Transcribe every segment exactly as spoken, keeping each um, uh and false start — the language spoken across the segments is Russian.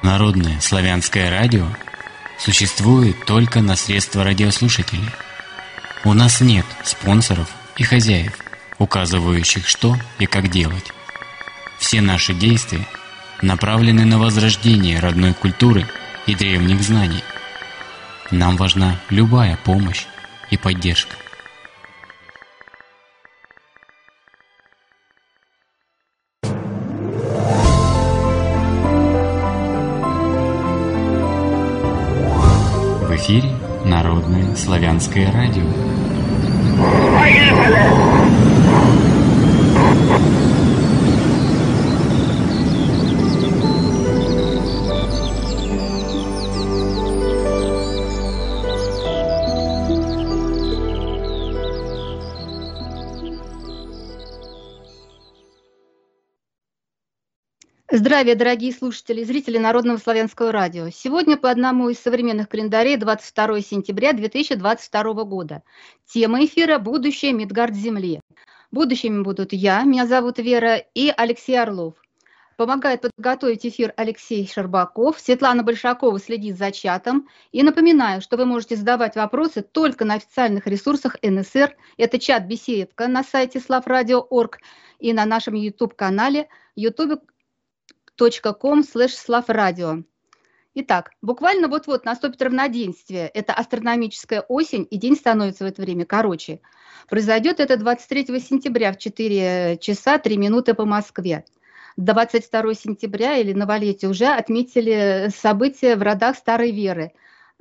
Народное славянское радио существует только на средства радиослушателей. У нас нет спонсоров и хозяев, указывающих, что и как делать. Все наши действия направлены на возрождение родной культуры и древних знаний. Нам важна любая помощь и поддержка. В эфире Народное славянское радио. Здравия, дорогие слушатели и зрители Народного славянского радио. Сегодня по одному из современных календарей двадцать второе сентября две тысячи двадцать второго года. Тема эфира «Будущее Мидгард-Земли». Будущими будут я, меня зовут Вера, и Алексей Орлов. Помогает подготовить эфир Алексей Щербаков, Светлана Большакова следит за чатом. И напоминаю, что вы можете задавать вопросы только на официальных ресурсах эн эс эр. Это чат-беседка на сайте славрадио точка орг и на нашем YouTube-канале youtube точка ком слэш славрадио. Итак, буквально вот-вот наступит равноденствие. Это астрономическая осень, и день становится в это время короче. Произойдет это двадцать третьего сентября в четыре часа три минуты по Москве. двадцать второго сентября или новолетие уже отметили события в родах Старой Веры.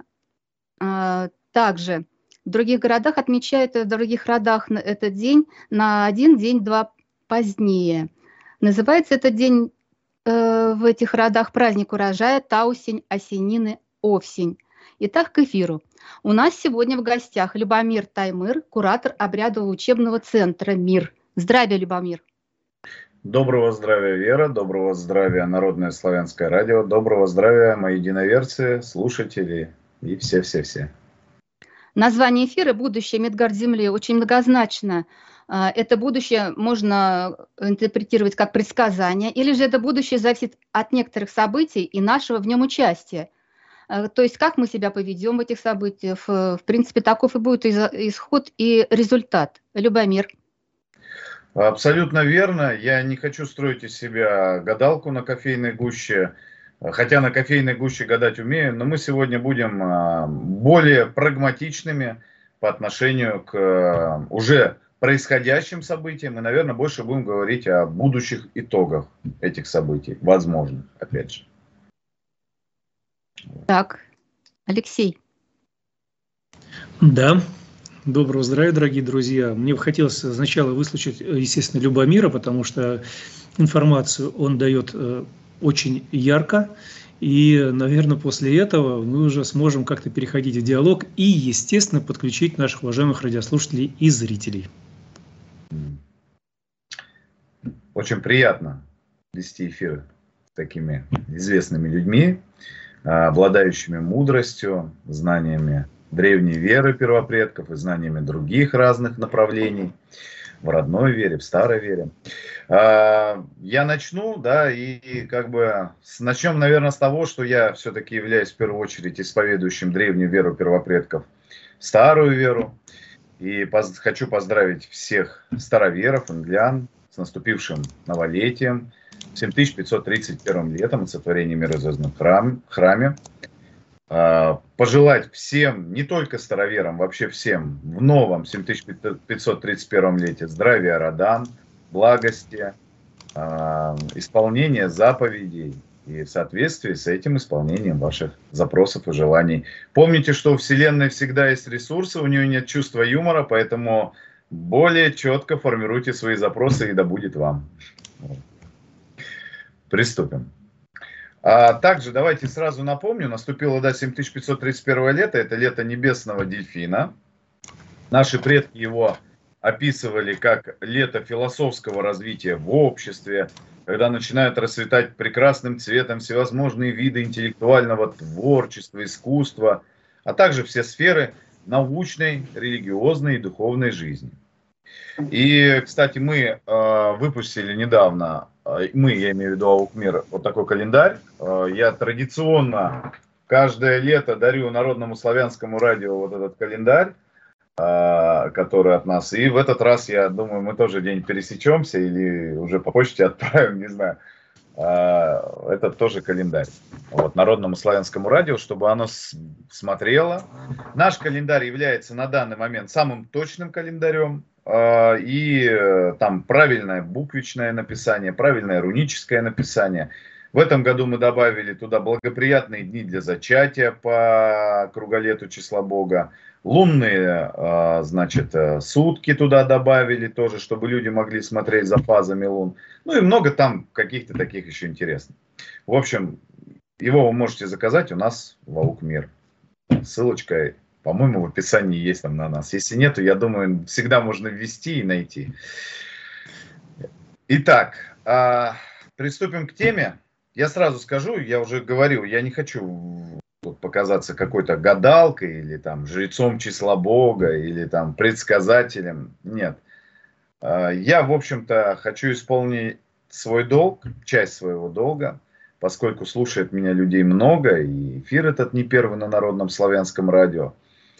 Также в других городах отмечают в других родах этот день на один день-два позднее. Называется этот день в этих родах праздник урожая, таусень, осенины, овсень. Итак, к эфиру. У нас сегодня в гостях Любомир Таймыр, куратор обрядового учебного центра «Мир». Здравия, Любомир. Доброго здравия, Вера, доброго здравия, Народное славянское радио, доброго здравия, мои единоверцы, слушатели и все-все-все. Название эфира «Будущее Мидгард-Земли» очень многозначно. Это будущее можно интерпретировать как предсказание, или же это будущее зависит от некоторых событий и нашего в нем участия. То есть как мы себя поведем в этих событиях, в принципе, таков и будет исход и результат. Любомир. Абсолютно верно. Я не хочу строить из себя гадалку на кофейной гуще, хотя на кофейной гуще гадать умею, но мы сегодня будем более прагматичными по отношению к уже происходящим событиям, и, наверное, больше будем говорить о будущих итогах этих событий, возможно, опять же. Так, Алексей. Да, доброго здравия, дорогие друзья. Мне бы хотелось сначала выслушать, естественно, Любомира, потому что информацию он дает очень ярко, и, наверное, после этого мы уже сможем как-то переходить в диалог и, естественно, подключить наших уважаемых радиослушателей и зрителей. Очень приятно вести эфир с такими известными людьми, обладающими мудростью, знаниями древней веры первопредков и знаниями других разных направлений, в родной вере, в старой вере. Я начну, да, и как бы начнем, наверное, с того, что я все-таки являюсь в первую очередь исповедующим древнюю веру первопредков, старую веру. И поз- хочу поздравить всех староверов, англиан с наступившим новолетием, семь тысяч пятьсот тридцать первым летом от сотворения мира в звездном храм, храме. А, пожелать всем, не только староверам, вообще всем в новом семь тысяч пятьсот тридцать первом лете здравия родам, благости, а, исполнения заповедей и в соответствии с этим исполнением ваших запросов и желаний. Помните, что у Вселенной всегда есть ресурсы, у нее нет чувства юмора, поэтому более четко формируйте свои запросы, и да будет вам. Приступим. А также давайте сразу напомню, наступило, да, семь тысяч пятьсот тридцать первое лето, это лето небесного дельфина. Наши предки его описывали как лето философского развития в обществе, когда начинают расцветать прекрасным цветом всевозможные виды интеллектуального творчества, искусства, а также все сферы научной, религиозной и духовной жизни. И, кстати, мы э, выпустили недавно, э, мы, я имею в виду Аукмир, вот такой календарь. Э, я традиционно каждое лето дарю Народному славянскому радио вот этот календарь, э, который от нас. И в этот раз, я думаю, мы тоже день пересечемся или уже по почте отправим, не знаю. Э, это тоже календарь. Вот, Народному славянскому радио, чтобы оно смотрело. Наш календарь является на данный момент самым точным календарем. И там правильное буквичное написание, правильное руническое написание. В этом году мы добавили туда благоприятные дни для зачатия по круголету числа Бога. Лунные, значит, сутки туда добавили тоже, чтобы люди могли смотреть за фазами лун. Ну и много там каких-то таких еще интересных. В общем, его вы можете заказать у нас в Аукмир. Ссылочка, по-моему, в описании есть там на нас. Если нет, то, я думаю, всегда можно ввести и найти. Итак, приступим к теме. Я сразу скажу, я уже говорил, я не хочу показаться какой-то гадалкой или там жрецом числа Бога или там предсказателем. Нет. Я, в общем-то, хочу исполнить свой долг, часть своего долга, поскольку слушает меня людей много, и эфир этот не первый на Народном славянском радио.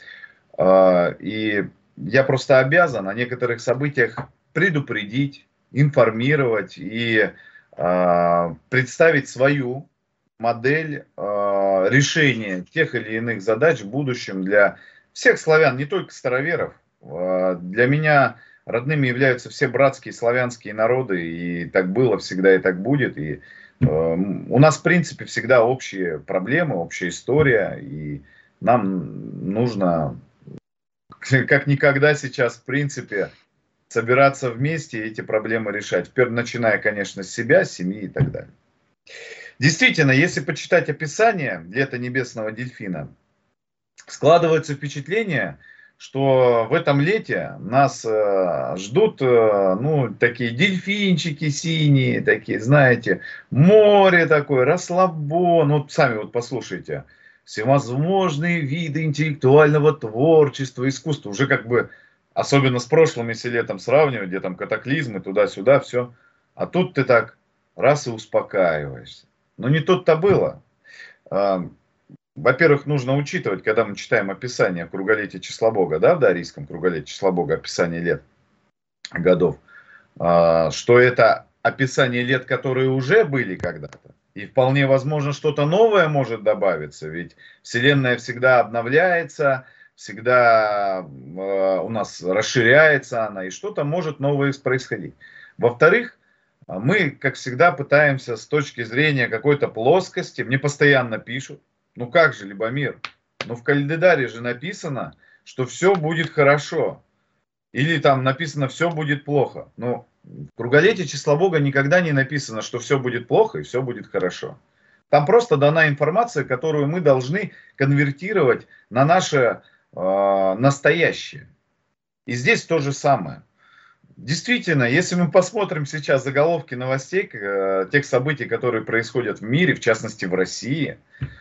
И я просто обязан о некоторых событиях предупредить, информировать и представить свою модель решения тех или иных задач в будущем для всех славян, не только староверов. Для меня родными являются все братские славянские народы, и так было всегда, и так будет. И у нас, в принципе, всегда общие проблемы, общая история, и нам нужно, как никогда сейчас, в принципе, собираться вместе и эти проблемы решать. Начиная, конечно, с себя, с семьи и так далее. Действительно, если почитать описание «Лето небесного дельфина», складывается впечатление, что в этом лете нас э, ждут э, ну, такие дельфинчики синие, такие, знаете, море такое, расслабон. Ну, вот сами вот послушайте. Всевозможные виды интеллектуального творчества, искусства. Уже как бы, особенно с прошлым, если летом сравнивать, где там катаклизмы, туда-сюда, все. А тут ты так раз и успокаиваешься. Но не тут-то было. Во-первых, нужно учитывать, когда мы читаем описание в круголете числа Бога, да, в дарийском круголете числа Бога, описание лет, годов, что это описание лет, которые уже были когда-то. И вполне возможно, что-то новое может добавиться, ведь Вселенная всегда обновляется, всегда у нас расширяется она, и что-то может новое происходить. Во-вторых, мы, как всегда, пытаемся с точки зрения какой-то плоскости, мне постоянно пишут, ну как же, Любомир, ну в календаре же написано, что все будет хорошо. Или там написано, все будет плохо. Но в круголете числа Бога никогда не написано, что все будет плохо и все будет хорошо. Там просто дана информация, которую мы должны конвертировать на наше э, настоящее. И здесь то же самое. Действительно, если мы посмотрим сейчас заголовки новостей, э, тех событий, которые происходят в мире, в частности в России,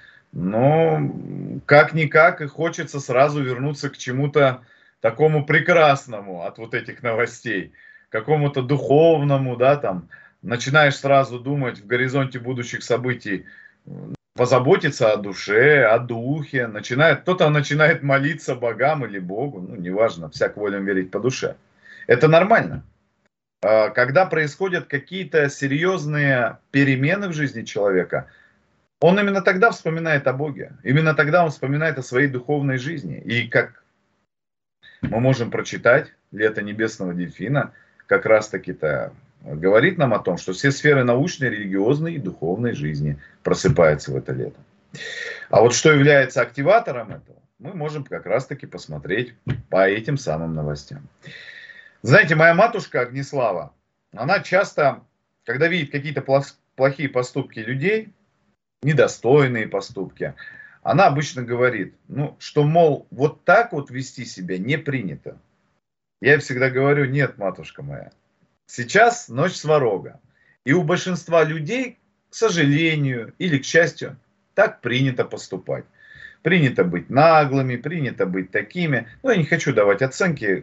но как-никак и хочется сразу вернуться к чему-то такому прекрасному от вот этих новостей, какому-то духовному, да, там, начинаешь сразу думать в горизонте будущих событий, позаботиться о душе, о духе, начинает, кто-то начинает молиться богам или Богу, ну, неважно, всяк волен верить по душе. Это нормально. Когда происходят какие-то серьезные перемены в жизни человека, он именно тогда вспоминает о Боге. Именно тогда он вспоминает о своей духовной жизни. И как мы можем прочитать «Лето небесного дельфина», как раз-таки-то говорит нам о том, что все сферы научной, религиозной и духовной жизни просыпаются в это лето. А вот что является активатором этого, мы можем как раз-таки посмотреть по этим самым новостям. Знаете, моя матушка Огнеслава, она часто, когда видит какие-то плохие поступки людей, недостойные поступки, она обычно говорит, ну, что, мол, вот так вот вести себя не принято. Я всегда говорю, нет, матушка моя, сейчас ночь сварога. И у большинства людей, к сожалению или к счастью, так принято поступать. Принято быть наглыми, принято быть такими. Ну, я не хочу давать оценки.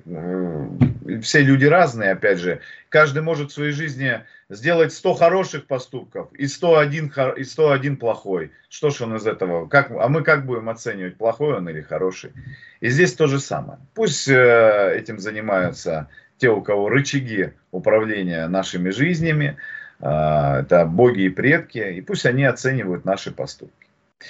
Все люди разные, опять же. Каждый может в своей жизни сделать сто хороших поступков и сто один, и сто один плохой. Что ж он из этого? Как, а мы как будем оценивать, плохой он или хороший? И здесь то же самое. Пусть этим занимаются те, у кого рычаги управления нашими жизнями. Это боги и предки. И пусть они оценивают наши поступки.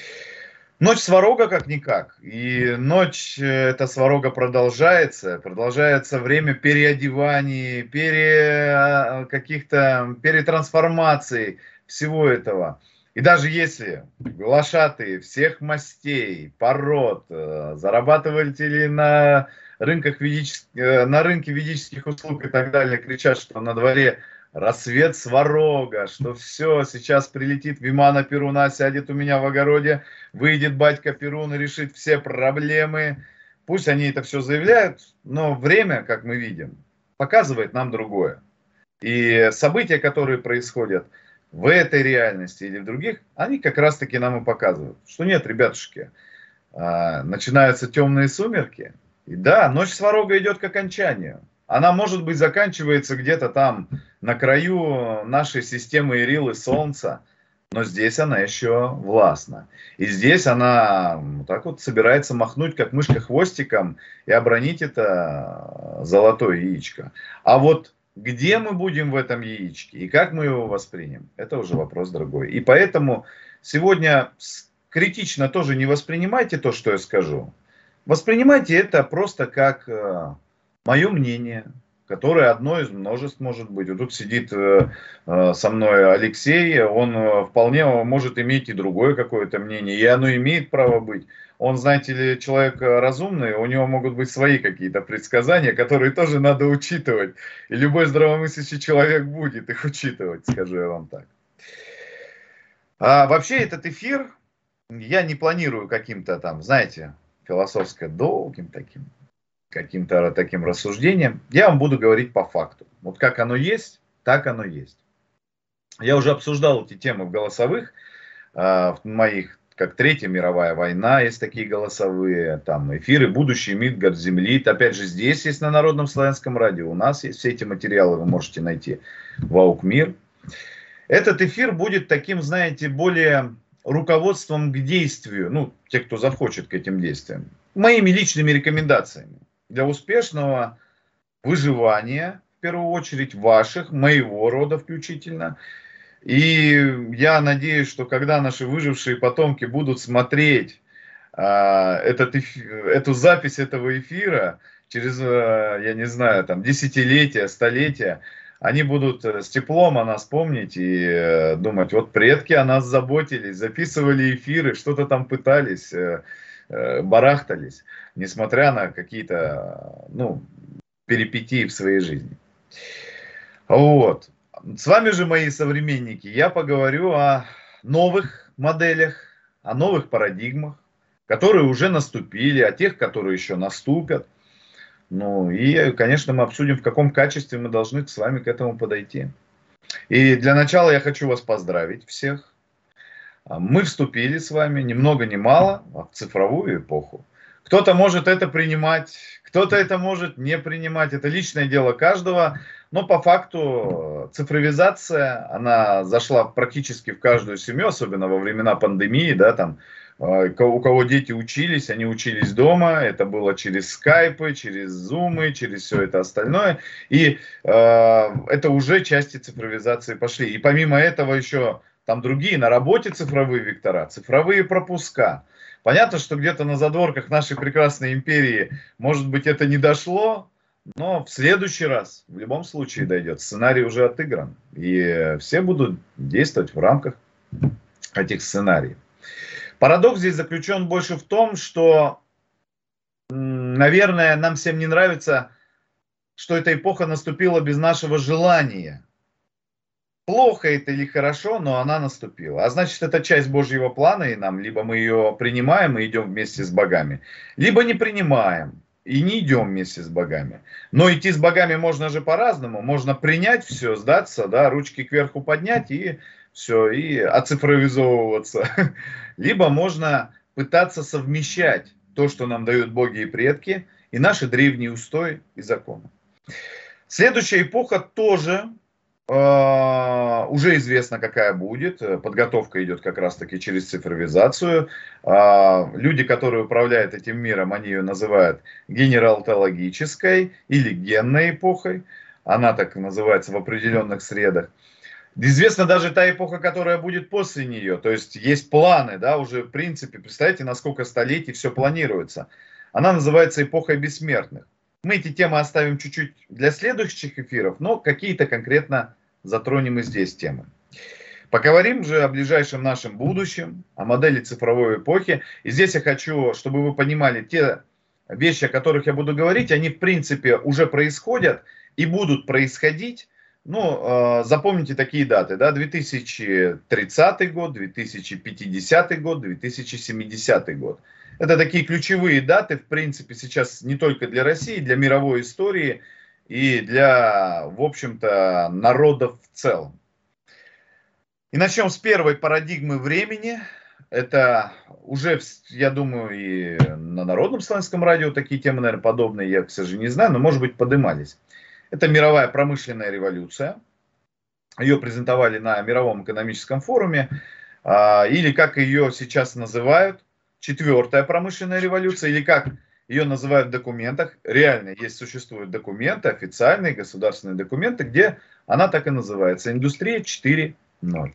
Ночь сварога как-никак, и ночь эта сварога продолжается, продолжается время переодеваний, пере, каких-то перетрансформаций всего этого. И даже если глашатые всех мастей, пород, зарабатыватели на, рынках ведических, на рынке ведических услуг и так далее кричат, что на дворе рассвет сварога, что все, сейчас прилетит Вимана Перуна, сядет у меня в огороде, выйдет батька Перун и решит все проблемы. Пусть они это все заявляют, но время, как мы видим, показывает нам другое. И события, которые происходят в этой реальности или в других, они как раз-таки нам и показывают, что нет, ребятушки, начинаются темные сумерки, и да, ночь сварога идет к окончанию. Она, может быть, заканчивается где-то там на краю нашей системы Ирилы Солнца, но здесь она еще властна. И здесь она вот так вот собирается махнуть, как мышка, хвостиком и обронить это золотое яичко. А вот где мы будем в этом яичке и как мы его воспримем, это уже вопрос другой. И поэтому сегодня критично тоже не воспринимайте то, что я скажу. Воспринимайте это просто как мое мнение, которое одно из множеств может быть. Вот тут сидит э, э, со мной Алексей, он э, вполне может иметь и другое какое-то мнение, и оно имеет право быть. Он, знаете ли, человек разумный, у него могут быть свои какие-то предсказания, которые тоже надо учитывать. И любой здравомыслящий человек будет их учитывать, скажу я вам так. А вообще этот эфир я не планирую каким-то там, знаете, философско долгим таким, каким-то таким рассуждением. Я вам буду говорить по факту. Вот как оно есть, так оно есть. Я уже обсуждал эти темы в голосовых, э, в моих, как Третья мировая война, есть такие голосовые, там эфиры «Будущий Мидгард Земли». Опять же, здесь есть на Народном славянском радио. У нас есть все эти материалы, вы можете найти в Аукмир. Этот эфир будет таким, знаете, более руководством к действию, ну, те, кто захочет к этим действиям, моими личными рекомендациями для успешного выживания, в первую очередь, ваших, моего рода включительно. И я надеюсь, что когда наши выжившие потомки будут смотреть а, этот эфир, эту запись этого эфира через, а, я не знаю, там, десятилетия, столетия, они будут с теплом о нас помнить и э, думать, вот предки о нас заботились, записывали эфиры, что-то там пытались, э, э, барахтались, несмотря на какие-то, ну, перипетии в своей жизни. Вот. С вами же, мои современники, я поговорю о новых моделях, о новых парадигмах, которые уже наступили, о тех, которые еще наступят. Ну и, конечно, мы обсудим, в каком качестве мы должны с вами к этому подойти. И для начала я хочу вас поздравить всех. Мы вступили с вами ни много ни мало в цифровую эпоху. Кто-то может это принимать, кто-то это может не принимать. Это личное дело каждого. Но по факту цифровизация, она зашла практически в каждую семью, особенно во времена пандемии, да, там, у кого дети учились, они учились дома, это было через скайпы, через зумы, через все это остальное. И э, это уже части цифровизации пошли. И помимо этого еще там другие, на работе цифровые вектора, цифровые пропуска. Понятно, что где-то на задворках нашей прекрасной империи, может быть, это не дошло, но в следующий раз в любом случае дойдет. Сценарий уже отыгран. И все будут действовать в рамках этих сценариев. Парадокс здесь заключен больше в том, что, наверное, нам всем не нравится, что эта эпоха наступила без нашего желания. Плохо это или хорошо, но она наступила. А значит, это часть Божьего плана, и нам либо мы ее принимаем и идем вместе с богами, либо не принимаем и не идем вместе с богами. Но идти с богами можно же по-разному. Можно принять все, сдаться, да, ручки кверху поднять и все, и оцифровизовываться. Либо можно пытаться совмещать то, что нам дают боги и предки, и наши древние устои и законы. Следующая эпоха тоже э, уже известно, какая будет. Подготовка идет как раз-таки через цифровизацию. Э, люди, которые управляют этим миром, они ее называют генеалогической или генной эпохой. Она так называется в определенных средах. Известна даже та эпоха, которая будет после нее. То есть есть планы, да, уже в принципе, представляете, на сколько столетий все планируется. Она называется эпохой бессмертных. Мы эти темы оставим чуть-чуть для следующих эфиров, но какие-то конкретно затронем и здесь темы. Поговорим же о ближайшем нашем будущем, о модели цифровой эпохи. И здесь я хочу, чтобы вы понимали, те вещи, о которых я буду говорить, они в принципе уже происходят и будут происходить. Ну, запомните такие даты, да, две тысячи тридцатый год, две тысячи пятидесятый год, две тысячи семидесятый год. Это такие ключевые даты, в принципе, сейчас не только для России, для мировой истории и для, в общем-то, народов в целом. И начнем с первой парадигмы времени. Это уже, я думаю, и на Народном славянском радио такие темы, наверное, подобные, я, к сожалению, не знаю, но, может быть, подымались. Это мировая промышленная революция. Ее презентовали на Мировом экономическом форуме. Или, как ее сейчас называют, четвертая промышленная революция. Или, как ее называют в документах. Реально есть, существуют документы, официальные государственные документы, где она так и называется. Индустрия четыре ноль.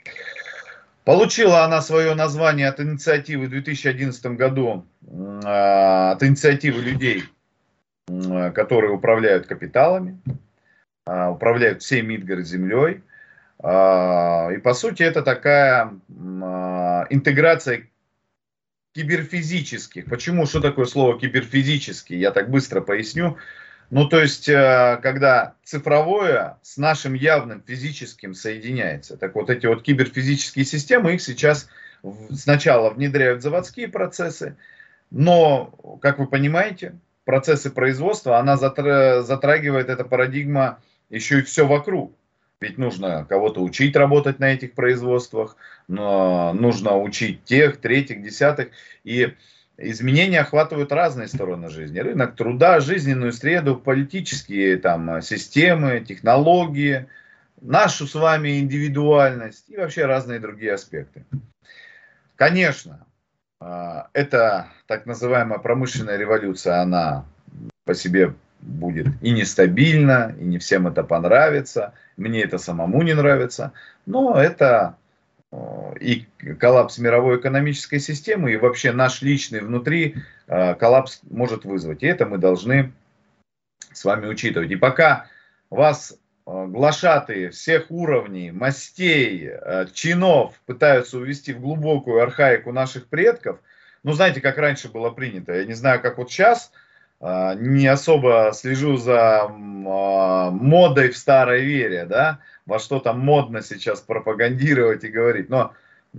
Получила она свое название от инициативы в две тысячи одиннадцатом году, от инициативы людей, которые управляют капиталами, управляют всей Мидгард-землей. И по сути это такая интеграция киберфизических. Почему? Что такое слово киберфизический? Я так быстро поясню. Ну то есть, когда цифровое с нашим явным физическим соединяется. Так вот эти вот киберфизические системы, их сейчас сначала внедряют в заводские процессы, но, как вы понимаете, процессы производства, она затрагивает, эта парадигма, еще и все вокруг. Ведь нужно кого-то учить работать на этих производствах, но нужно учить тех, третьих, десятых. И изменения охватывают разные стороны жизни. Рынок труда, жизненную среду, политические там, системы, технологии, нашу с вами индивидуальность и вообще разные другие аспекты. Конечно, эта так называемая промышленная революция, она по себе будет и нестабильна, и не всем это понравится. Мне это самому не нравится. Но это и коллапс мировой экономической системы, и вообще наш личный внутри коллапс может вызвать. И это мы должны с вами учитывать. И пока вас глашатые всех уровней, мастей, чинов пытаются увести в глубокую архаику наших предков. Ну, знаете, как раньше было принято. Я не знаю, как вот сейчас. Не особо слежу за модой в старой вере, да, во что там модно сейчас пропагандировать и говорить. Но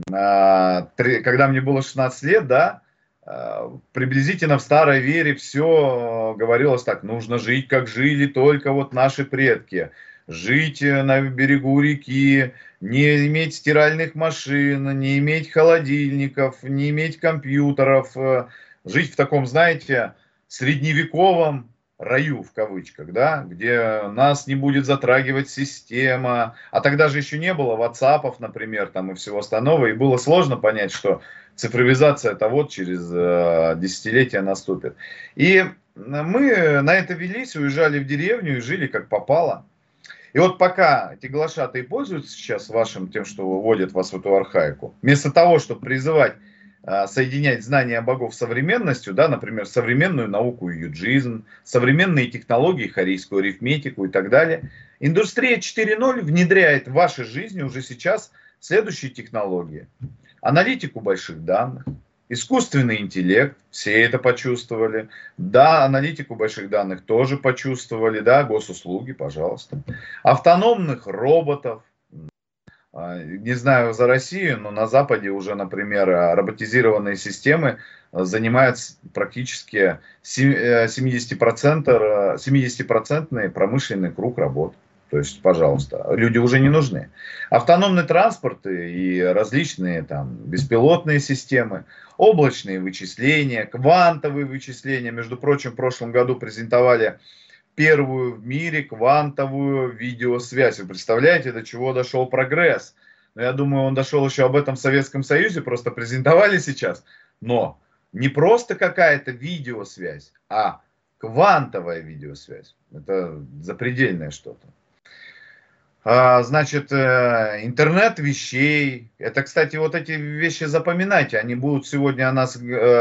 когда мне было шестнадцать лет, да, приблизительно в старой вере все говорилось так: нужно жить, как жили только вот наши предки. Жить на берегу реки, не иметь стиральных машин, не иметь холодильников, не иметь компьютеров. Жить в таком, знаете, средневековом раю, в кавычках, да, где нас не будет затрагивать система. А тогда же еще не было ватсапов, например, там и всего остального. И было сложно понять, что цифровизация это вот через э, десятилетия наступит. И мы на это велись, уезжали в деревню и жили как попало. И вот пока эти глашатые пользуются сейчас вашим тем, что вводят вас в эту архаику, вместо того, чтобы призывать э, соединять знания богов с современностью, да, например, современную науку юджизм, современные технологии, хорейскую арифметику и так далее, индустрия четыре ноль внедряет в вашей жизни уже сейчас следующие технологии. Аналитику больших данных, искусственный интеллект, все это почувствовали. Да, аналитику больших данных тоже почувствовали, да, госуслуги, пожалуйста. Автономных роботов, не знаю за Россию, но на Западе уже, например, роботизированные системы занимают практически семидесятипроцентный промышленный круг работ. То есть, пожалуйста, люди уже не нужны. Автономный транспорт и различные там беспилотные системы, облачные вычисления, квантовые вычисления. Между прочим, в прошлом году презентовали первую в мире квантовую видеосвязь. Вы представляете, до чего дошел прогресс? Но я думаю, он дошел еще об этом в Советском Союзе, просто презентовали сейчас. Но не просто какая-то видеосвязь, а квантовая видеосвязь. Это запредельное что-то. Значит, интернет вещей. Это, кстати, вот эти вещи запоминайте. Они будут сегодня о нас,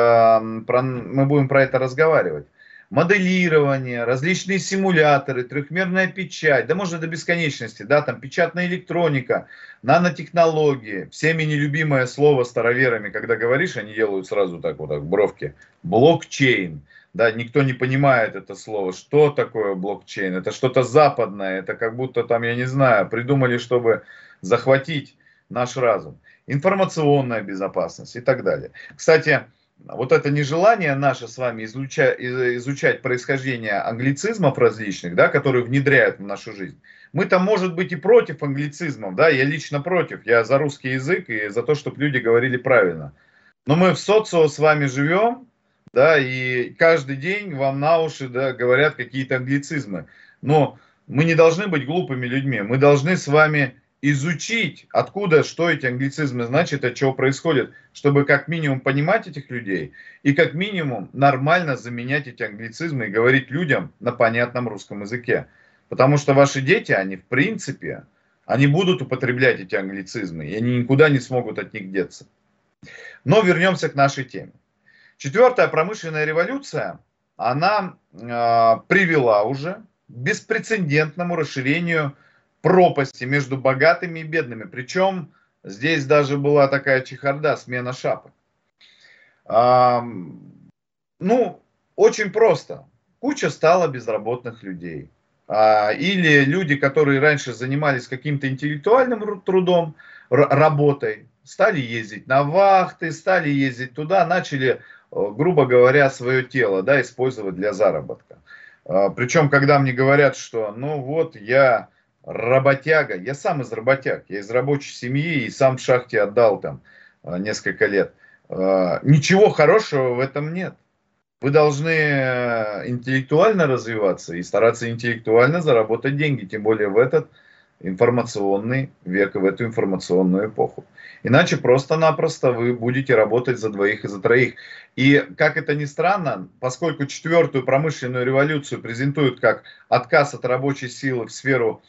мы будем про это разговаривать. Моделирование, различные симуляторы, трехмерная печать, да можно до бесконечности, да, там печатная электроника, нанотехнологии, всеми нелюбимое слово староверами, когда говоришь, они делают сразу так вот так, бровки, блокчейн, да, никто не понимает это слово, что такое блокчейн, это что-то западное, это как будто там, я не знаю, придумали, чтобы захватить наш разум, информационная безопасность и так далее. Кстати, вот это нежелание наше с вами изучать, изучать происхождение англицизмов различных, да, которые внедряют в нашу жизнь. Мы-то, может быть, и против англицизмов, да, я лично против, я за русский язык и за то, чтобы люди говорили правильно. Но мы в социуме с вами живем, да, и каждый день вам на уши, да, говорят какие-то англицизмы. Но мы не должны быть глупыми людьми, мы должны с вами изучить, откуда, что эти англицизмы значат, от чего происходит, чтобы как минимум понимать этих людей и как минимум нормально заменять эти англицизмы и говорить людям на понятном русском языке. Потому что ваши дети, они в принципе, они будут употреблять эти англицизмы, и они никуда не смогут от них деться. Но вернемся к нашей теме. Четвертая промышленная революция, она э, привела уже к беспрецедентному расширению пропасти между богатыми и бедными. Причем здесь даже была такая чехарда, смена шапок. А, ну, очень просто. Куча стала безработных людей. А, или люди, которые раньше занимались каким-то интеллектуальным трудом, работой, стали ездить на вахты, стали ездить туда, начали, грубо говоря, свое тело, да, использовать для заработка. А, причем, когда мне говорят, что, ну вот, я... работяга, я сам из работяг, я из рабочей семьи и сам в шахте отдал там несколько лет. Ничего хорошего в этом нет. Вы должны интеллектуально развиваться и стараться интеллектуально заработать деньги, тем более в этот информационный век, в эту информационную эпоху. Иначе просто-напросто вы будете работать за двоих и за троих. И, как это ни странно, поскольку четвертую промышленную революцию презентуют как отказ от рабочей силы в сферу,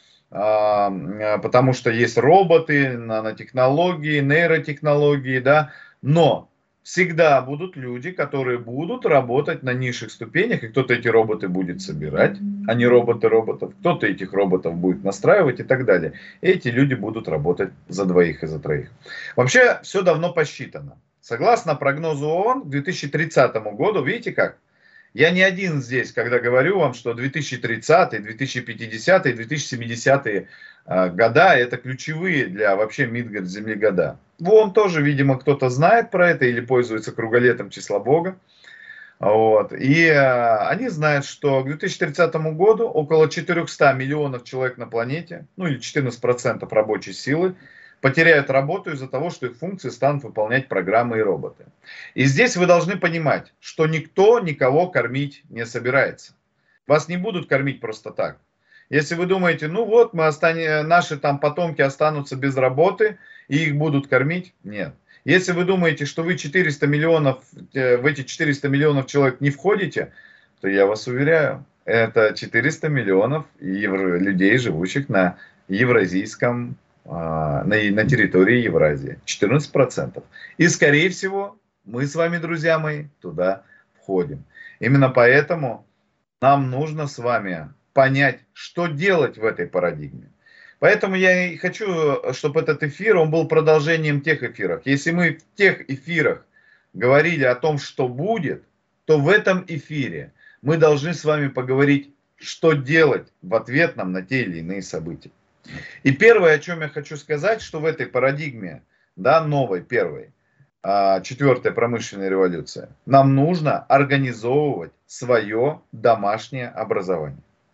потому что есть роботы, нанотехнологии, нейротехнологии, да, но всегда будут люди, которые будут работать на низших ступенях, и кто-то эти роботы будет собирать, а не роботы роботов, кто-то этих роботов будет настраивать и так далее. Эти люди будут работать за двоих и за троих. Вообще все давно посчитано. Согласно прогнозу ООН, к две тысячи тридцатому году, видите как? Я не один здесь, когда говорю вам, что две тысячи тридцатый, две тысячи пятидесятый, две тысячи семидесятые года это ключевые для вообще Мидгард-Земли года. Вон тоже, видимо, кто-то знает про это или пользуется круголетом числа Бога. Вот. И а, они знают, что к две тысячи тридцатому году около четырёхсот миллионов человек на планете, ну или четырнадцать процентов рабочей силы, потеряют работу из-за того, что их функции станут выполнять программы и роботы. И здесь вы должны понимать, что никто никого кормить не собирается. Вас не будут кормить просто так. Если вы думаете, ну вот, мы останем, наши там потомки останутся без работы, и их будут кормить, нет. Если вы думаете, что вы четыреста миллионов, в эти четыреста миллионов человек не входите, то я вас уверяю, это четыреста миллионов людей, живущих на евразийском На, на территории Евразии. четырнадцать процентов. И, скорее всего, мы с вами, друзья мои, туда входим. Именно поэтому нам нужно с вами понять, что делать в этой парадигме. Поэтому я и хочу, чтобы этот эфир, он был продолжением тех эфиров. Если мы в тех эфирах говорили о том, что будет, то в этом эфире мы должны с вами поговорить, что делать в ответ нам на те или иные события. И первое, о чем я хочу сказать, что в этой парадигме, да, новой, первой, четвертая промышленная революция, нам нужно организовывать свое домашнее образование.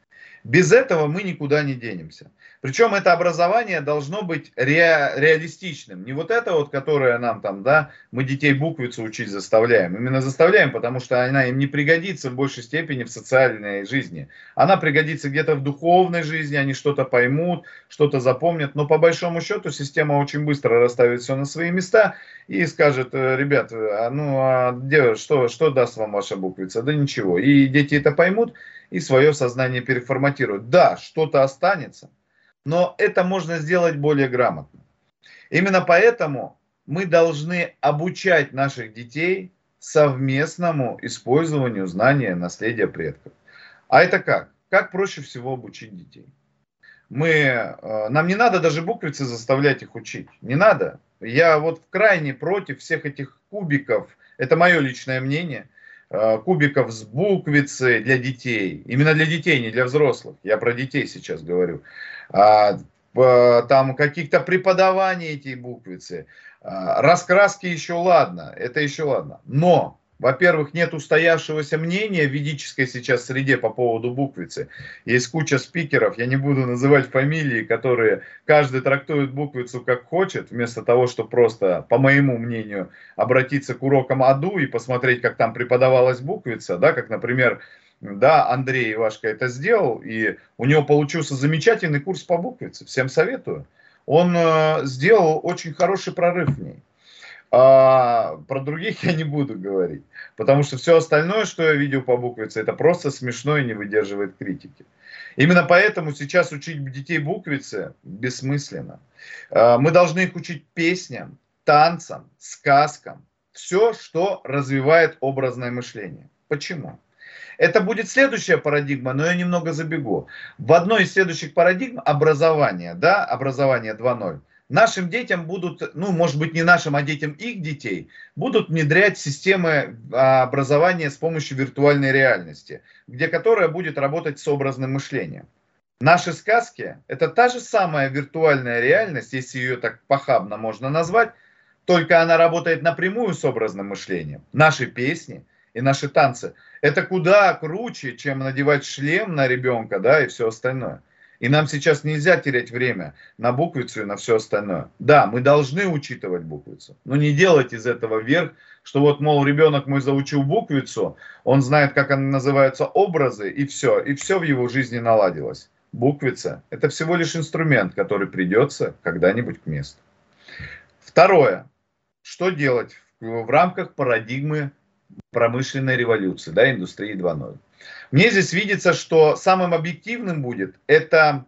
Без этого мы никуда не денемся. Причем это образование должно быть ре, реалистичным. Не вот это вот, которое нам там, да, мы детей буквицу учить заставляем. Именно заставляем, потому что она им не пригодится в большей степени в социальной жизни. Она пригодится где-то в духовной жизни, они что-то поймут, что-то запомнят. Но по большому счету система очень быстро расставит все на свои места и скажет: ребят, а ну а где, что, что даст вам ваша буквица? Да ничего. И дети это поймут и свое сознание переформатируют. Да, что-то останется, но это можно сделать более грамотно. Именно поэтому мы должны обучать наших детей совместному использованию знания наследия предков. А это как? Как проще всего обучить детей? Мы, нам не надо даже буквицы заставлять их учить. Не надо. Я вот крайне против всех этих кубиков. Это мое личное мнение. Кубиков с буквицей для детей. Именно для детей, не для взрослых. Я про детей сейчас говорю. Там каких-то преподаваний эти буквицы. Раскраски еще ладно. Это еще ладно. Но, во-первых, нет устоявшегося мнения в ведической сейчас среде по поводу буквицы. Есть куча спикеров, я не буду называть фамилии, которые каждый трактует буквицу как хочет, вместо того, чтобы просто, по моему мнению, обратиться к урокам АДУ и посмотреть, как там преподавалась буквица, да, как, например, да, Андрей Ивашко это сделал, и у него получился замечательный курс по буквице, всем советую. Он э, сделал очень хороший прорыв в ней. А про других я не буду говорить, потому что все остальное, что я видел по буквице, это просто смешно и не выдерживает критики. Именно поэтому сейчас учить детей буквице бессмысленно. Мы должны их учить песням, танцам, сказкам, все, что развивает образное мышление. Почему? Это будет следующая парадигма, но я немного забегу. В одной из следующих парадигм образование, да, образование два ноль. Нашим детям будут, ну, может быть, не нашим, а детям их детей, будут внедрять системы образования с помощью виртуальной реальности, где которая будет работать с образным мышлением. Наши сказки – это та же самая виртуальная реальность, если ее так похабно можно назвать, только она работает напрямую с образным мышлением. Наши песни и наши танцы – это куда круче, чем надевать шлем на ребенка, да, и все остальное. И нам сейчас нельзя терять время на буквицу и на все остальное. Да, мы должны учитывать буквицу, но не делать из этого верх, что вот, мол, ребенок мой заучил буквицу, он знает, как они называются, образы, и все, и все в его жизни наладилось. Буквица – это всего лишь инструмент, который придется когда-нибудь к месту. Второе. Что делать в рамках парадигмы промышленной революции, да, индустрии два ноль? Мне здесь видится, что самым объективным будет это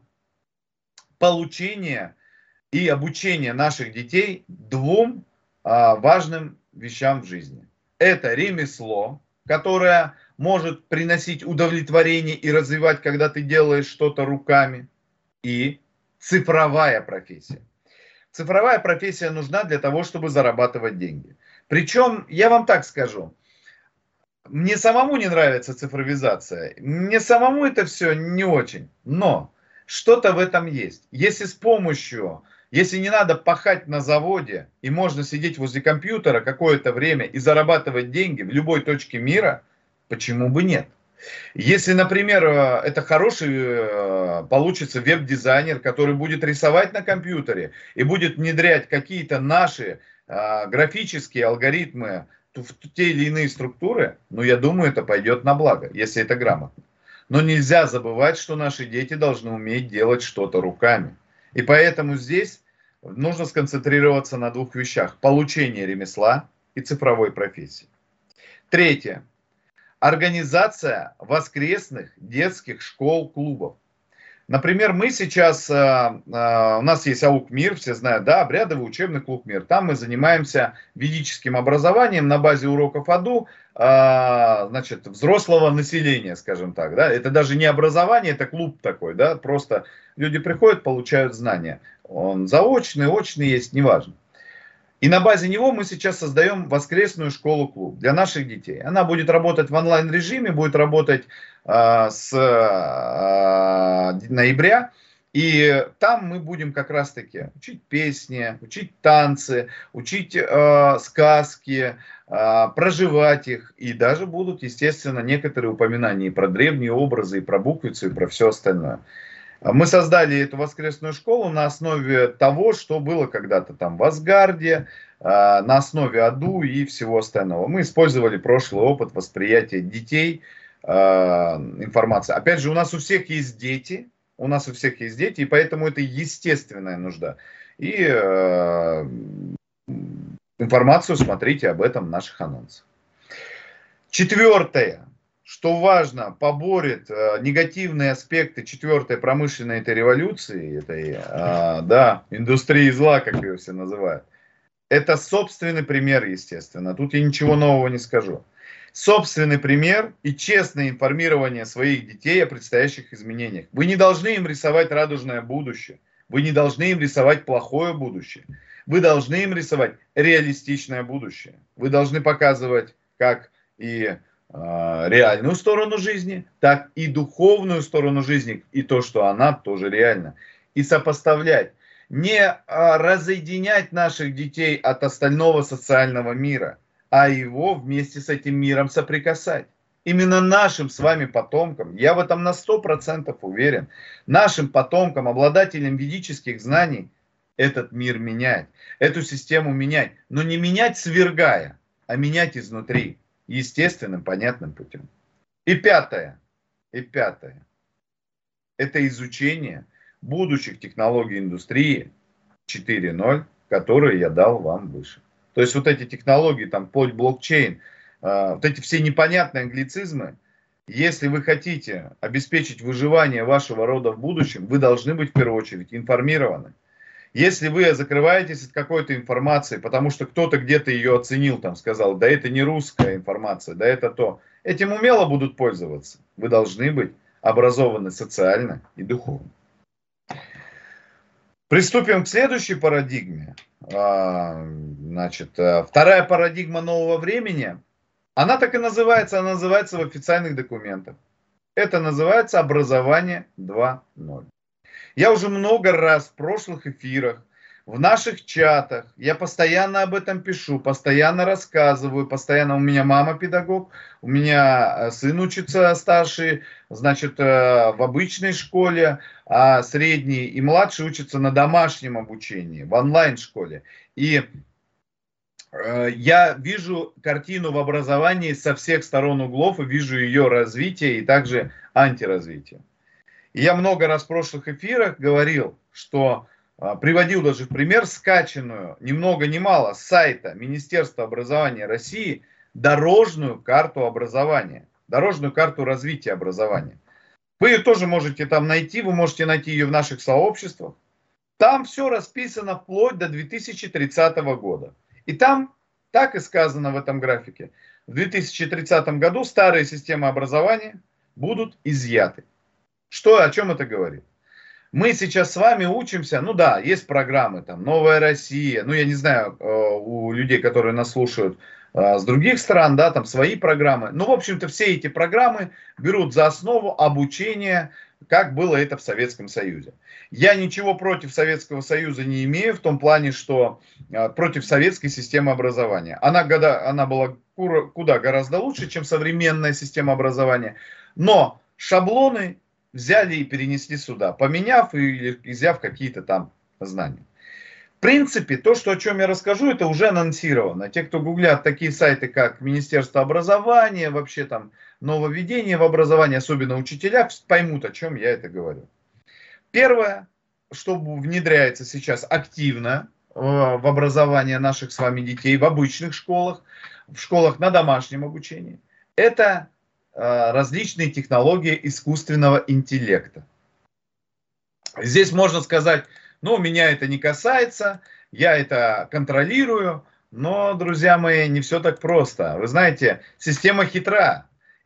получение и обучение наших детей двум а, важным вещам в жизни. Это ремесло, которое может приносить удовлетворение и развивать, когда ты делаешь что-то руками, и цифровая профессия. Цифровая профессия нужна для того, чтобы зарабатывать деньги. Причем, я вам так скажу, мне самому не нравится цифровизация, мне самому это все не очень, но что-то в этом есть. Если с помощью, если не надо пахать на заводе, и можно сидеть возле компьютера какое-то время и зарабатывать деньги в любой точке мира, почему бы нет? Если, например, это хороший получится веб-дизайнер, который будет рисовать на компьютере и будет внедрять какие-то наши графические алгоритмы в те или иные структуры, ну, я думаю, это пойдет на благо, если это грамотно. Но нельзя забывать, что наши дети должны уметь делать что-то руками. И поэтому здесь нужно сконцентрироваться на двух вещах: получение ремесла и цифровой профессии. Третье. Организация воскресных детских школ-клубов. Например, мы сейчас, у нас есть АУК МИР, все знают, да, обрядовый учебный клуб МИР. Там мы занимаемся ведическим образованием на базе уроков АДУ, значит, взрослого населения, скажем так, да. Это даже не образование, это клуб такой, да, просто люди приходят, получают знания. Он заочный, очный есть, неважно. И на базе него мы сейчас создаем воскресную школу-клуб для наших детей. Она будет работать в онлайн-режиме, будет работать э, с э, ноября. И там мы будем как раз-таки учить песни, учить танцы, учить э, сказки, э, проживать их. И даже будут, естественно, некоторые упоминания и про древние образы, и про буквицу, и про все остальное. Мы создали эту воскресную школу на основе того, что было когда-то там в Асгарде, э, на основе Аду и всего остального. Мы использовали прошлый опыт восприятия детей, э, информации. Опять же, у нас у всех есть дети. У нас у всех есть дети, и поэтому это естественная нужда. И э, информацию смотрите об этом в наших анонсах. Четвертое, что важно, поборет э, негативные аспекты четвертой промышленной этой революции, этой э, да, индустрии зла, как ее все называют. Это собственный пример, естественно. Тут я ничего нового не скажу. Собственный пример и честное информирование своих детей о предстоящих изменениях. Вы не должны им рисовать радужное будущее. Вы не должны им рисовать плохое будущее. Вы должны им рисовать реалистичное будущее. Вы должны показывать как и э, реальную сторону жизни, так и духовную сторону жизни, и то, что она тоже реальна. И сопоставлять. Не э, разъединять наших детей от остального социального мира, а его вместе с этим миром соприкасать. Именно нашим с вами потомкам, я в этом на сто процентов уверен, нашим потомкам, обладателям ведических знаний, этот мир менять, эту систему менять. Но не менять свергая, а менять изнутри, естественным, понятным путем. И пятое, и пятое, это изучение будущих технологий индустрии четыре ноль, которые я дал вам выше. То есть вот эти технологии, там, вплоть блокчейн, э, вот эти все непонятные англицизмы, если вы хотите обеспечить выживание вашего рода в будущем, вы должны быть в первую очередь информированы. Если вы закрываетесь от какой-то информации, потому что кто-то где-то ее оценил, там сказал, да это не русская информация, да это то, этим умело будут пользоваться. Вы должны быть образованы социально и духовно. Приступим к следующей парадигме. Значит, вторая парадигма нового времени, она так и называется, она называется в официальных документах. Это называется образование два ноль. Я уже много раз в прошлых эфирах, в наших чатах, я постоянно об этом пишу, постоянно рассказываю, постоянно у меня мама педагог, у меня сын учится старший, значит, в обычной школе, а средний и младший учатся на домашнем обучении, в онлайн-школе. И я вижу картину в образовании со всех сторон углов и вижу ее развитие и также антиразвитие. И я много раз в прошлых эфирах говорил, что приводил даже в пример скачанную, ни много ни мало, с сайта Министерства образования России дорожную карту образования, дорожную карту развития образования. Вы ее тоже можете там найти, вы можете найти ее в наших сообществах. Там все расписано вплоть до две тысячи тридцатого года. И там так и сказано в этом графике. В две тысячи тридцатом году старые системы образования будут изъяты. Что, о чем это говорит? Мы сейчас с вами учимся, ну да, есть программы, там, «Новая Россия», ну я не знаю, у людей, которые нас слушают с других стран, да, там свои программы. Ну, в общем-то, все эти программы берут за основу обучение, как было это в Советском Союзе. Я ничего против Советского Союза не имею, в том плане, что против советской системы образования. Она, она была куда гораздо лучше, чем современная система образования, но шаблоны взяли и перенесли сюда, поменяв или взяв какие-то там знания. В принципе, то, что, о чем я расскажу, это уже анонсировано. Те, кто гуглят такие сайты, как Министерство образования, вообще там нововведение в образовании, особенно учителя, поймут, о чем я это говорю. Первое, что внедряется сейчас активно в образование наших с вами детей в обычных школах, в школах на домашнем обучении, это различные технологии искусственного интеллекта. Здесь можно сказать, ну, меня это не касается, я это контролирую, но, друзья мои, не все так просто. Вы знаете, система хитра.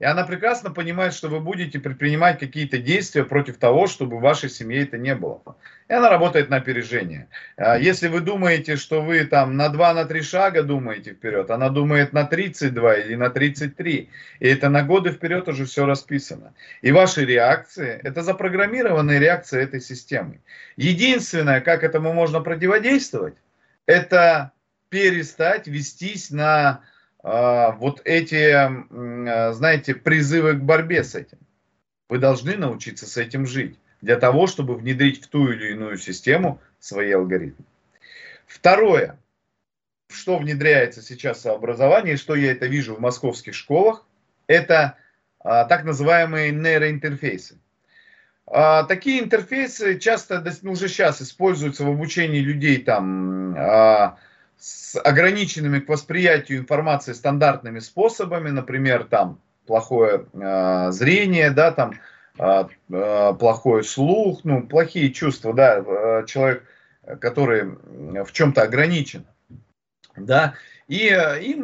И она прекрасно понимает, что вы будете предпринимать какие-то действия против того, чтобы в вашей семье это не было. И она работает на опережение. Если вы думаете, что вы там на два три шага думаете вперед, она думает на тридцать два или на тридцать три. И это на годы вперед уже все расписано. И ваши реакции, это запрограммированные реакции этой системы. Единственное, как этому можно противодействовать, это перестать вестись на э, вот эти, э, знаете, призывы к борьбе с этим. Вы должны научиться с этим жить, для того, чтобы внедрить в ту или иную систему свои алгоритмы. Второе, что внедряется сейчас в образовании, что я это вижу в московских школах, это э, так называемые нейроинтерфейсы. Э, такие интерфейсы часто, ну, уже сейчас используются в обучении людей там, э, с ограниченными к восприятию информации стандартными способами, например, там плохое э, зрение, да, там э, э, плохой слух, ну, плохие чувства, да, э, человек, который в чем-то ограничен, да, и э, им,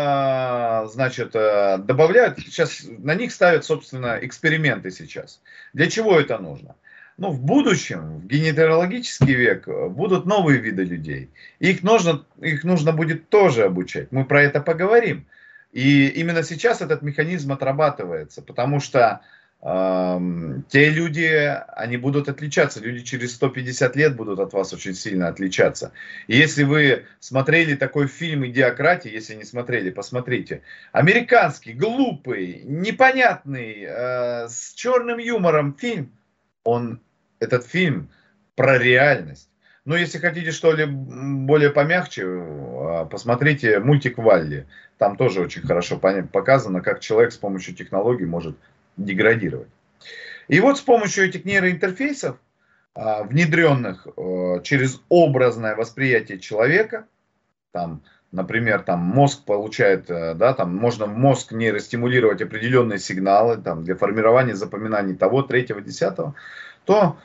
э, значит, э, добавляют, сейчас на них ставят, собственно, эксперименты сейчас. Для чего это нужно? Ну, в будущем, в генеалогический век, будут новые виды людей. Их нужно, их нужно будет тоже обучать. Мы про это поговорим. И именно сейчас этот механизм отрабатывается, потому что э, те люди, они будут отличаться. Люди через сто пятьдесят лет будут от вас очень сильно отличаться. И если вы смотрели такой фильм «Идиократия», если не смотрели, посмотрите. Американский, глупый, непонятный, э, с черным юмором фильм. Он, этот фильм про реальность. Но если хотите что-ли более помягче, посмотрите мультик «Валли». Там тоже очень хорошо показано, как человек с помощью технологий может деградировать. И вот с помощью этих нейроинтерфейсов, внедренных через образное восприятие человека, там, например, там мозг получает, да, там можно в мозг нейростимулировать определенные сигналы там, для формирования запоминаний того, третьего, десятого, то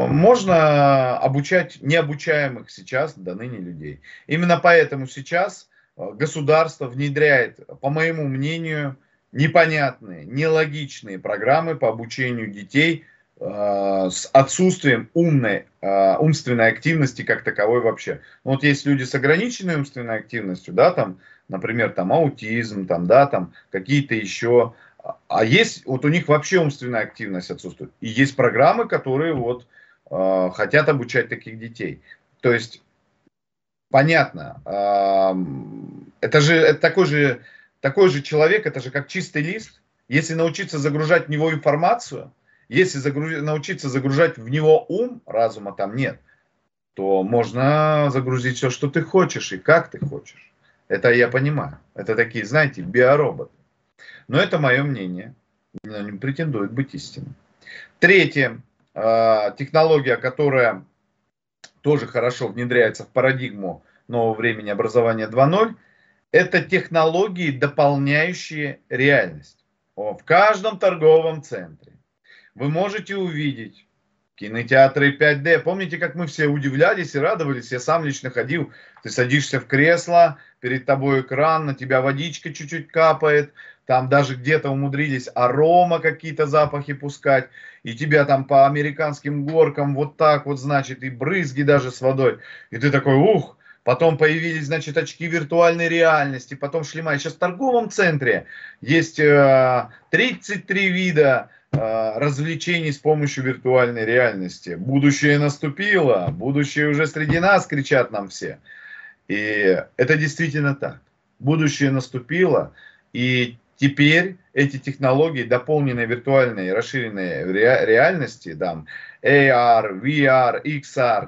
можно обучать необучаемых сейчас до ныне людей. Именно поэтому сейчас государство внедряет, по моему мнению, непонятные, нелогичные программы по обучению детей с отсутствием умной, умственной активности как таковой вообще. Вот есть люди с ограниченной умственной активностью, да, там, например, там аутизм, там, да, там какие-то еще, а есть, вот у них вообще умственная активность отсутствует. И есть программы, которые вот э, хотят обучать таких детей. То есть, понятно, э, это же это такой же, такой же человек, это же как чистый лист. Если научиться загружать в него информацию, если загруз... научиться загружать в него ум, разума там нет, то можно загрузить все, что ты хочешь и как ты хочешь. Это я понимаю. Это такие, знаете, биороботы. Но это мое мнение. Оно не претендует быть истинным. Третье. Технология, которая тоже хорошо внедряется в парадигму нового времени образования два ноль, это технологии, дополняющие реальность. В каждом торговом центре вы можете увидеть кинотеатры пять дэ. Помните, как мы все удивлялись и радовались? Я сам лично ходил. Ты садишься в кресло, перед тобой экран, на тебя водичка чуть-чуть капает. Там даже где-то умудрились арома какие-то запахи пускать. И тебя там по американским горкам вот так вот, значит, и брызги даже с водой. И ты такой, ух. Потом появились, значит, очки виртуальной реальности. Потом шлема. Сейчас в торговом центре есть э, тридцать три вида развлечений с помощью виртуальной реальности. Будущее наступило, будущее уже среди нас, кричат нам все. И это действительно так. Будущее наступило, и теперь эти технологии, дополненные виртуальной и расширенной реальности, там, эй ар, ви ар, икс ар,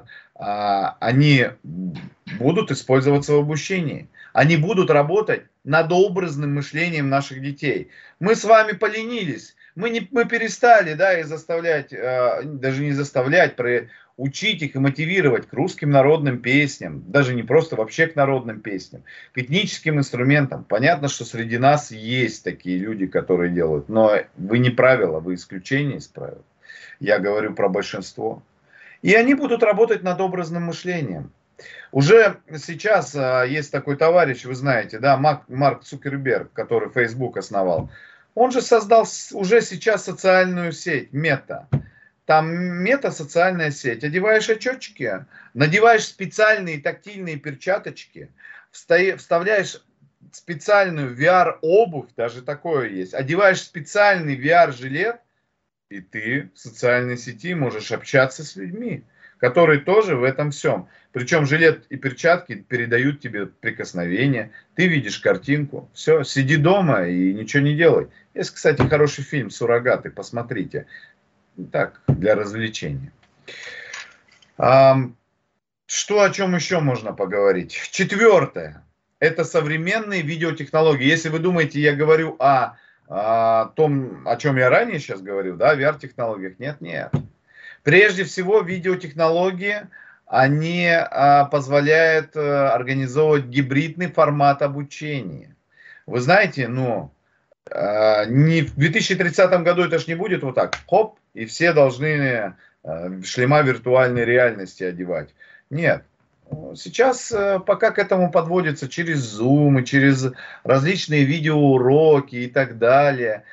они будут использоваться в обучении. Они будут работать над образным мышлением наших детей. Мы с вами поленились. Мы, не, мы перестали, да, и заставлять, э, даже не заставлять, про, учить их и мотивировать к русским народным песням, даже не просто вообще к народным песням, к этническим инструментам. Понятно, что среди нас есть такие люди, которые делают, но вы не правило, вы исключение из правил. Я говорю про большинство. И они будут работать над образным мышлением. Уже сейчас э, есть такой товарищ, вы знаете, да, Марк, Марк Цукерберг, который Facebook основал. Он же создал уже сейчас социальную сеть, мета. Там мета-социальная сеть. Одеваешь очечки, надеваешь специальные тактильные перчаточки, вставляешь специальную ви ар-обувь, даже такое есть, одеваешь специальный ви ар-жилет, и ты в социальной сети можешь общаться с людьми, которые тоже в этом всем. Причем жилет и перчатки передают тебе прикосновение, ты видишь картинку, все, сиди дома и ничего не делай. Есть, кстати, хороший фильм «Суррогаты», посмотрите. Так, для развлечения. А, что, о чем еще можно поговорить? Четвертое. Это современные видеотехнологии. Если вы думаете, я говорю о, о том, о чем я ранее сейчас говорил, да, ви ар-технологиях, нет, нет. Прежде всего, видеотехнологии, они а, позволяют а, организовывать гибридный формат обучения. Вы знаете, ну, а, не, в две тысячи тридцатом году это ж не будет вот так, хоп, и все должны а, шлема виртуальной реальности одевать. Нет. Сейчас пока к этому подводится через Zoom, и через различные видеоуроки и так далее.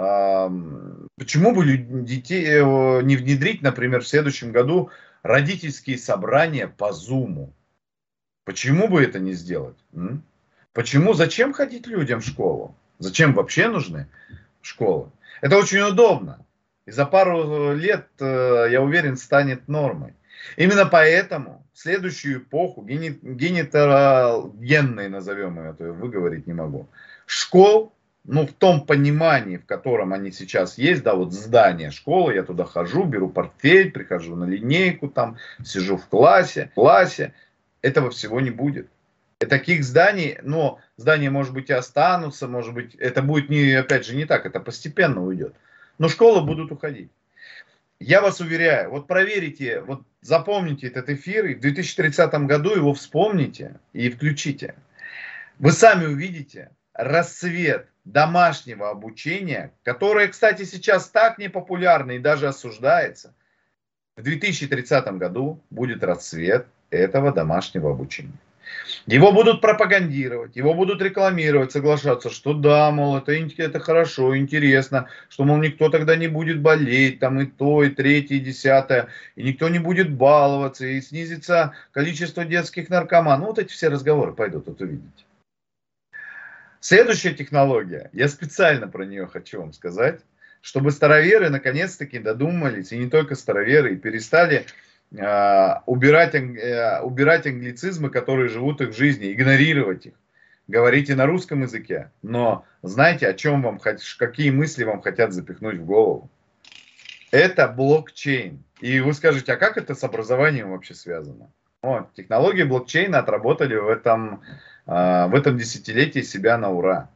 Почему бы детей не внедрить, например, в следующем году родительские собрания по Zoom? Почему бы это не сделать? Почему? Зачем ходить людям в школу? Зачем вообще нужны школы? Это очень удобно. И за пару лет, я уверен, станет нормой. Именно поэтому в следующую эпоху, генетогенной, назовем ее, это выговорить не могу, школ, ну в том понимании, в котором они сейчас есть, да, вот здание школы, я туда хожу, беру портфель, прихожу на линейку, там, сижу в классе, в классе, этого всего не будет. И таких зданий, но здания, может быть, и останутся, может быть, это будет, не, опять же, не так, это постепенно уйдет, но школы будут уходить. Я вас уверяю, вот проверите, вот запомните этот эфир, и в две тысячи тридцатом году его вспомните и включите. Вы сами увидите расцвет домашнего обучения, которое, кстати, сейчас так непопулярно и даже осуждается. В две тысячи тридцатом году будет расцвет этого домашнего обучения. Его будут пропагандировать, его будут рекламировать, соглашаться, что да, мол, это, это хорошо, интересно, что, мол, никто тогда не будет болеть, там и то, и третье, и десятое, и никто не будет баловаться, и снизится количество детских наркоманов. Ну, вот эти все разговоры пойдут, вот увидите. Следующая технология, я специально про нее хочу вам сказать, чтобы староверы наконец-таки додумались, и не только староверы, и перестали убирать, убирать англицизмы, которые живут их в жизни, игнорировать их. Говорите на русском языке, но знаете, о чем вам, какие мысли вам хотят запихнуть в голову? Это блокчейн. И вы скажете, а как это с образованием вообще связано? Вот, технологии блокчейна отработали в этом, в этом десятилетии себя на ура.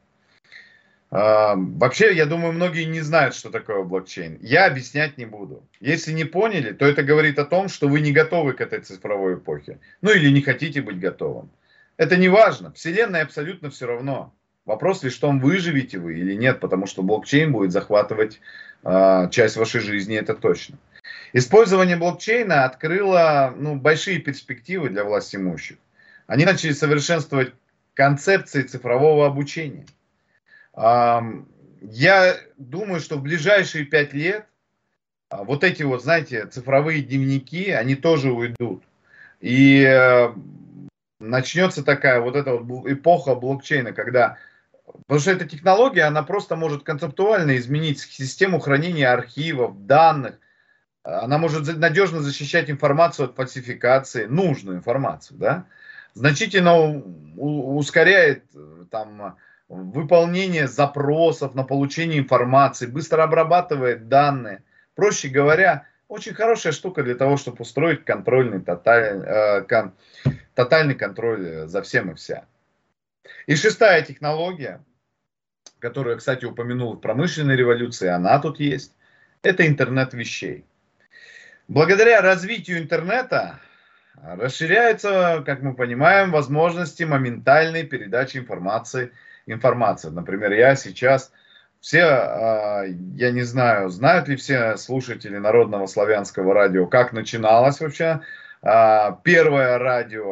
Вообще, я думаю, многие не знают, что такое блокчейн. Я объяснять не буду. Если не поняли, то это говорит о том, что вы не готовы к этой цифровой эпохе. Ну или не хотите быть готовым. Это не важно. Вселенная абсолютно все равно. Вопрос лишь в том, выживете вы или нет, потому что блокчейн будет захватывать э, часть вашей жизни, это точно. Использование блокчейна открыло ну, большие перспективы для властимущих. Они начали совершенствовать концепции цифрового обучения. Я думаю, что в ближайшие пять лет вот эти вот, знаете, цифровые дневники, они тоже уйдут. И начнется такая вот эта вот эпоха блокчейна, когда... Потому что эта технология, она просто может концептуально изменить систему хранения архивов, данных. Она может надежно защищать информацию от фальсификации, нужную информацию, да? Значительно ускоряет там... выполнение запросов на получение информации, быстро обрабатывает данные. Проще говоря, очень хорошая штука для того, чтобы устроить контрольный, тоталь, э, кон, тотальный контроль за всем и вся. И шестая технология, которую я, кстати, упомянул в промышленной революции, она тут есть, это интернет вещей. Благодаря развитию интернета расширяются, как мы понимаем, возможности моментальной передачи информации информация. Например, я сейчас, все, я не знаю, знают ли все слушатели Народного славянского радио, как начиналось вообще первое радио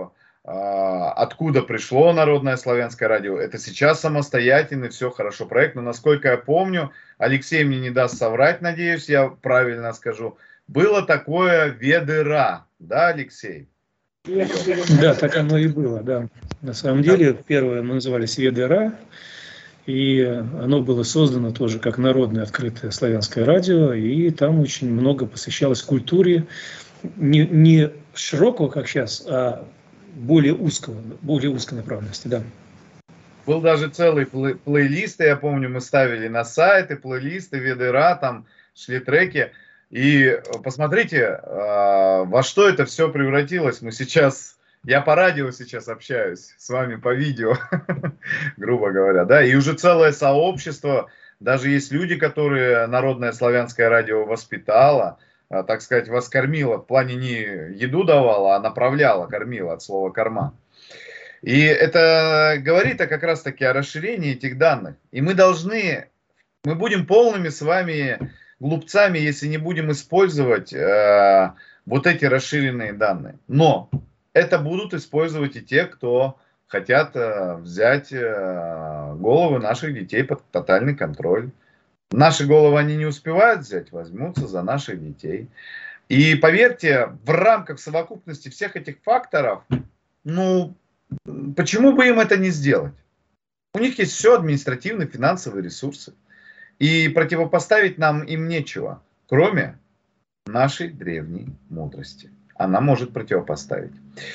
откуда пришло Народное славянское радио. Это сейчас самостоятельный, все хорошо проект. Но насколько я помню, Алексей мне не даст соврать, надеюсь, я правильно скажу. Было такое ВедРА, да, Алексей? Да, так оно и было, да. На самом деле, первое мы назывались ВедРА, и оно было создано тоже как народное открытое славянское радио, и там очень много посвящалось культуре, не, не широкого, как сейчас, а более узкого, более узкой направленности, да. Был даже целый плей плейлист, я помню, мы ставили на сайты плейлисты ВедРА, там шли треки. И посмотрите, во что это все превратилось. Мы сейчас, я по радио сейчас общаюсь с вами по видео, грубо говоря, да, и уже целое сообщество, даже есть люди, которые Народное славянское радио воспитало, так сказать, воскормило, в плане не еду давала, а направляла, кормила, от слова корма. И это говорит как раз-таки о расширении этих данных. И мы должны, мы будем полными с вами глупцами, если не будем использовать э, вот эти расширенные данные. Но это будут использовать и те, кто хотят э, взять э, головы наших детей под тотальный контроль. Наши головы они не успевают взять, возьмутся за наших детей. И поверьте, в рамках совокупности всех этих факторов, ну, почему бы им это не сделать? У них есть все административные, финансовые ресурсы. И противопоставить нам им нечего, кроме нашей древней мудрости. Она может противопоставить.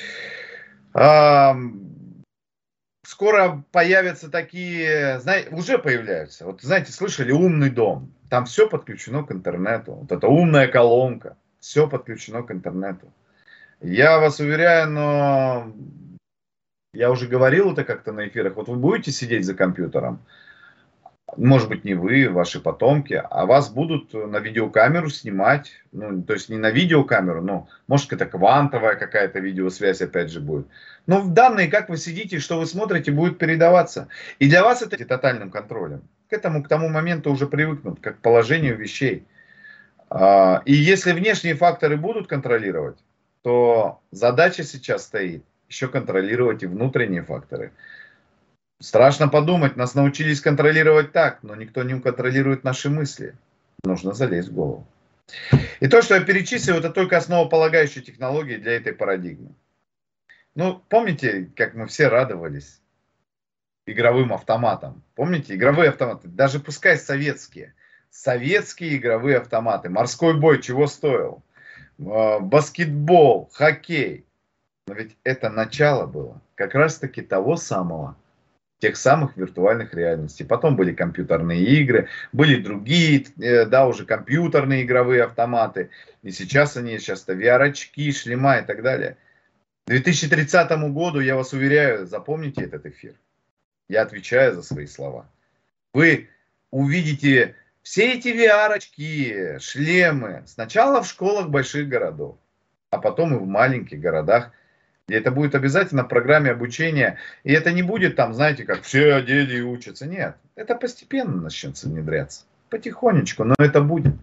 Скоро появятся такие, знаете, уже появляются. Вот знаете, слышали, умный дом. Там все подключено к интернету. Вот эта умная колонка. Все подключено к интернету. Я вас уверяю, но я уже говорил это как-то на эфирах. Вот вы будете сидеть за компьютером. Может быть, не вы, ваши потомки, а вас будут на видеокамеру снимать. Ну, то есть не на видеокамеру, но может это квантовая какая-то видеосвязь опять же будет. Но данные, как вы сидите, что вы смотрите, будет передаваться. И для вас это тотальным контролем. К этому, к тому моменту уже привыкнут, как к положению вещей. И если внешние факторы будут контролировать, то задача сейчас стоит еще контролировать и внутренние факторы. Страшно подумать, нас научились контролировать так, но никто не контролирует наши мысли. Нужно залезть в голову. И то, что я перечислил, это только основополагающие технологии для этой парадигмы. Ну, помните, как мы все радовались игровым автоматам? Помните, игровые автоматы, даже пускай советские. Советские игровые автоматы. Морской бой чего стоил? Баскетбол, хоккей. Но ведь это начало было как раз-таки того самого. Тех самых виртуальных реальностей. Потом были компьютерные игры, были другие, да, уже компьютерные игровые автоматы. И сейчас они, сейчас-то ви ар-очки, шлема и так далее. К две тысячи тридцатому году, я вас уверяю, запомните этот эфир. Я отвечаю за свои слова. Вы увидите все эти ви ар-очки, шлемы сначала в школах больших городов, а потом и в маленьких городах, где это будет обязательно в программе обучения. И это не будет там, знаете, как все одели и учатся. Нет, это постепенно начнется внедряться. Потихонечку, но это будет.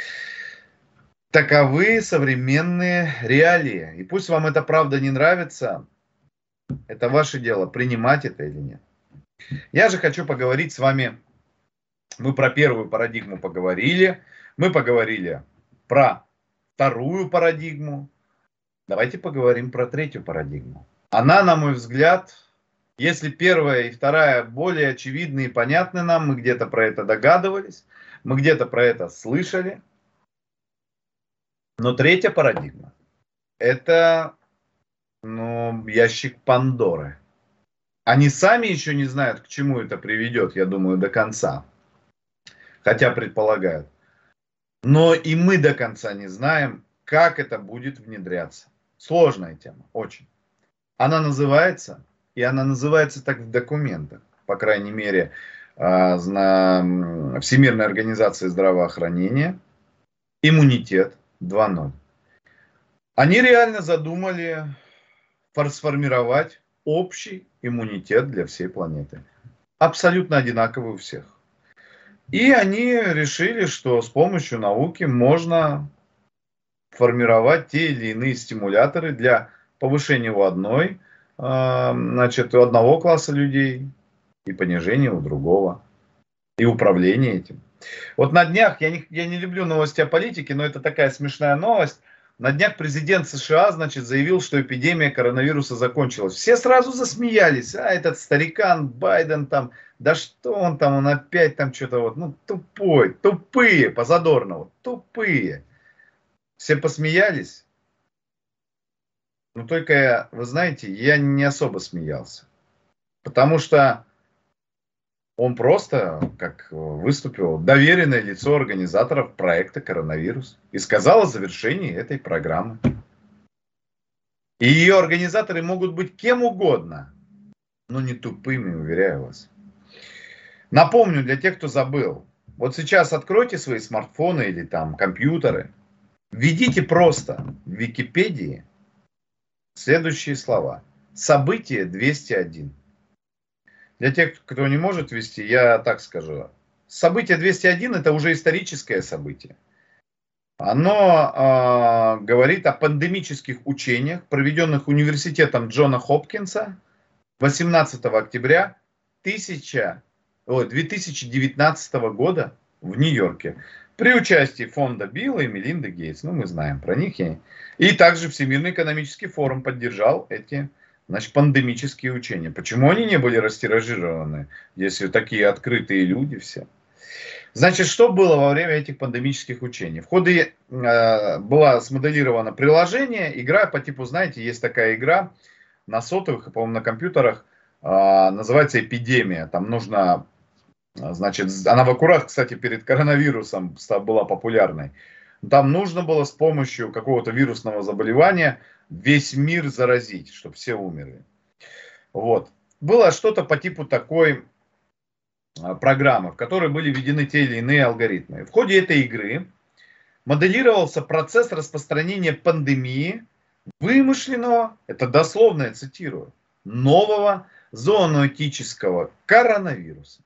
Таковы современные реалии. И пусть вам это правда не нравится, это ваше дело, принимать это или нет. Я же хочу поговорить с вами, мы про первую парадигму поговорили, мы поговорили про вторую парадигму. Давайте поговорим про третью парадигму. Она, на мой взгляд, если первая и вторая более очевидны и понятны нам, мы где-то про это догадывались, мы где-то про это слышали. Но третья парадигма – это, ну, ящик Пандоры. Они сами еще не знают, к чему это приведет, я думаю, до конца. Хотя предполагают. Но и мы до конца не знаем, как это будет внедряться. Сложная тема, очень. Она называется, и она называется так в документах, по крайней мере, на Всемирной организации здравоохранения, иммунитет два ноль. Они реально задумали сформировать общий иммунитет для всей планеты. Абсолютно одинаковый у всех. И они решили, что с помощью науки можно формировать те или иные стимуляторы для повышения у одной значит, у одного класса людей и понижение у другого, и управление этим. Вот на днях, я не, я не люблю новости о политике, но это такая смешная новость. На днях президент США, значит, заявил, что эпидемия коронавируса закончилась. Все сразу засмеялись. А этот старикан Байден там, да что он там, он опять там что-то вот, ну тупой, тупые, по Задорнову, тупые. Все посмеялись. Но только, вы знаете, я не особо смеялся. Потому что он просто, как выступил, доверенное лицо организаторов проекта «Коронавирус» и сказал о завершении этой программы. И ее организаторы могут быть кем угодно, но не тупыми, уверяю вас. Напомню для тех, кто забыл. Вот сейчас откройте свои смартфоны или там компьютеры, введите просто в Википедии следующие слова. Событие двести один. Для тех, кто не может ввести, я так скажу. Событие двести один это уже историческое событие. Оно э, говорит о пандемических учениях, проведенных университетом Джона Хопкинса восемнадцатого октября две тысячи девятнадцатого года в Нью-Йорке. При участии фонда Билла и Мелинды Гейтс. Ну, мы знаем про них. И также Всемирный экономический форум поддержал эти, значит, пандемические учения. Почему они не были растиражированы, если такие открытые люди все? Значит, что было во время этих пандемических учений? В ходе э, было смоделировано приложение, игра по типу, знаете, есть такая игра на сотовых, по-моему, на компьютерах, э, называется «Эпидемия». Там нужно, значит, она в аккурат, кстати, перед коронавирусом была популярной. Там нужно было с помощью какого-то вирусного заболевания весь мир заразить, чтобы все умерли. Вот. Было что-то по типу такой программы, в которой были введены те или иные алгоритмы. В ходе этой игры моделировался процесс распространения пандемии вымышленного, это дословно я цитирую, нового зооноотического коронавируса.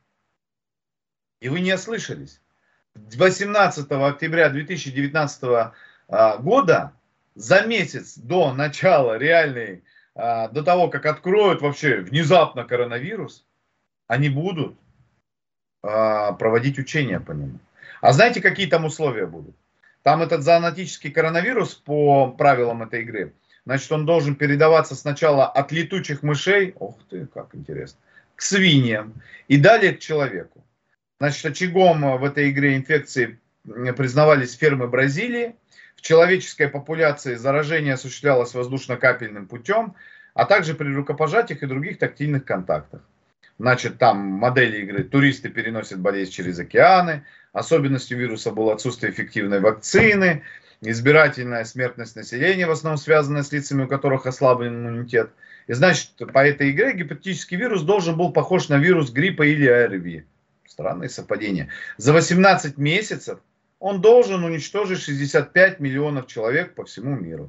И вы не ослышались. восемнадцатого октября две тысячи девятнадцатого года, за месяц до начала реальной, до того, как откроют вообще внезапно коронавирус, они будут проводить учения по нему. А знаете, какие там условия будут? Там этот зооноотический коронавирус, по правилам этой игры, значит, он должен передаваться сначала от летучих мышей, ох ты, как интересно, к свиньям и далее к человеку. Значит, очагом в этой игре инфекции признавались фермы Бразилии. В человеческой популяции заражение осуществлялось воздушно-капельным путем, а также при рукопожатиях и других тактильных контактах. Значит, там модели игры: туристы переносят болезнь через океаны, особенностью вируса было отсутствие эффективной вакцины, избирательная смертность населения, в основном связанная с лицами, у которых ослаблен иммунитет. И значит, по этой игре гепатитический вирус должен был похож на вирус гриппа или ОРВИ. Странное совпадение. За восемнадцать месяцев он должен уничтожить шестьдесят пять миллионов человек по всему миру.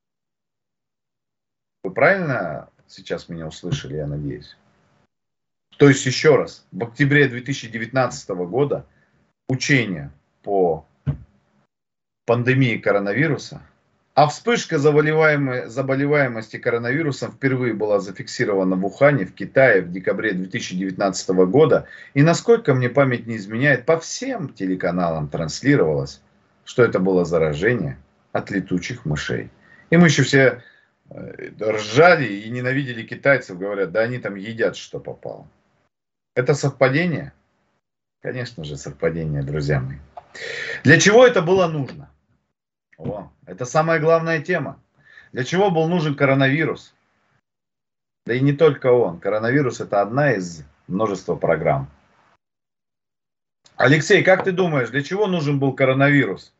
Вы правильно сейчас меня услышали, я надеюсь? То есть, еще раз, в октябре две тысячи девятнадцатого года учения по пандемии коронавируса, а вспышка заболеваемости коронавирусом впервые была зафиксирована в Ухане, в Китае, в декабре две тысячи девятнадцатого года. И насколько мне память не изменяет, по всем телеканалам транслировалось, что это было заражение от летучих мышей. И мы еще все ржали и ненавидели китайцев, говорят, да они там едят, что попало. Это совпадение? Конечно же, совпадение, друзья мои. Для чего это было нужно? О, это самая главная тема. Для чего был нужен коронавирус? Да и не только он. Коронавирус — это одна из множества программ. Алексей, как ты думаешь, для чего нужен был коронавирус?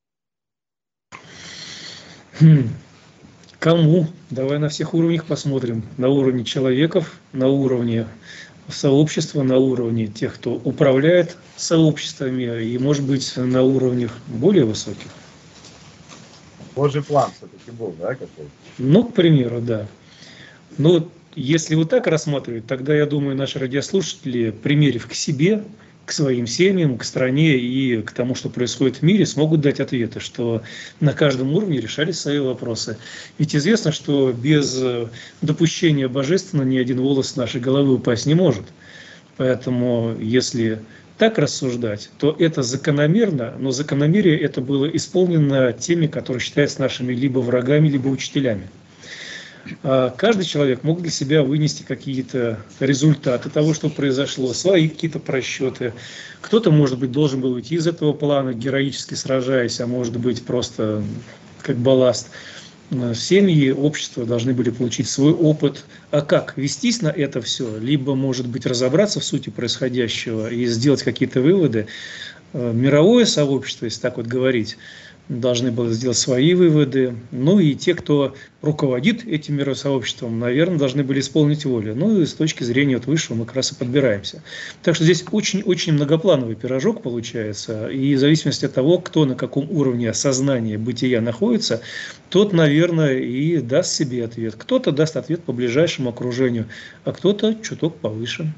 Хм. Кому? Давай на всех уровнях посмотрим. На уровне человеков, на уровне сообщества, на уровне тех, кто управляет сообществами, и, может быть, на уровнях более высоких. Божий план все-таки был, да, какой-то? Ну, к примеру, да. Но если вот так рассматривать, тогда, я думаю, наши радиослушатели, примерив к себе к своим семьям, к стране и к тому, что происходит в мире, смогут дать ответы, что на каждом уровне решались свои вопросы. Ведь известно, что без допущения божественного ни один волос с нашей головы упасть не может. Поэтому, если так рассуждать, то это закономерно, но закономерие это было исполнено теми, которые считаются нашими либо врагами, либо учителями. Каждый человек мог для себя вынести какие-то результаты того, что произошло, свои какие-то просчеты. Кто-то, может быть, должен был уйти из этого плана, героически сражаясь, а может быть, просто как балласт. Семьи, общество должны были получить свой опыт. А как вестись на это все? Либо, может быть, разобраться в сути происходящего и сделать какие-то выводы. Мировое сообщество, если так вот говорить, должны были сделать свои выводы. Ну и те, кто руководит этим миросообществом, наверное, должны были исполнить волю. Ну и с точки зрения вот высшего мы как раз и подбираемся. Так что здесь очень-очень многоплановый пирожок получается. И в зависимости от того, кто на каком уровне осознания бытия находится, тот, наверное, и даст себе ответ. Кто-то даст ответ по ближайшему окружению, а кто-то чуток повыше.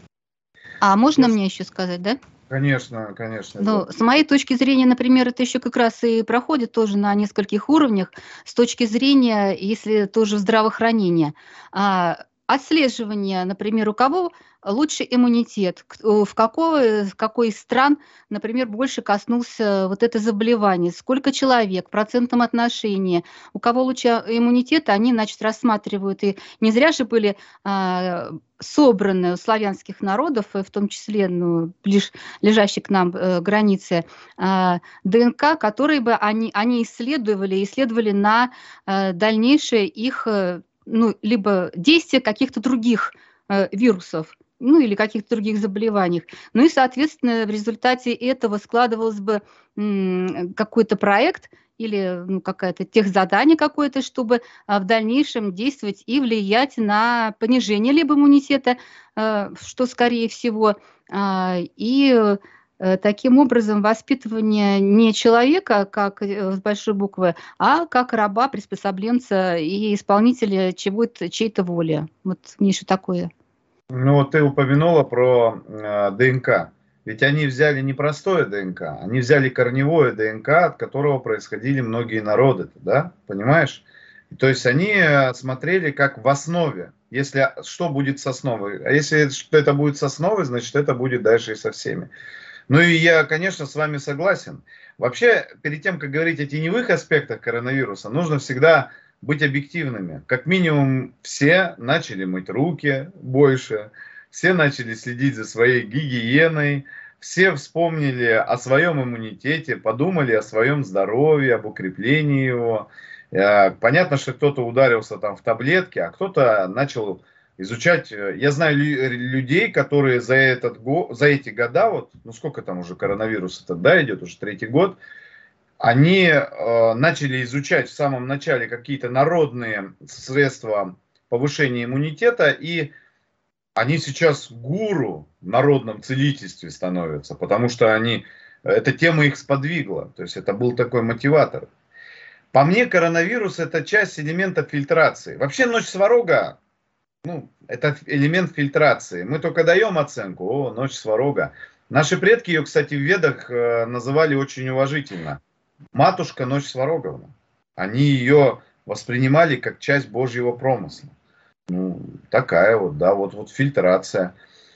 А можно мне еще сказать, да? Конечно, конечно. Ну, да. с моей точки зрения, например, это еще как раз и проходит тоже на нескольких уровнях, с точки зрения, если тоже здравоохранения. А, отслеживание, например, у кого лучше иммунитет, в какой, в какой из стран, например, больше коснулся вот это заболевание, сколько человек, в процентном отношении, у кого лучше иммунитет, они, значит, рассматривают. И не зря же были а, собраны у славянских народов, в том числе ну, ближ, лежащей к нам э, границе, э, ДНК, которые бы они, они исследовали, исследовали на э, дальнейшее их э, ну, либо действие каких-то других э, вирусов, ну или каких-то других заболеваний. Ну и, соответственно, в результате этого складывался бы м, какой-то проект или ну, какое-то техзадание какое-то, чтобы а, в дальнейшем действовать и влиять на понижение либо иммунитета, а, что скорее всего, а, и а, таким образом воспитывание не человека, как с большой буквы, а как раба, приспособленца и исполнителя чего-то, чьей-то воли. Вот мне еще такое. Ну вот ты упомянула про э, ДНК. Ведь они взяли не простое ДНК, они взяли корневое ДНК, от которого происходили многие народы, да, понимаешь? То есть они смотрели как в основе, если что будет с основой, а если это будет с основой, значит это будет дальше и со всеми. Ну и я, конечно, с вами согласен. Вообще, перед тем, как говорить о теневых аспектах коронавируса, нужно всегда быть объективными. Как минимум все начали мыть руки больше, все начали следить за своей гигиеной, все вспомнили о своем иммунитете, подумали о своем здоровье, об укреплении его. Понятно, что кто-то ударился там в таблетки, а кто-то начал изучать. Я знаю людей, которые за, этот год, за эти года, вот, ну сколько там уже коронавирус-то, да, идет уже третий год, они э, начали изучать в самом начале какие-то народные средства повышения иммунитета, и они сейчас гуру в народном целительстве становятся, потому что они, эта тема их сподвигла, то есть это был такой мотиватор. По мне, коронавирус это часть элементов фильтрации. Вообще ночь сварога, ну, это элемент фильтрации. Мы только даем оценку, о, ночь сварога. Наши предки ее, кстати, в Ведах э, называли очень уважительно. Матушка Ночь Свароговна. Они ее воспринимали как часть Божьего промысла. Ну, такая вот, да, вот, вот фильтрация.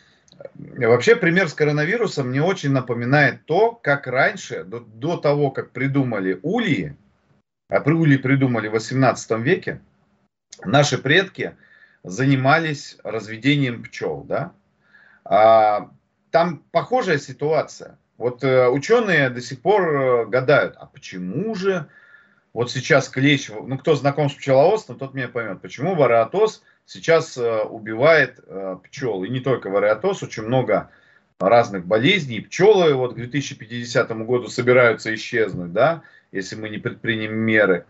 Вообще, пример с коронавирусом мне очень напоминает то, как раньше, до, до того, как придумали ульи, а ульи придумали в восемнадцатом веке, наши предки занимались разведением пчел, да. А, там похожая ситуация. Вот э, ученые до сих пор э, гадают, а почему же вот сейчас клещ, ну кто знаком с пчеловодством, тот меня поймет, почему вариатоз сейчас э, убивает э, пчел. И не только вариатоз, очень много разных болезней. Пчелы вот к две тысячи пятидесятому году собираются исчезнуть, да, если мы не предпримем меры.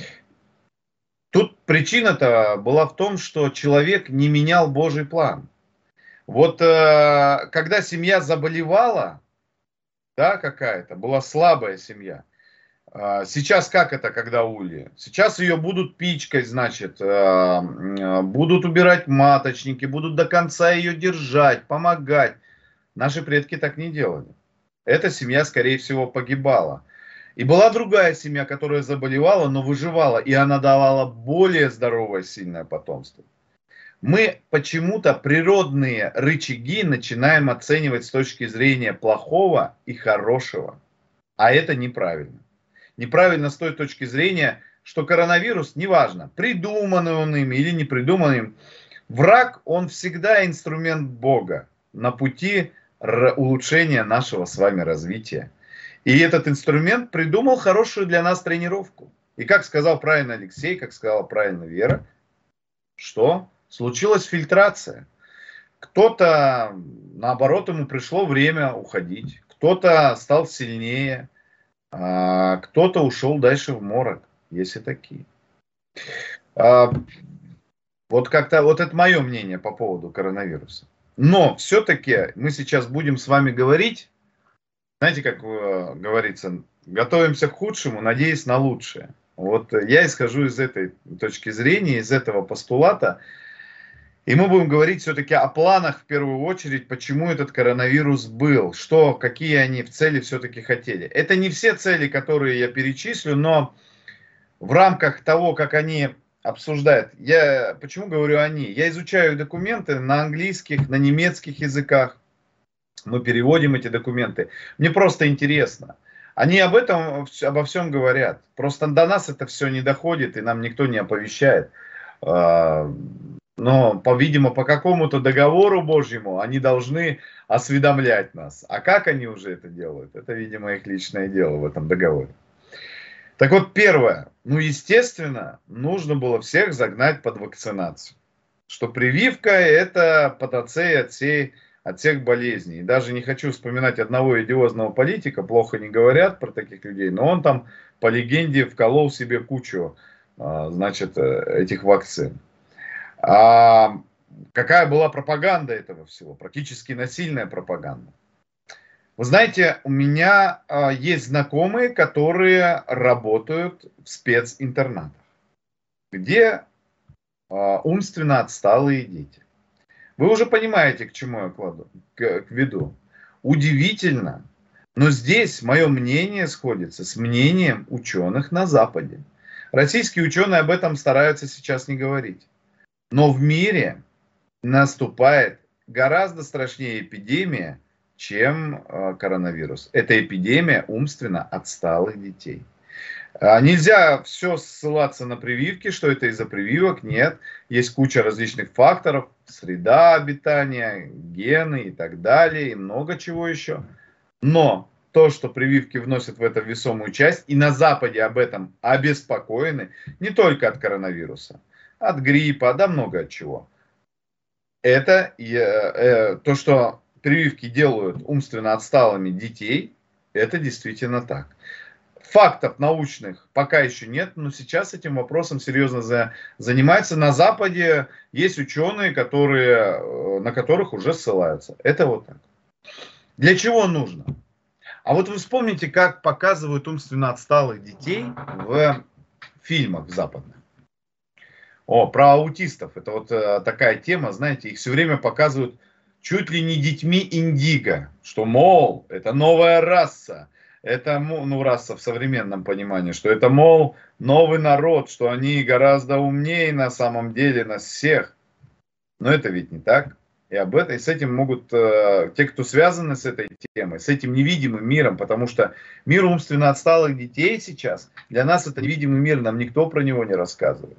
Тут причина-то была в том, что человек не менял Божий план. Вот э, когда семья заболевала, да, какая-то, была слабая семья. Сейчас как это, когда ульи? Сейчас ее будут пичкать, значит, будут убирать маточники, будут до конца ее держать, помогать. Наши предки так не делали. Эта семья, скорее всего, погибала. И была другая семья, которая заболевала, но выживала, и она давала более здоровое, сильное потомство. Мы почему-то природные рычаги начинаем оценивать с точки зрения плохого и хорошего. А это неправильно. Неправильно с той точки зрения, что коронавирус, неважно, придуманный он им или не придуманный им, враг, он всегда инструмент Бога на пути улучшения нашего с вами развития. И этот инструмент придумал хорошую для нас тренировку. И как сказал правильно Алексей, как сказала правильно Вера, что случилась фильтрация. Кто-то, наоборот, ему пришло время уходить. Кто-то стал сильнее, а кто-то ушел дальше в морок. Есть и такие. А, вот как-то, вот это мое мнение по поводу коронавируса. Но все-таки мы сейчас будем с вами говорить, знаете, как э, говорится, готовимся к худшему, надеясь на лучшее. Вот я исхожу из этой точки зрения, из этого постулата. И мы будем говорить все-таки о планах в первую очередь, почему этот коронавирус был, что, какие они в цели все-таки хотели. Это не все цели, которые я перечислю, но в рамках того, как они обсуждают, я почему говорю они? Я изучаю документы на английских, на немецких языках. Мы переводим эти документы. Мне просто интересно. Они об этом, обо всем говорят. Просто до нас это все не доходит, и нам никто не оповещает. Но, по-видимому, по какому-то договору Божьему они должны осведомлять нас. А как они уже это делают? Это, видимо, их личное дело в этом договоре. Так вот, первое. Ну, естественно, нужно было всех загнать под вакцинацию. Что прививка – это панацея от всей... от всех болезней. И даже не хочу вспоминать одного идиозного политика, плохо не говорят про таких людей, но он там, по легенде, вколол себе кучу, значит, этих вакцин. А какая была пропаганда этого всего? Практически насильная пропаганда. Вы знаете, у меня есть знакомые, которые работают в специнтернатах, где умственно отсталые дети. Вы уже понимаете, к чему я кладу, к, к веду. Удивительно, но здесь мое мнение сходится с мнением ученых на Западе. Российские ученые об этом стараются сейчас не говорить. Но в мире наступает гораздо страшнее эпидемия, чем э, коронавирус. Это эпидемия умственно отсталых детей. Нельзя все ссылаться на прививки, что это из-за прививок. Нет, есть куча различных факторов. Среда обитания, гены и так далее. И много чего еще. Но то, что прививки вносят в это весомую часть, и на Западе об этом обеспокоены, не только от коронавируса, от гриппа, да много от чего. Это э, э, то, что прививки делают умственно отсталыми детей, это действительно так. Фактов научных пока еще нет, но сейчас этим вопросом серьезно за, занимаются. На Западе есть ученые, которые, на которых уже ссылаются. Это вот так. Для чего нужно? А вот вы вспомните, как показывают умственно отсталых детей в фильмах западных. О, про аутистов. Это вот такая тема, знаете, их все время показывают чуть ли не детьми индиго, что, мол, это новая раса. Это, ну, раса в современном понимании, что это, мол, новый народ, что они гораздо умнее на самом деле нас всех. Но это ведь не так. И об этом, и с этим могут э, те, кто связаны с этой темой, с этим невидимым миром, потому что мир умственно отсталых детей сейчас, для нас это невидимый мир, нам никто про него не рассказывает.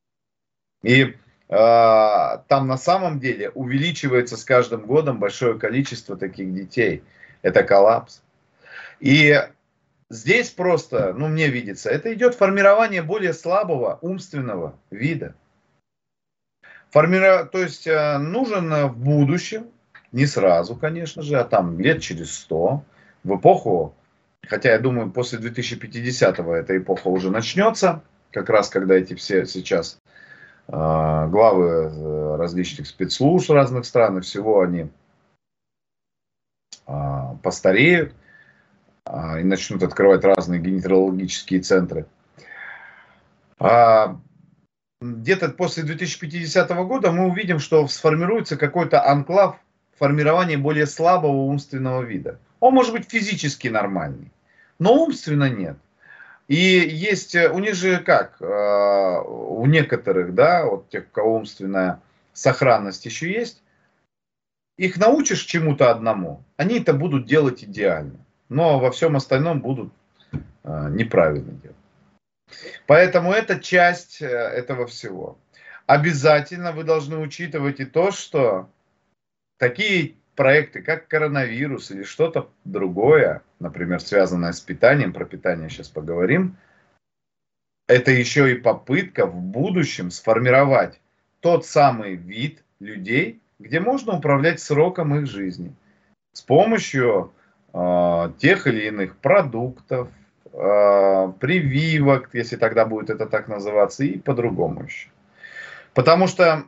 И э, там на самом деле увеличивается с каждым годом большое количество таких детей. Это коллапс. И здесь просто, ну мне видится, это идет формирование более слабого умственного вида. Формиров... То есть нужен в будущем, не сразу, конечно же, а там лет через сто, в эпоху, хотя я думаю, после две тысячи пятидесятого эта эпоха уже начнется, как раз когда эти все сейчас э, главы различных спецслужб разных стран и всего, они э, постареют и начнут открывать разные генетологические центры. Где-то после две тысячи пятидесятого года мы увидим, что сформируется какой-то анклав формирование более слабого умственного вида. Он может быть физически нормальный, но умственно нет. И есть, у них же как, у некоторых, да, вот тех, у кого умственная сохранность еще есть, их научишь чему-то одному, они это будут делать идеально, но во всем остальном будут неправильно делать. Поэтому это часть этого всего. Обязательно вы должны учитывать и то, что такие проекты, как коронавирус или что-то другое, например, связанное с питанием, про питание сейчас поговорим, это еще и попытка в будущем сформировать тот самый вид людей, где можно управлять сроком их жизни с помощью э, тех или иных продуктов, э, прививок, если тогда будет это так называться, и по-другому еще. Потому что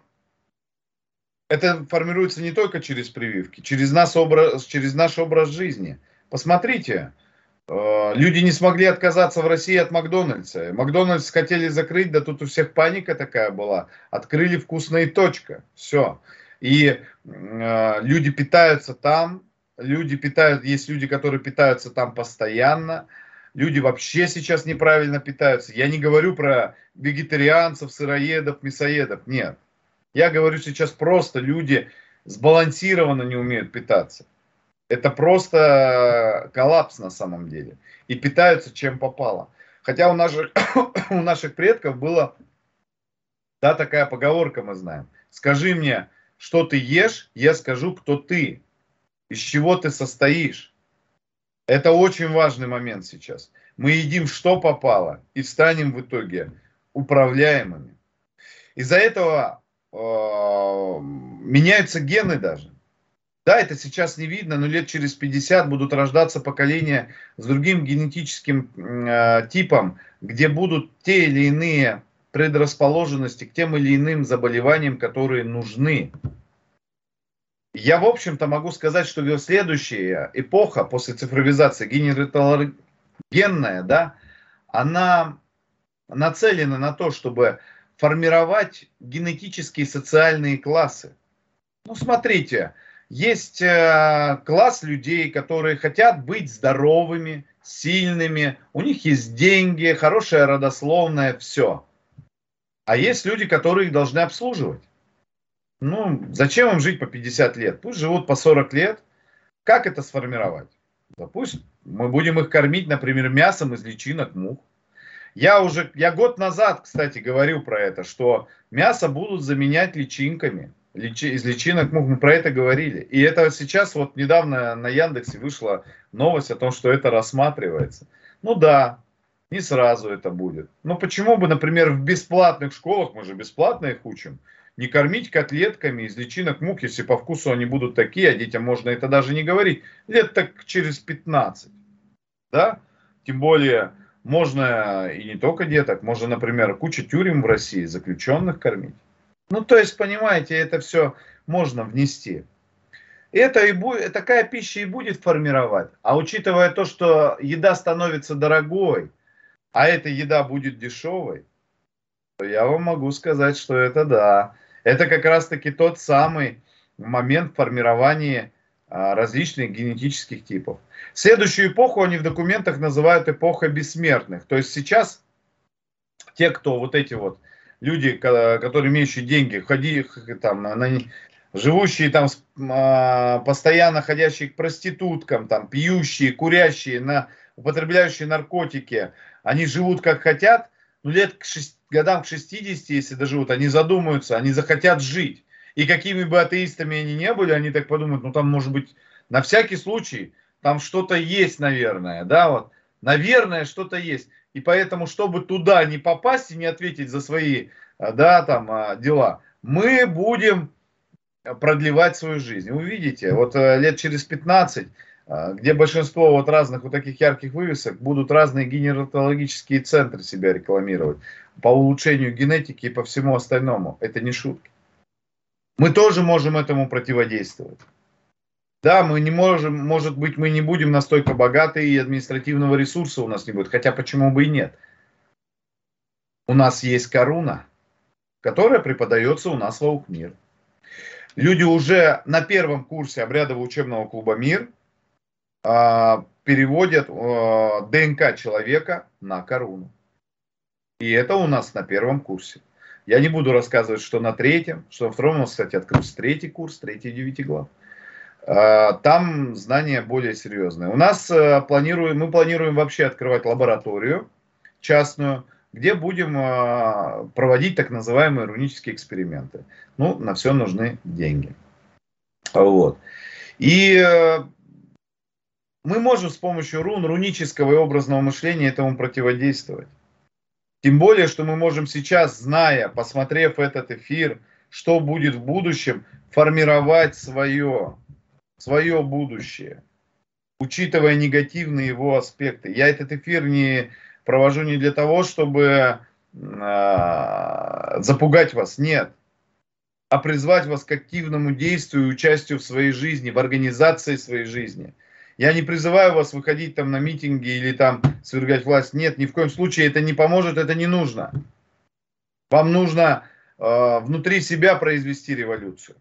это формируется не только через прививки, через, нас образ, через наш образ жизни. Посмотрите, э, люди не смогли отказаться в России от Макдональдса. Макдональдс хотели закрыть, да тут у всех паника такая была. Открыли вкусная точка. Все. И э, люди питаются там, люди питают, есть люди, которые питаются там постоянно. Люди вообще сейчас неправильно питаются. Я не говорю про вегетарианцев, сыроедов, мясоедов. Нет. Я говорю сейчас просто люди сбалансированно не умеют питаться. Это просто коллапс на самом деле. И питаются чем попало. Хотя у наших, у наших предков была, да, такая поговорка, мы знаем. Скажи мне, что ты ешь, я скажу, кто ты. Из чего ты состоишь. Это очень важный момент сейчас. Мы едим, что попало, и станем в итоге управляемыми. Из-за этого э, меняются гены даже. Да, это сейчас не видно, но лет через пятьдесят будут рождаться поколения с другим генетическим э, типом, где будут те или иные предрасположенности к тем или иным заболеваниям, которые нужны. Я, в общем-то, могу сказать, что следующая эпоха после цифровизации, генная, да, она нацелена на то, чтобы формировать генетические социальные классы. Ну, смотрите, есть э, класс людей, которые хотят быть здоровыми, сильными, у них есть деньги, хорошая родословная, все. А есть люди, которые их должны обслуживать. Ну, зачем им жить по пятьдесят лет? Пусть живут по сорок лет. Как это сформировать? Да пусть мы будем их кормить, например, мясом из личинок мух. Я уже, я год назад, кстати, говорил про это, что мясо будут заменять личинками. Личи, из личинок мух, мы про это говорили. И это сейчас вот недавно на Яндексе вышла новость о том, что это рассматривается. Ну да, не сразу это будет. Но почему бы, например, в бесплатных школах, мы же бесплатно их учим, не кормить котлетками из личинок мух, если по вкусу они будут такие, а детям можно это даже не говорить, лет так через пятнадцать. Да? Тем более, можно и не только деток, можно, например, кучу тюрем в России, заключенных кормить. Ну, то есть, понимаете, это все можно внести. Это и будет, такая пища и будет формировать. А учитывая то, что еда становится дорогой, а эта еда будет дешевой, то я вам могу сказать, что это да. Это как раз-таки тот самый момент формирования а, различных генетических типов. Следующую эпоху они в документах называют эпохой бессмертных. То есть сейчас те, кто вот эти вот люди, которые имеющие деньги, ходи, там, на, живущие там, а, постоянно ходящие к проституткам, там, пьющие, курящие, на, употребляющие наркотики, они живут как хотят, ну лет к шести годам к шестидесяти, если доживут, они задумаются, они захотят жить. И какими бы атеистами они не были, они так подумают, ну там может быть на всякий случай, там что-то есть, наверное, да, вот, наверное, что-то есть. И поэтому, чтобы туда не попасть и не ответить за свои, да, там, дела, мы будем продлевать свою жизнь. Вы видите, вот лет через пятнадцать, где большинство вот разных вот таких ярких вывесок будут разные генеалогические центры себя рекламировать по улучшению генетики и по всему остальному. Это не шутки. Мы тоже можем этому противодействовать. Да, мы не можем, может быть, мы не будем настолько богаты, и административного ресурса у нас не будет. Хотя почему бы и нет. У нас есть коруна, которая преподается у нас в Аукмир. Люди уже на первом курсе обрядового учебного клуба «Мир» а, переводят а, ДНК человека на коруну. И это у нас на первом курсе. Я не буду рассказывать, что на третьем, что на втором у нас, кстати, открылся третий курс, третий девяти глав. А, там знания более серьезные. У нас а, планируем, мы планируем вообще открывать лабораторию частную, где будем а, проводить так называемые рунические эксперименты. Ну, на все нужны деньги. Вот. И а, мы можем с помощью рун, рунического и образного мышления этому противодействовать. Тем более, что мы можем сейчас, зная, посмотрев этот эфир, что будет в будущем, формировать свое, свое будущее, учитывая негативные его аспекты. Я этот эфир не провожу не для того, чтобы э, запугать вас, нет, а призвать вас к активному действию и участию в своей жизни, в организации своей жизни. Я не призываю вас выходить там на митинги или там свергать власть. Нет, ни в коем случае это не поможет, это не нужно. Вам нужно э, внутри себя произвести революцию.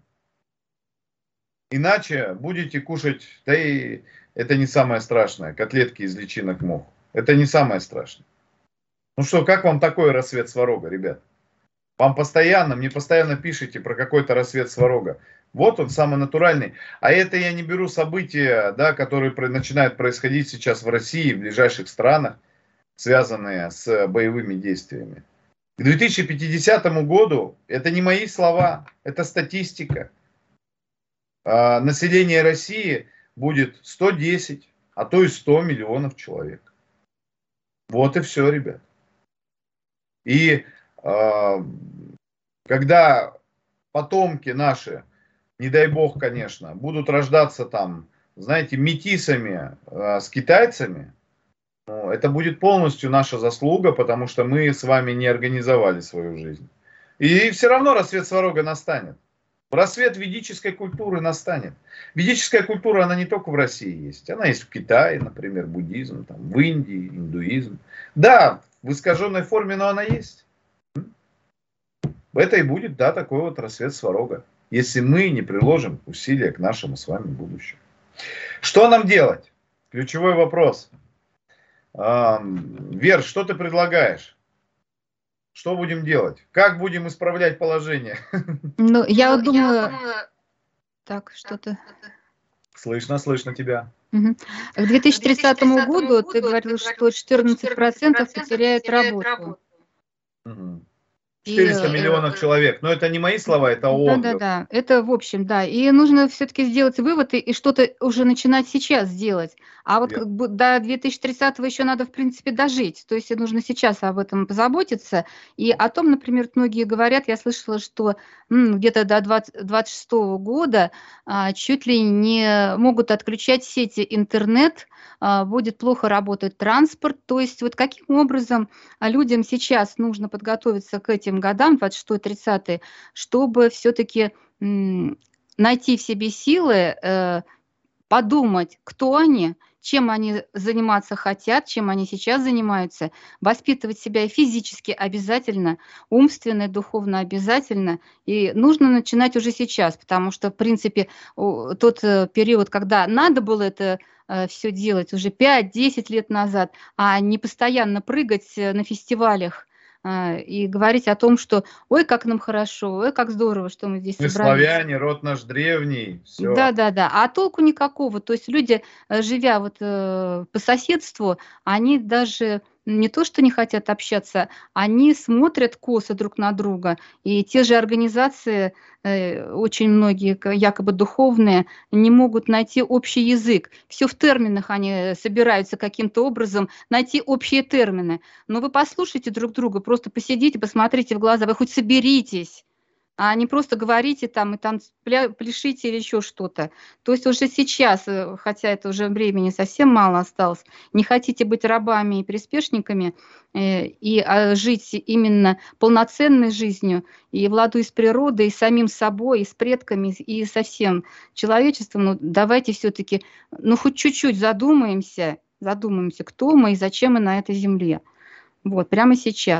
Иначе будете кушать, да и это не самое страшное, котлетки из личинок мух. Это не самое страшное. Ну что, как вам такой рассвет Сварога, ребят? Вам постоянно, мне постоянно пишите про какой-то рассвет Сварога. Вот он, самый натуральный. А это я не беру события, да, которые начинают происходить сейчас в России, в ближайших странах, связанные с боевыми действиями. К две тысячи пятидесятому году, это не мои слова, это статистика. А, население России будет сто десять, а то и сто миллионов человек. Вот и все, ребят. И а, когда потомки наши, не дай бог, конечно, будут рождаться там, знаете, метисами э, с китайцами, ну, это будет полностью наша заслуга, потому что мы с вами не организовали свою жизнь. И все равно рассвет Сварога настанет. Рассвет ведической культуры настанет. Ведическая культура, она не только в России есть. Она есть в Китае, например, буддизм, там, в Индии, индуизм. Да, в искаженной форме, но она есть. Это и будет, да, такой вот рассвет Сварога, если мы не приложим усилия к нашему с вами будущему. Что нам делать? Ключевой вопрос. Вер, что ты предлагаешь? Что будем делать? Как будем исправлять положение? Ну, я вот думаю... Так, что-то... Слышно, слышно тебя. Угу. К две тысячи тридцатому году ты говорил, что четырнадцать процентов потеряют работу. Угу. четыреста миллионов человек. Но это не мои слова, это ООН. Да, да, да. Это в общем, да. И нужно все-таки сделать вывод и, и что-то уже начинать сейчас делать. А вот как бы до две тысячи тридцатого еще надо, в принципе, дожить. То есть нужно сейчас об этом позаботиться. И о том, например, многие говорят, я слышала, что м, где-то до двадцать шестого года а, чуть ли не могут отключать сети интернет, а, будет плохо работать транспорт. То есть вот каким образом людям сейчас нужно подготовиться к этим годам, двадцать шестой тридцатый, чтобы все-таки м, найти в себе силы, э, подумать, кто они, чем они заниматься хотят, чем они сейчас занимаются, воспитывать себя и физически обязательно, умственно и духовно обязательно. И нужно начинать уже сейчас, потому что, в принципе, тот период, когда надо было это все делать уже пять-десять лет назад, а не постоянно прыгать на фестивалях и говорить о том, что ой, как нам хорошо, ой, как здорово, что мы здесь мы собрались. Славяне, род наш древний. Все. Да, да, да. А толку никакого. То есть люди, живя вот э, по соседству, они даже не то, что не хотят общаться, они смотрят косо друг на друга. И те же организации, э, очень многие якобы духовные, не могут найти общий язык. Все в терминах они собираются каким-то образом найти общие термины. Но вы послушайте друг друга, просто посидите, посмотрите в глаза, вы хоть соберитесь. А не просто говорите там и там пляшите или еще что-то. То есть уже сейчас, хотя это уже времени совсем мало осталось, не хотите быть рабами и приспешниками э, и а, жить именно полноценной жизнью, и в ладу и с природой, и с самим собой, и с предками, и со всем человечеством, ну давайте все-таки, ну хоть чуть-чуть задумаемся, задумаемся, кто мы и зачем мы на этой земле. Вот, прямо сейчас.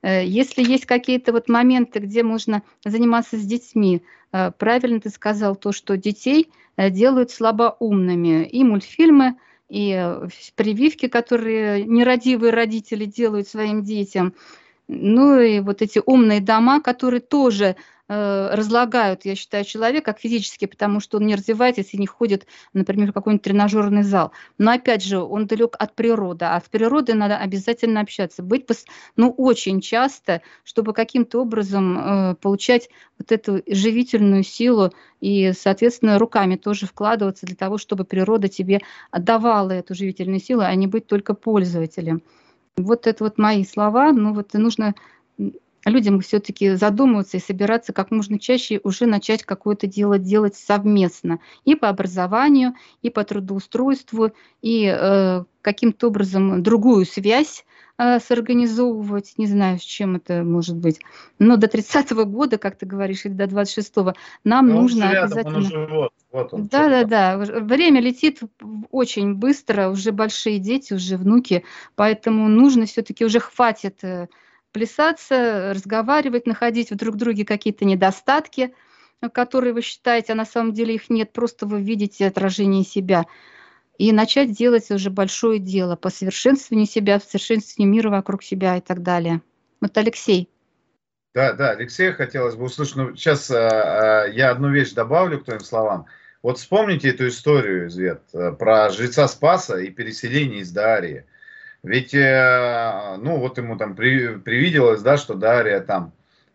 Если есть какие-то вот моменты, где можно заниматься с детьми, правильно ты сказал то, что детей делают слабоумными. И мультфильмы, и прививки, которые нерадивые родители делают своим детям. Ну и вот эти умные дома, которые тоже э, разлагают, я считаю, человека как физически, потому что он не развивается, если не ходит, например, в какой-нибудь тренажерный зал. Но опять же, он далек от природы, а с природой надо обязательно общаться, быть ну, очень часто, чтобы каким-то образом э, получать вот эту живительную силу и, соответственно, руками тоже вкладываться для того, чтобы природа тебе отдавала эту живительную силу, а не быть только пользователем. Вот это вот мои слова, но вот нужно людям все-таки задумываться и собираться как можно чаще, уже начать какое-то дело делать совместно. И по образованию, и по трудоустройству, и э, каким-то образом другую связь э, сорганизовывать. Не знаю, с чем это может быть. Но до тридцатого года, как ты говоришь, или до двадцать шестого, нам Но нужно он рядом, обязательно... Он уже вот, вот он, да, да, да. Время летит очень быстро, уже большие дети, уже внуки, поэтому нужно все-таки уже хватит плясаться, разговаривать, находить в друг друге какие-то недостатки, которые вы считаете, а на самом деле их нет, просто вы видите отражение себя. И начать делать уже большое дело по совершенствованию себя, по совершенствованию мира вокруг себя и так далее. Вот Алексей. Да, да, Алексея хотелось бы услышать. Но сейчас а, я одну вещь добавлю к твоим словам. Вот вспомните эту историю, Свет, про жреца Спаса и переселение из Дарии. Ведь, ну, вот ему там при, привиделось, да, что Дария там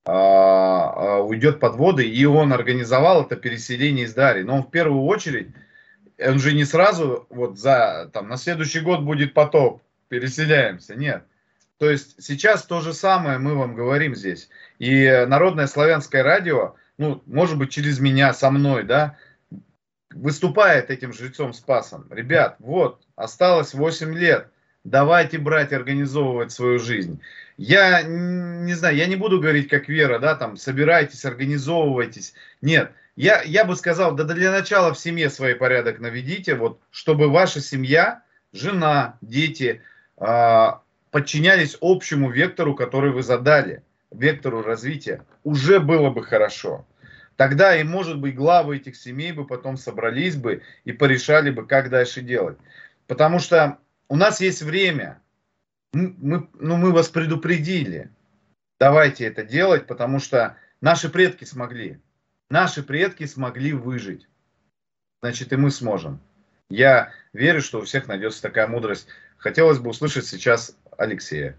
а, уйдет под воды, и он организовал это переселение из Дарии. Но он в первую очередь, он же не сразу, вот за, там, на следующий год будет потоп, переселяемся, нет. То есть сейчас то же самое мы вам говорим здесь. И Народное славянское радио, ну, может быть, через меня, со мной, да, выступает этим жрецом Спасом. Ребят, вот, осталось восемь лет. Давайте брать, организовывать свою жизнь. Я не знаю, я не буду говорить как Вера, да, там, собирайтесь, организовывайтесь. Нет, я, я бы сказал, да для начала в семье свой порядок наведите, вот, чтобы ваша семья, жена, дети э, подчинялись общему вектору, который вы задали, вектору развития. Уже было бы хорошо. Тогда и, может быть, главы этих семей бы потом собрались бы и порешали бы, как дальше делать. Потому что у нас есть время. Мы, ну, мы вас предупредили. Давайте это делать, потому что наши предки смогли. Наши предки смогли выжить. Значит, и мы сможем. Я верю, что у всех найдется такая мудрость. Хотелось бы услышать сейчас Алексея.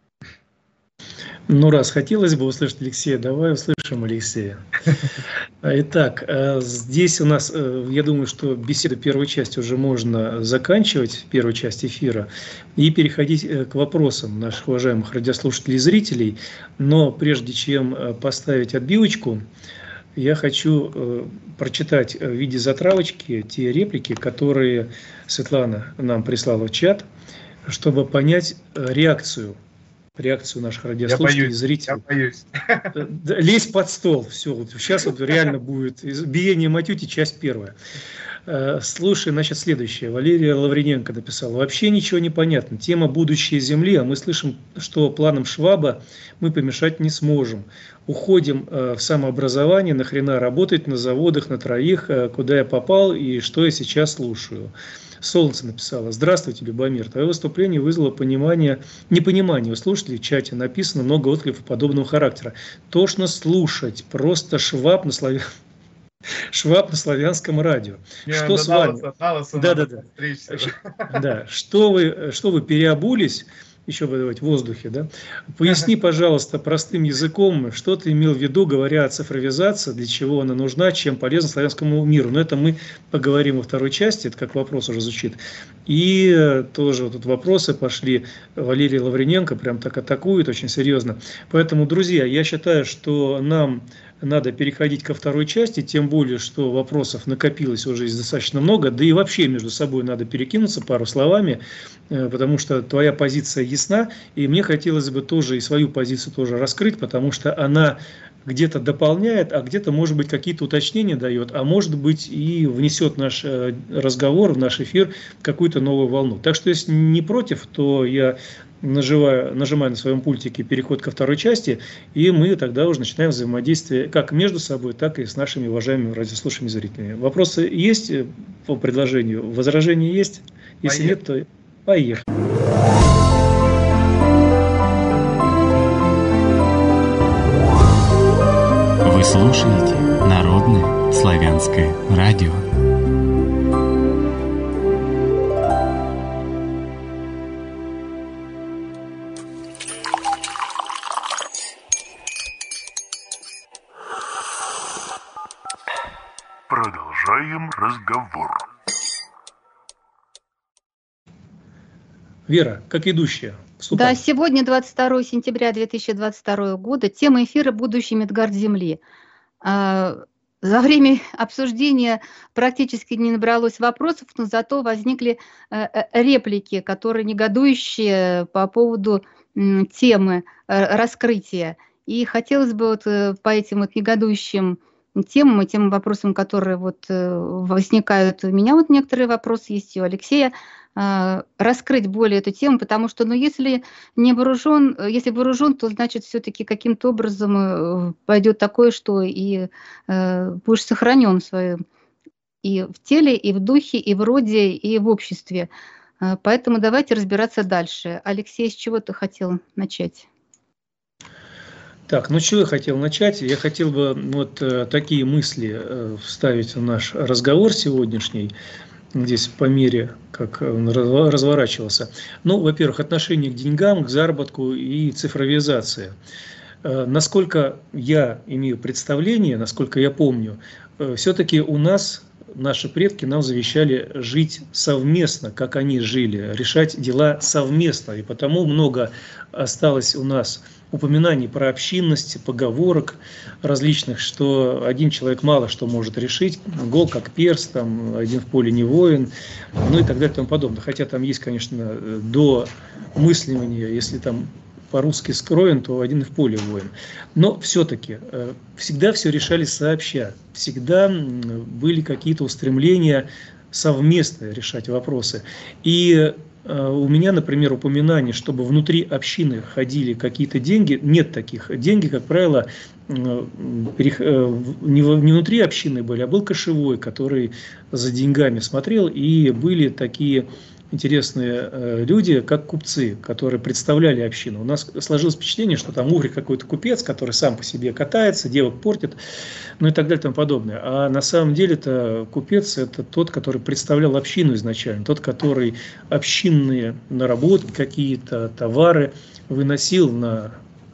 Ну, раз хотелось бы услышать Алексея, давай услышим Алексея. Итак, здесь у нас, я думаю, что беседу первой части уже можно заканчивать, первую часть эфира, и переходить к вопросам наших уважаемых радиослушателей и зрителей. Но прежде чем поставить отбивочку, я хочу прочитать в виде затравочки те реплики, которые Светлана нам прислала в чат, чтобы понять реакцию. реакцию наших радиослушателей и зрителей. Я боюсь. Лезь под стол. Все, вот сейчас вот реально будет биение матюти, часть первая. Слушай, значит, следующее. Валерия Лавриненко написала. Вообще ничего не понятно. Тема будущей Земли, а мы слышим, что планам Шваба мы помешать не сможем. Уходим в самообразование, нахрена работать на заводах на троих, куда я попал и что я сейчас слушаю. Солнце написала. Здравствуйте, Любомир. Твое выступление вызвало понимание, непонимание у слушателей в чате. Написано много откликов подобного характера. Тошно слушать. Просто шваб на, славя... шваб на славянском радио. Не, что с вами? Да, да, да. Да. Что вы, что вы переобулись? Еще выдавать в воздухе, да? Поясни, пожалуйста, простым языком, что ты имел в виду, говоря о цифровизации, для чего она нужна, чем полезна славянскому миру. Но это мы поговорим во второй части, это как вопрос уже звучит. И тоже вот тут вопросы пошли. Валерий Лавриненко прям так атакует очень серьезно. Поэтому, друзья, я считаю, что нам надо переходить ко второй части, тем более, что вопросов накопилось уже достаточно много, да и вообще между собой надо перекинуться пару словами, потому что твоя позиция ясна, и мне хотелось бы тоже и свою позицию тоже раскрыть, потому что она где-то дополняет, а где-то, может быть, какие-то уточнения дает, а может быть и внесет наш разговор в наш эфир какую-то новую волну. Так что, если не против, то я нажимая, нажимая на своем пультике переход ко второй части, и мы тогда уже начинаем взаимодействие как между собой, так и с нашими уважаемыми радиослушателями и зрителями. Вопросы есть по предложению? Возражения есть? Если поехали. Нет, то поехали. Вы слушаете Народное славянское радио. Продолжаем разговор. Вера, как ведущая, вступай. Да, сегодня двадцать второе сентября две тысячи двадцать второго года. Тема эфира «Будущий Мидгард Земли». За время обсуждения практически не набралось вопросов, но зато возникли реплики, которые негодующие по поводу темы раскрытия. И хотелось бы вот по этим вот негодующим темам и тем вопросам, которые вот возникают у меня, вот некоторые вопросы есть и у Алексея, раскрыть более эту тему, потому что, ну, если не вооружен, если вооружен, то значит все-таки каким-то образом пойдет такое, что и э, будешь сохранен в своем и в теле, и в духе, и в роде, и в обществе. Поэтому давайте разбираться дальше. Алексей, с чего ты хотел начать? Так, ну что я хотел начать? Я хотел бы вот э, такие мысли э, вставить в наш разговор сегодняшний, здесь по мере, как он разворачивался. Ну, во-первых, отношение к деньгам, к заработку и цифровизация. Э, насколько я имею представление, насколько я помню, э, все-таки у нас наши предки нам завещали жить совместно, как они жили, решать дела совместно. И потому много осталось у нас упоминаний про общинность, поговорок различных, что один человек мало что может решить, гол как перст, там, один в поле не воин, ну и так далее и тому подобное. Хотя там есть, конечно, до мысливания, если там по-русски скроен, то один в поле воин. Но все-таки всегда все решали сообща, всегда были какие-то устремления совместно решать вопросы. И у меня, например, упоминание, чтобы внутри общины ходили какие-то деньги, нет таких. Деньги, как правило, не внутри общины были, а был кошевой, который за деньгами смотрел, и были такие интересные люди, как купцы, которые представляли общину. У нас сложилось впечатление, что там угрик какой-то купец, который сам по себе катается, девок портит, ну и так далее и тому подобное. А на самом деле-то купец – это тот, который представлял общину изначально, тот, который общинные наработки, какие-то товары выносил на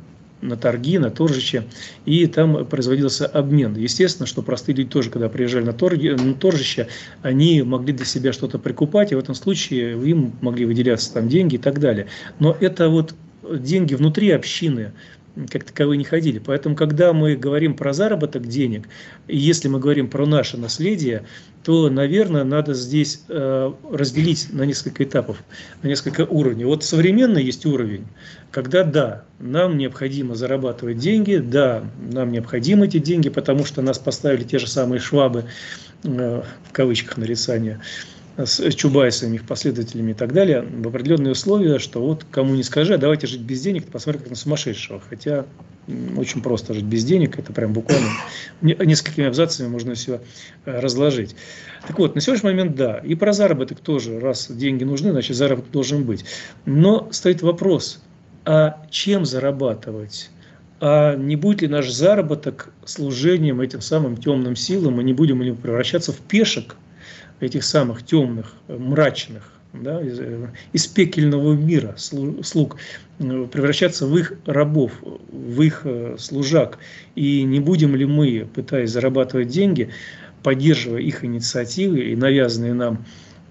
на торги, на торжище, и там производился обмен. Естественно, что простые люди тоже, когда приезжали на, торги, на торжище, они могли для себя что-то прикупать, и в этом случае им могли выделяться там деньги и так далее. Но это вот деньги внутри общины как таковые не ходили. Поэтому, когда мы говорим про заработок денег, и если мы говорим про наше наследие, то, наверное, надо здесь э, разделить на несколько этапов, на несколько уровней. Вот современный есть уровень, когда да, нам необходимо зарабатывать деньги, да, нам необходимы эти деньги, потому что нас поставили те же самые швабы, э, в кавычках нарицания, с Чубайсами, их последователями и так далее, в определенные условия, что вот кому не скажи, а давайте жить без денег, ты посмотри, как на сумасшедшего. Хотя очень просто жить без денег, это прям буквально несколькими абзацами можно все разложить. Так вот, на сегодняшний момент да, и про заработок тоже, раз деньги нужны, значит заработок должен быть. Но стоит вопрос, а чем зарабатывать? А не будет ли наш заработок служением этим самым темным силам, и не будем ли превращаться в пешек этих самых темных, мрачных, да, из, из пекельного мира слуг, превращаться в их рабов, в их служак. И не будем ли мы, пытаясь зарабатывать деньги, поддерживая их инициативы и навязанные нам,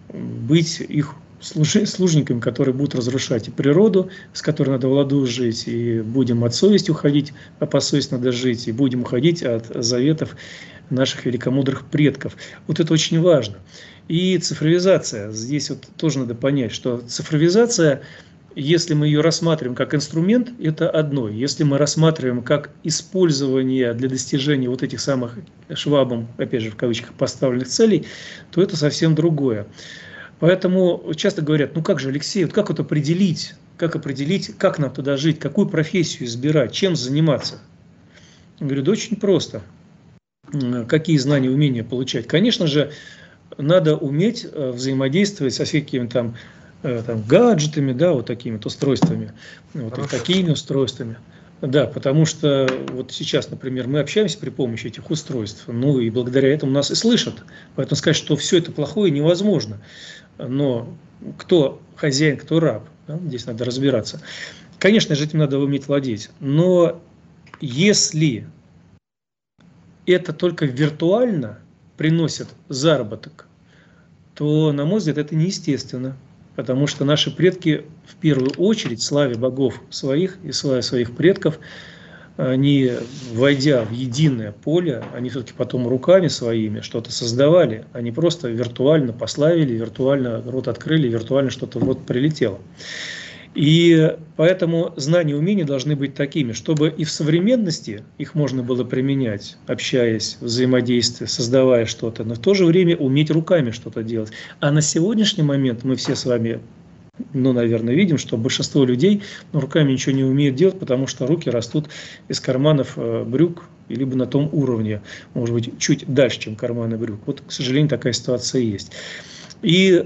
быть их служниками, которые будут разрушать и природу, с которой надо в ладу жить, и будем от совести уходить, а по совести надо жить, и будем уходить от заветов наших великомудрых предков. Вот это очень важно. И цифровизация. Здесь вот тоже надо понять, что цифровизация, если мы ее рассматриваем как инструмент, это одно. Если мы рассматриваем как использование для достижения вот этих самых швабом, опять же в кавычках, поставленных целей, то это совсем другое. Поэтому часто говорят, ну как же, Алексей, вот как вот определить, как определить, как нам туда жить, какую профессию избирать, чем заниматься. Я говорю, да очень просто. Какие знания, умения получать? Конечно же, надо уметь взаимодействовать со всякими там, там гаджетами, да, вот такими вот устройствами, вот, вот такими устройствами. Да, потому что вот сейчас, например, мы общаемся при помощи этих устройств, ну и благодаря этому нас и слышат. Поэтому сказать, что все это плохое, невозможно. Но кто хозяин, кто раб, да? Здесь надо разбираться. Конечно же, этим надо уметь владеть. Но если это только виртуально приносит заработок, то, на мой взгляд, это неестественно. Потому что наши предки, в первую очередь, славя богов своих и славя своих предков, они, войдя в единое поле, они все-таки потом руками своими что-то создавали. Они просто виртуально пославили, виртуально рот открыли, виртуально что-то в рот прилетело. И поэтому знания и умения должны быть такими, чтобы и в современности их можно было применять, общаясь, взаимодействуя, создавая что-то, но в то же время уметь руками что-то делать. А на сегодняшний момент мы все с вами, ну, наверное, видим, что большинство людей ну, руками ничего не умеют делать, потому что руки растут из карманов брюк, либо на том уровне, может быть, чуть дальше, чем карманы брюк. Вот, к сожалению, такая ситуация есть. И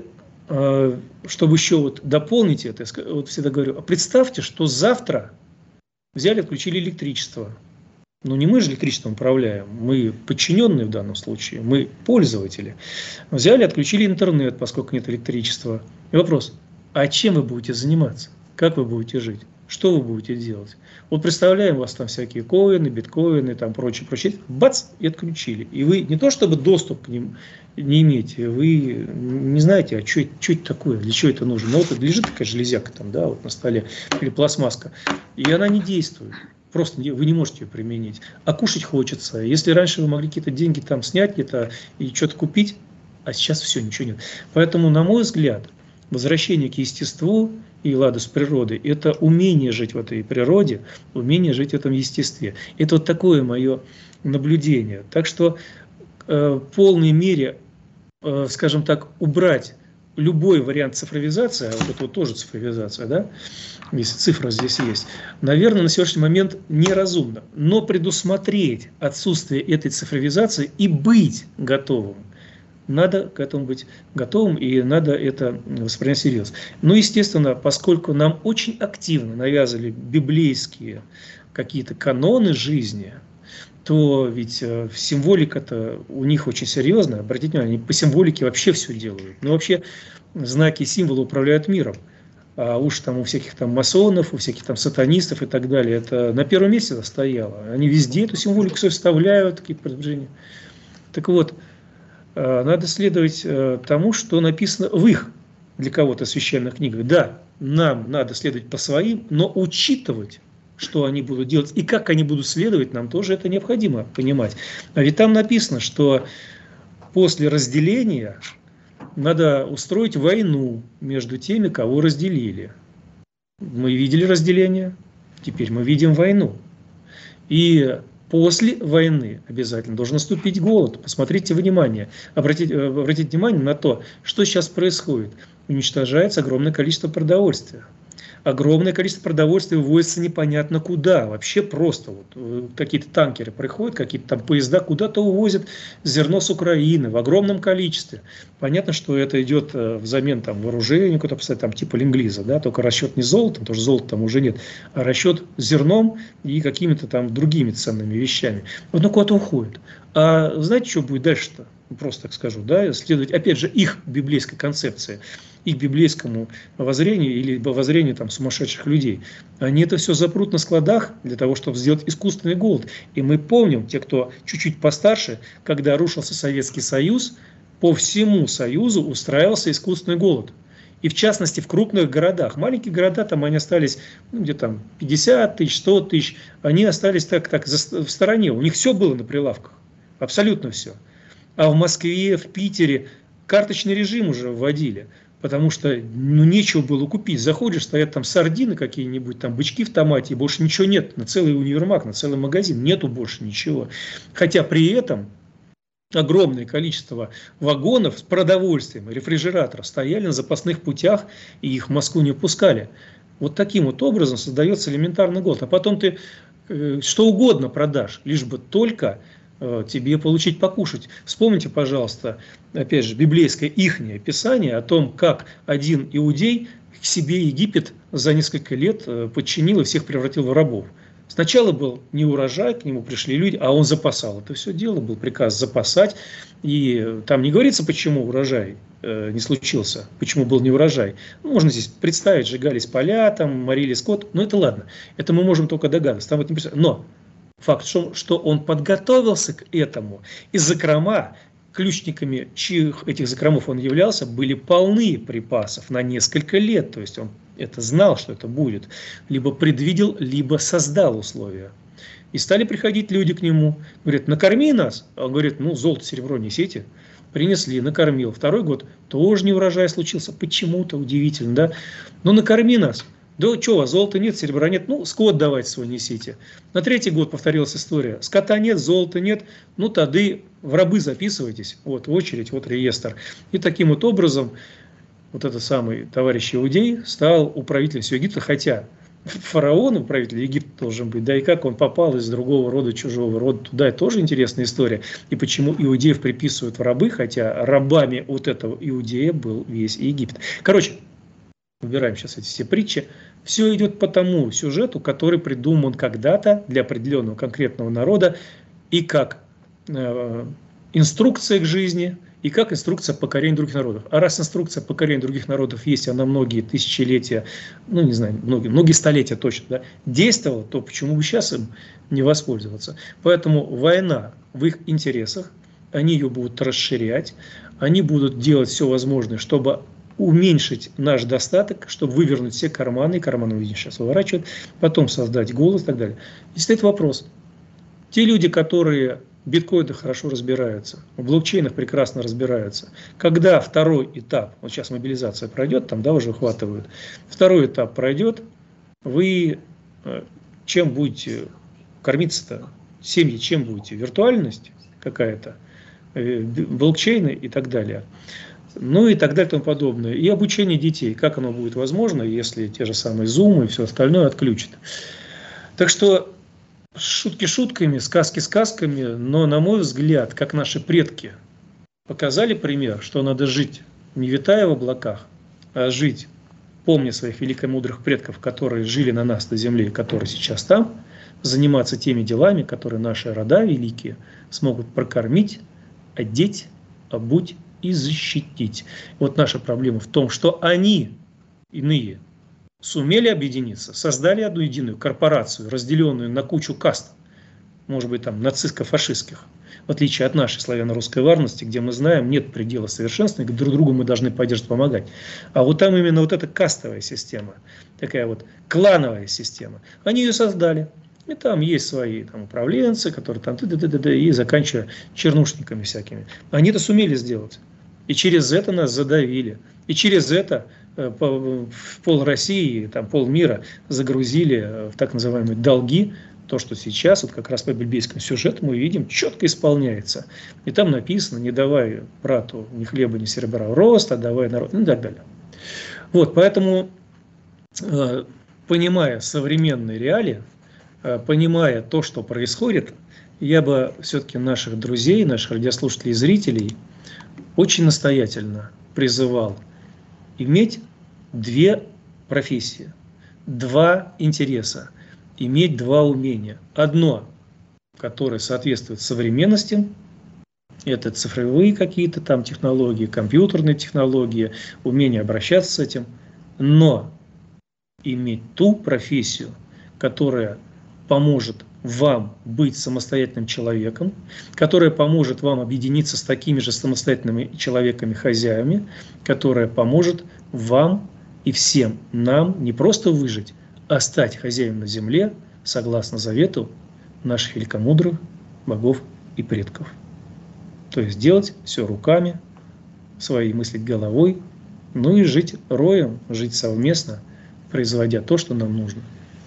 чтобы еще вот дополнить это, вот всегда говорю, представьте, что завтра взяли, отключили электричество. Ну, не мы же электричеством управляем, мы подчиненные в данном случае, мы пользователи. Взяли, отключили интернет, поскольку нет электричества. И вопрос, а чем вы будете заниматься? Как вы будете жить? Что вы будете делать? Вот представляем, у вас там всякие коины, биткоины, там прочее, прочее. Бац, и отключили. И вы не то чтобы доступ к ним не имеете, вы не знаете, а что, что это такое, для чего это нужно. Ну, вот лежит такая железяка там, да, вот на столе, или пластмасска, и она не действует. Просто вы не можете ее применить. А кушать хочется. Если раньше вы могли какие-то деньги там снять где-то и что-то купить, а сейчас все, ничего нет. Поэтому, на мой взгляд, возвращение к естеству и ладос природы – это умение жить в этой природе, умение жить в этом естестве. Это вот такое мое наблюдение. Так что э, в полной мере, э, скажем так, убрать любой вариант цифровизации, а вот это вот тоже цифровизация, да, если цифра здесь есть, наверное, на сегодняшний момент неразумно. Но предусмотреть отсутствие этой цифровизации и быть готовым. Надо к этому быть готовым, и надо это воспринять серьезно. Ну, естественно, поскольку нам очень активно навязывали библейские какие-то каноны жизни, то ведь символика-то у них очень серьезная. Обратите внимание, они по символике вообще все делают. Ну, вообще, знаки и символы управляют миром. А уж там у всяких там масонов, у всяких там сатанистов и так далее, это на первом месте стояло. Они везде эту символику все вставляют, какие-то предложения. Так вот, надо следовать тому, что написано в их для кого-то священных книгах. Да, нам надо следовать по своим, но учитывать, что они будут делать и как они будут следовать, нам тоже это необходимо понимать. А ведь там написано, что после разделения надо устроить войну между теми, кого разделили. Мы видели разделение, теперь мы видим войну. И после войны обязательно должен наступить голод. Посмотрите внимание, обратите, обратите внимание на то, что сейчас происходит. Уничтожается огромное количество продовольствия. Огромное количество продовольствия вывозится непонятно куда. Вообще просто вот какие-то танкеры приходят, какие-то там поезда куда-то увозят зерно с Украины в огромном количестве. Понятно, что это идет взамен там вооружению, куда поставить, там типа ленд-лиза, да, только расчет не золотом, потому что золота там уже нет, а расчет зерном и какими-то там другими ценными вещами. Вот оно куда-то уходит. А знаете, что будет дальше-то? Просто так скажу, да, следовать, опять же, их библейской концепции, их библейскому воззрению или воззрению там сумасшедших людей. Они это все запрут на складах для того, чтобы сделать искусственный голод. И мы помним, те, кто чуть-чуть постарше, когда рушился Советский Союз, по всему Союзу устраивался искусственный голод. И в частности в крупных городах. Маленькие города, там они остались, ну, где там пятьдесят тысяч, сто тысяч, они остались так, так в стороне. У них все было на прилавках. Абсолютно все. А в Москве, в Питере карточный режим уже вводили, потому что ну, нечего было купить. Заходишь, стоят там сардины какие-нибудь, там бычки в томате, и больше ничего нет. На целый универмаг, на целый магазин нету больше ничего. Хотя при этом огромное количество вагонов с продовольствием, рефрижераторов стояли на запасных путях, и их в Москву не пускали. Вот таким вот образом создается элементарный голод. А потом ты э, что угодно продашь, лишь бы только э, тебе получить покушать. Вспомните, пожалуйста, опять же, библейское ихнее писание о том, как один иудей к себе Египет за несколько лет э, подчинил и всех превратил в рабов. Сначала был не урожай, к нему пришли люди, а он запасал. Это все дело, был приказ запасать. И там не говорится, почему урожай э, не случился, почему был не урожай. Ну, можно здесь представить, сжигались поля, там, морили скот. Но это ладно, это мы можем только догадываться. Там это не представить. Но факт, что, что он подготовился к этому, и закрома, ключниками, чьих этих закромов он являлся, были полны припасов на несколько лет. То есть он это знал, что это будет. Либо предвидел, либо создал условия. И стали приходить люди к нему. Говорят, накорми нас. А он говорит, ну, золото, серебро несите. Принесли, накормил. Второй год тоже не урожай случился. Почему-то удивительно, да? Ну, накорми нас. Да что, у вас золота нет, серебра нет, ну, скот давайте свой несите. На третий год повторилась история. Скота нет, золота нет, ну, тады в рабы записывайтесь. Вот очередь, вот реестр. И таким вот образом вот этот самый товарищ Иудей стал управителем всего Египта, хотя фараон, управитель Египта должен быть, да и как он попал из другого рода, чужого рода туда, это тоже интересная история. И почему иудеев приписывают в рабы, хотя рабами вот этого иудея был весь Египет. Короче, убираем сейчас эти все притчи. Все идет по тому сюжету, который придуман когда-то для определенного конкретного народа и как э, инструкция к жизни, и как инструкция покорения других народов. А раз инструкция покорения других народов есть, она многие тысячелетия, ну не знаю, многие, многие столетия точно, да, действовала, то почему бы сейчас им не воспользоваться? Поэтому война в их интересах, они ее будут расширять, они будут делать все возможное, чтобы уменьшить наш достаток, чтобы вывернуть все карманы, и карманы, видишь, сейчас выворачивают, потом создать голод и так далее. И стоит вопрос. Те люди, которые в биткоинах хорошо разбираются, в блокчейнах прекрасно разбираются, когда второй этап, вот сейчас мобилизация пройдет, там, да, уже ухватывают, второй этап пройдет, вы чем будете кормиться-то? Семьи чем будете? Виртуальность какая-то, блокчейны и так далее. Ну и так далее и тому подобное. И обучение детей, как оно будет возможно, если те же самые Zoom и все остальное отключат. Так что шутки шутками, сказки сказками, но, на мой взгляд, как наши предки показали пример, что надо жить не витая в облаках, а жить, помня своих великомудрых предков, которые жили на нас, на земле, которые сейчас там, заниматься теми делами, которые наши рода великие смогут прокормить, одеть, обуть и защитить. Вот наша проблема в том, что они, иные, сумели объединиться, создали одну единую корпорацию, разделенную на кучу каст, может быть, там, нацистско-фашистских, в отличие от нашей славяно-русской варности, где мы знаем, нет предела совершенства, и друг другу мы должны поддерживать, помогать. А вот там именно вот эта кастовая система, такая вот клановая система, они ее создали. И там есть свои там, управленцы, которые там и заканчивая чернушниками всякими. Они это сумели сделать. И через это нас задавили. И через это в пол России, там, пол мира загрузили в так называемые долги. То, что сейчас, вот как раз по библейскому сюжету мы видим, четко исполняется. И там написано, не давай брату ни хлеба, ни серебра роста, давай народ, ну и так далее. Вот, поэтому, понимая современные реалии, понимая то, что происходит, я бы все-таки наших друзей, наших радиослушателей и зрителей очень настоятельно призывал иметь две профессии, два интереса, иметь два умения. Одно, которое соответствует современности, это цифровые какие-то там технологии, компьютерные технологии, умение обращаться с этим, но иметь ту профессию, которая поможет вам быть самостоятельным человеком, которая поможет вам объединиться с такими же самостоятельными человеками-хозяевами, которая поможет вам и всем нам не просто выжить, а стать хозяином на земле, согласно завету наших великомудрых богов и предков. То есть делать все руками, своей мыслить головой, ну и жить роем, жить совместно, производя то, что нам нужно.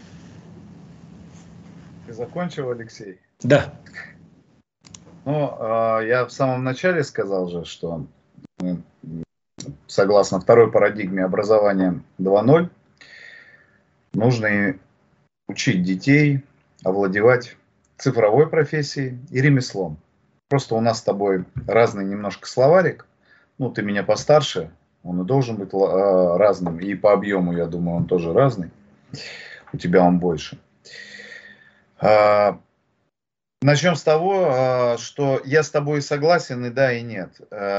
Закончил, Алексей? Да. Ну, я в самом начале сказал же, что согласно второй парадигме образования два ноль, нужно учить детей овладевать цифровой профессией и ремеслом. Просто у нас с тобой разный немножко словарик. Ну, ты меня постарше, он и должен быть разным. И по объему, я думаю, он тоже разный. У тебя он больше. Начнем с того, что я с тобой согласен и да, и нет.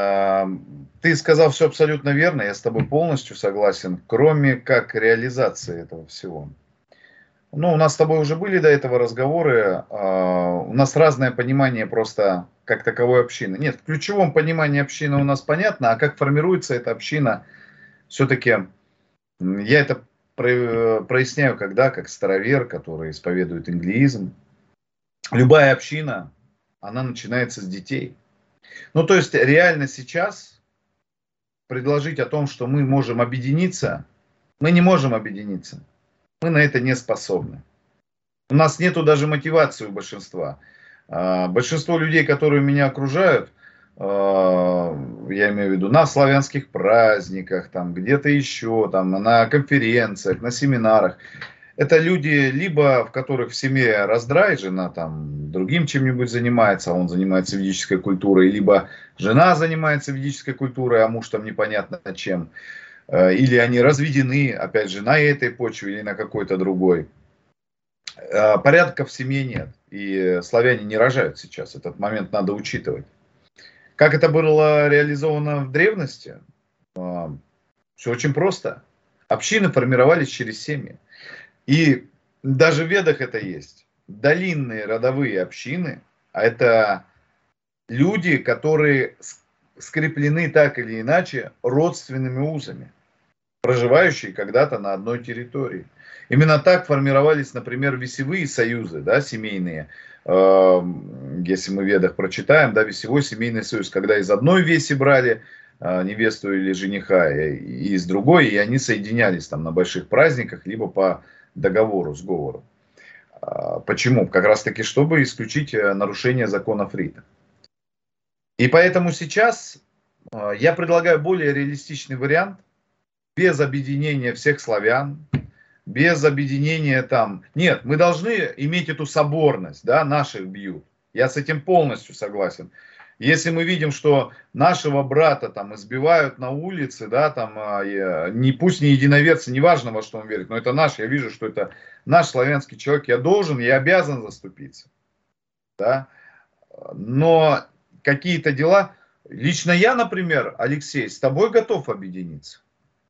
Ты сказал все абсолютно верно, я с тобой полностью согласен, кроме как реализации этого всего. Ну, у нас с тобой уже были до этого разговоры, у нас разное понимание просто как таковой общины. Нет, в ключевом понимании общины у нас понятно, а как формируется эта община, все-таки я это проясняю, когда, как старовер, который исповедует инглиизм. Любая община, она начинается с детей. Ну, то есть, реально сейчас предложить о том, что мы можем объединиться, мы не можем объединиться. Мы на это не способны. У нас нету даже мотивации у большинства. Большинство людей, которые меня окружают, я имею в виду на славянских праздниках, там где-то еще, там, на конференциях, на семинарах, это люди, либо в которых в семье раздрай, жена там другим чем-нибудь занимается, а он занимается ведической культурой, либо жена занимается ведической культурой, а муж там непонятно чем. Или они разведены, опять же, на этой почве или на какой-то другой. Порядка в семье нет. И славяне не рожают сейчас. Этот момент надо учитывать. Как это было реализовано в древности? Все очень просто. Общины формировались через семьи. И даже в Ведах это есть. Долинные родовые общины, а это люди, которые скреплены так или иначе родственными узами, проживающие когда-то на одной территории. Именно так формировались, например, весевые союзы, да, семейные. Если мы в Ведах прочитаем, да, весевой семейный союз, когда из одной веси брали невесту или жениха, и из другой, и они соединялись там на больших праздниках, либо по договору, сговору. Почему? Как раз таки, чтобы исключить нарушение законов рита. И поэтому сейчас я предлагаю более реалистичный вариант, без объединения всех славян, без объединения там... Нет, мы должны иметь эту соборность, да, наших бьют. Я с этим полностью согласен. Если мы видим, что нашего брата там избивают на улице, да, там, не, пусть не единоверцы, неважно, во что он верит, но это наш, я вижу, что это наш славянский человек, я должен, я обязан заступиться. Да? Но какие-то дела... Лично я, например, Алексей, с тобой готов объединиться.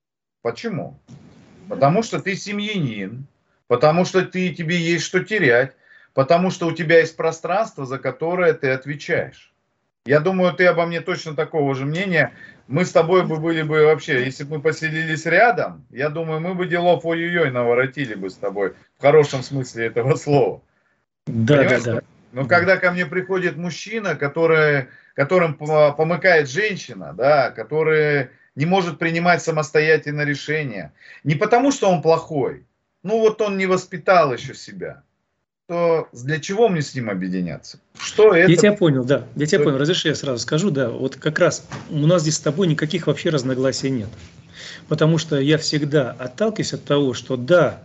Почему? Потому что ты семьянин, потому что ты, тебе есть что терять, потому что у тебя есть пространство, за которое ты отвечаешь. Я думаю, ты обо мне точно такого же мнения. Мы с тобой бы были бы вообще, если бы мы поселились рядом, я думаю, мы бы делов ой-ой-ой наворотили бы с тобой, в хорошем смысле этого слова. Да, понимаешь? да, да. Но когда ко мне приходит мужчина, который, которым помыкает женщина, да, который не может принимать самостоятельно решения, не потому что он плохой, ну вот он не воспитал еще себя, то для чего мне с ним объединяться? Что это? Я тебя понял, да. Я тебя понял. Разреши, я сразу скажу, да. Вот как раз у нас здесь с тобой никаких вообще разногласий нет. Потому что я всегда отталкиваюсь от того, что да,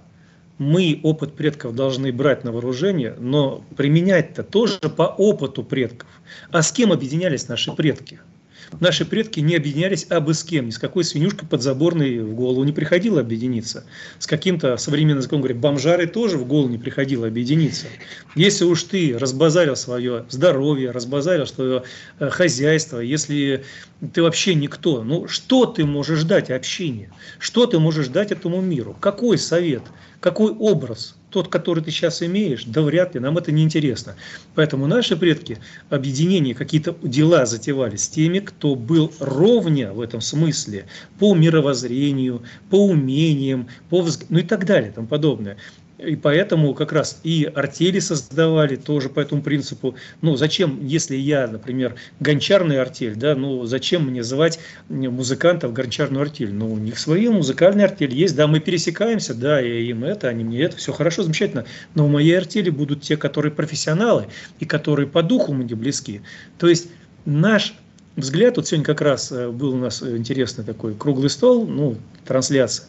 мы опыт предков должны брать на вооружение, но применять-то тоже по опыту предков. А с кем объединялись наши предки? Наши предки не объединялись абы с кем, ни с какой свинюшкой подзаборной в голову не приходило объединиться. С каким-то современным языком говоря, бомжарой тоже в голову не приходило объединиться. Если уж ты разбазарил свое здоровье, разбазарил свое хозяйство, если ты вообще никто, ну что ты можешь дать общине? Что ты можешь дать этому миру? Какой совет? Какой образ? Тот, который ты сейчас имеешь, да вряд ли, нам это не интересно. Поэтому наши предки объединения, какие-то дела затевали с теми, кто был ровня в этом смысле, по мировоззрению, по умениям, по взг... ну и так далее, и тому подобное. И поэтому как раз и артели создавали тоже по этому принципу. Ну, зачем, если я, например, гончарная артель, да, ну, зачем мне звать музыкантов в гончарную артель? Ну, у них свои музыкальные артели есть, да, мы пересекаемся, да, я им это, они мне это, все хорошо, замечательно. Но в моей артели будут те, которые профессионалы и которые по духу мне близки. То есть наш взгляд. Вот сегодня как раз был у нас интересный такой круглый стол, ну, трансляция.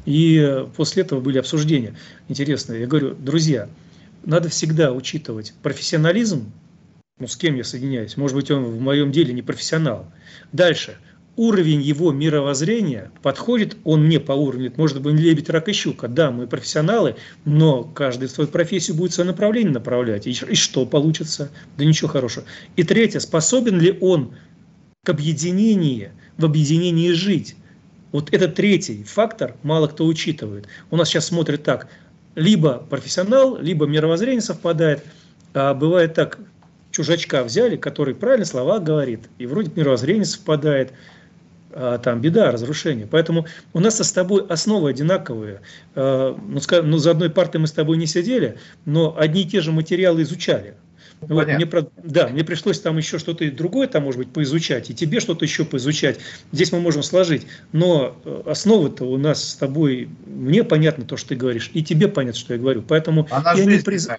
И после этого были обсуждения интересные. Я говорю, друзья, надо всегда учитывать профессионализм, ну, с кем я соединяюсь. Может быть, он в моем деле не профессионал. Дальше. Уровень его мировоззрения, подходит он мне по уровню, может быть, лебедь, рак и щука. Да, мы профессионалы, но каждый в свою профессию будет свое направление направлять. И, и что получится? Да ничего хорошего. И третье, способен ли он к объединению, в объединении жить? Вот этот третий фактор мало кто учитывает. У нас сейчас смотрят так, либо профессионал, либо мировоззрение совпадает, а бывает так, чужачка взяли, который правильно слова говорит, и вроде мировоззрение совпадает, а там беда, разрушение. Поэтому у нас с тобой основы одинаковые. Ну, скажем, ну, за одной партой мы с тобой не сидели, но одни и те же материалы изучали. Вот мне, да, мне пришлось там еще что-то другое, там, может быть, поизучать, и тебе что-то еще поизучать. Здесь мы можем сложить, но основы-то у нас с тобой, мне понятно то, что ты говоришь, и тебе понятно, что я говорю. Поэтому Она я жизненная. не приз...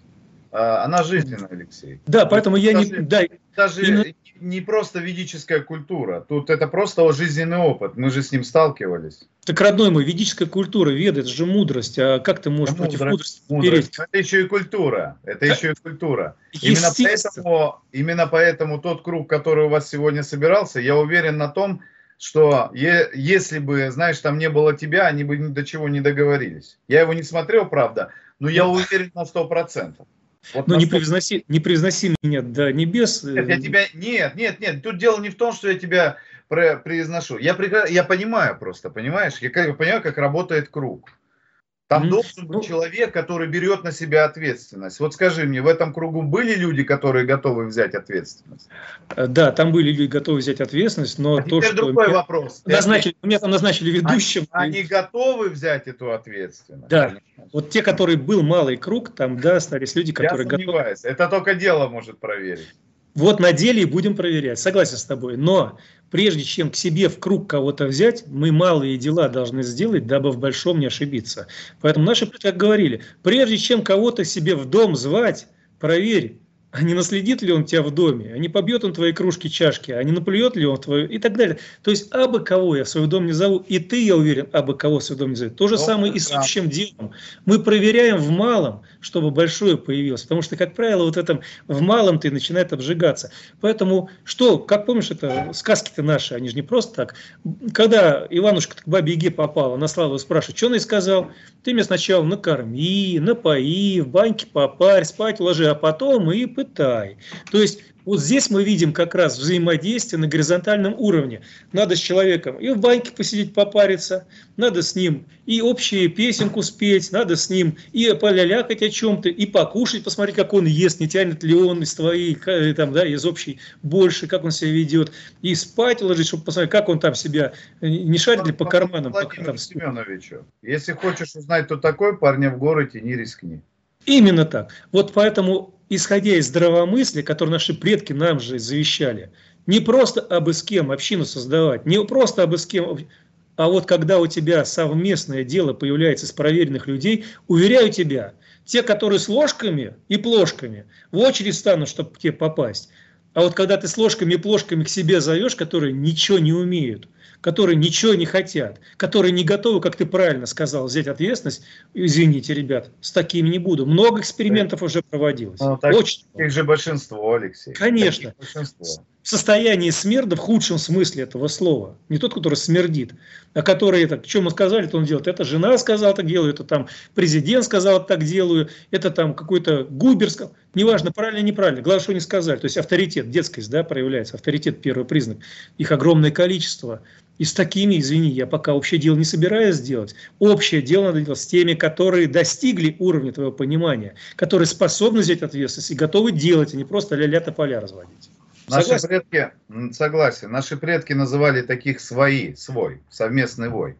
Она жизненная, Алексей. Да, поэтому я даже, не... Да, даже именно... не просто ведическая культура, тут это просто жизненный опыт, мы же с ним сталкивались. Так, родной мой, ведическая культура, веды, это же мудрость, а как ты можешь это против мудрость, мудрости переть? Это еще и культура, это как? еще и культура. Именно поэтому, именно поэтому тот круг, который у вас сегодня собирался, я уверен на том, что е если бы, знаешь, там не было тебя, они бы ни до чего не договорились. Я его не смотрел, правда, но я уверен на сто процентов. Вот ну, не превозноси, не превозноси меня до небес. Нет, я тебя, нет, нет, нет, тут дело не в том, что я тебя произношу. Я, я понимаю просто, понимаешь? Я понимаю, как работает круг. Там mm-hmm. должен быть ну, человек, который берет на себя ответственность. Вот скажи мне, в этом кругу были люди, которые готовы взять ответственность? Да, там были люди, готовы взять ответственность, но а то, что... другой меня вопрос. Назначили, меня там назначили ведущим. Они, они готовы взять эту ответственность? Да. Понимаешь? Вот те, которые был малый круг, там, да, остались люди, которые готовы. Я сомневаюсь. Готовы. Это только дело может проверить. Вот на деле и будем проверять. Согласен с тобой. Но прежде чем к себе в круг кого-то взять, мы малые дела должны сделать, дабы в большом не ошибиться. Поэтому наши предки как говорили, прежде чем кого-то себе в дом звать, проверь, а не наследит ли он тебя в доме, а не побьет он твои кружки, чашки, а не наплюет ли он твою и так далее. То есть абы кого я в свой дом не зову, и ты, я уверен, абы кого в свой дом не зову. То же ну, самое и с общим делом. Мы проверяем в малом, чтобы большое появилось. Потому что, как правило, вот этом в малом ты начинает обжигаться. Поэтому, что, как помнишь, это сказки-то наши, они же не просто так. Когда Иванушка к бабе Яге попала, она Слава спрашивает, что он ей сказал? Ты меня сначала накорми, напои, в баньке попарь, спать ложи, а потом и пытай. То есть вот здесь мы видим как раз взаимодействие на горизонтальном уровне. Надо с человеком и в баньке посидеть, попариться, надо с ним и общую песенку спеть, надо с ним и полялякать о чем-то, и покушать, посмотреть, как он ест, не тянет ли он из твоей, там, да, из общей больше, как он себя ведет, и спать ложить, чтобы посмотреть, как он там себя, не шарит ли по карманам. Пока там... Семеновичу, если хочешь узнать, кто такой, парня в горы тяни, рискни. Именно так. Вот поэтому, исходя из здравомыслия, которое наши предки нам же завещали, не просто абы с кем общину создавать, не просто абы с кем, а вот когда у тебя совместное дело появляется из проверенных людей, уверяю тебя, те, которые с ложками и плошками, в очередь станут, чтобы к тебе попасть. А вот когда ты с ложками и плошками к себе зовешь, которые ничего не умеют, которые ничего не хотят, которые не готовы, как ты правильно сказал, взять ответственность, извините, ребят, с такими не буду. Много экспериментов уже проводилось. Ну, так, Очень. Их же большинство, Алексей. Конечно. Большинство. В состоянии смерда в худшем смысле этого слова. Не тот, который смердит, а который, это, что мы сказали, то он делает. Это жена сказала, так делаю, это там президент сказал, так делаю, это там какой-то губер сказал. Неважно, правильно или неправильно, главное, что не сказали. То есть авторитет, детскость, да, проявляется, авторитет первый признак. Их огромное количество. И с такими, извини, я пока общее дело не собираюсь сделать. Общее дело надо делать с теми, которые достигли уровня твоего понимания, которые способны взять ответственность и готовы делать, а не просто ля-ля тополя разводить. Наши согласен? предки, согласен, наши предки называли таких свои, свой, совместный вой.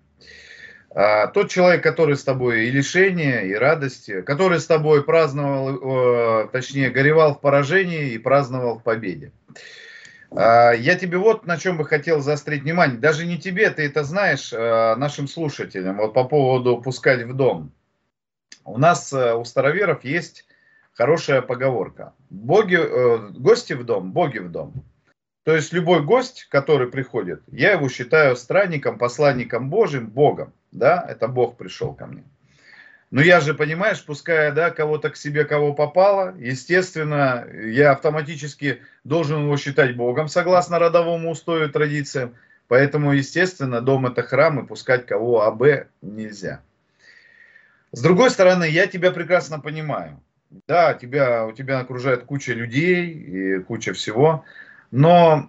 А, тот человек, который с тобой и лишения, и радости, который с тобой праздновал, э, точнее, горевал в поражении и праздновал в победе. Я тебе вот на чем бы хотел заострить внимание. Даже не тебе, ты это знаешь, нашим слушателям, вот по поводу пускать в дом. У нас, у староверов, есть хорошая поговорка. Боги, гости в дом, боги в дом. То есть любой гость, который приходит, я его считаю странником, посланником Божьим, Богом. Да, это Бог пришел ко мне. Но я же, понимаешь, пуская, да, кого-то к себе, кого попало, естественно, я автоматически должен его считать Богом, согласно родовому устою и традициям. Поэтому, естественно, дом это храм, и пускать кого АБ нельзя. С другой стороны, я тебя прекрасно понимаю. Да, тебя, у тебя окружает куча людей и куча всего. Но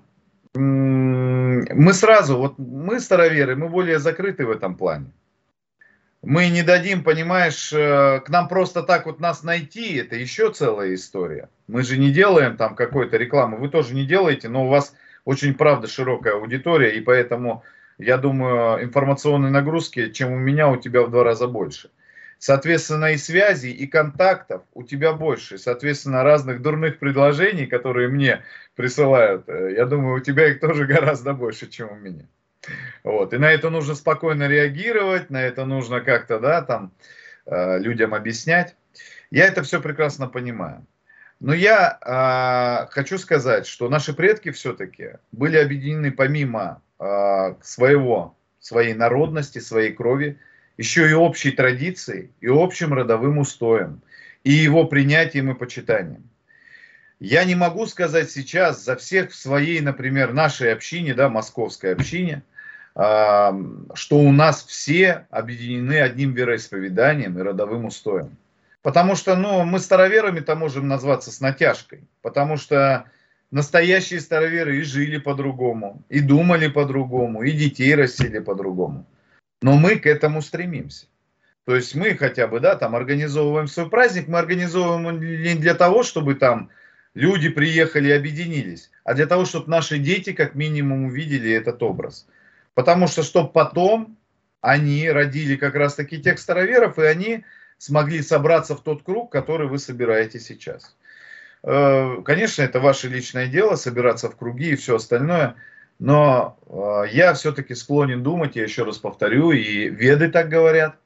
мы сразу, вот мы староверы, мы более закрыты в этом плане. Мы не дадим, понимаешь, к нам просто так вот нас найти, это еще целая история. Мы же не делаем там какой-то рекламы, вы тоже не делаете, но у вас очень, правда, широкая аудитория, и поэтому, я думаю, информационной нагрузки, чем у меня, у тебя в два раза больше. Соответственно, и связей, и контактов у тебя больше. Соответственно, разных дурных предложений, которые мне присылают, я думаю, у тебя их тоже гораздо больше, чем у меня. Вот. И на это нужно спокойно реагировать, на это нужно как-то, да, там, людям объяснять. Я это все прекрасно понимаю. Но я э, хочу сказать, что наши предки все-таки были объединены помимо э, своего, своей народности, своей крови, еще и общей традицией, и общим родовым устоем, и его принятием и почитанием. Я не могу сказать сейчас за всех в своей, например, нашей общине, да, московской общине, э, что у нас все объединены одним вероисповеданием и родовым устоем. Потому что, ну, мы староверами-то можем назваться с натяжкой, потому что настоящие староверы и жили по-другому, и думали по-другому, и детей растили по-другому. Но мы к этому стремимся. То есть мы хотя бы, да, там организовываем свой праздник, мы организовываем не для того, чтобы там люди приехали и объединились, а для того, чтобы наши дети как минимум увидели этот образ. Потому что, чтобы потом они родили как раз-таки тех староверов, и они смогли собраться в тот круг, который вы собираете сейчас. Конечно, это ваше личное дело, собираться в круги и все остальное, но я все-таки склонен думать, я еще раз повторю, и веды так говорят,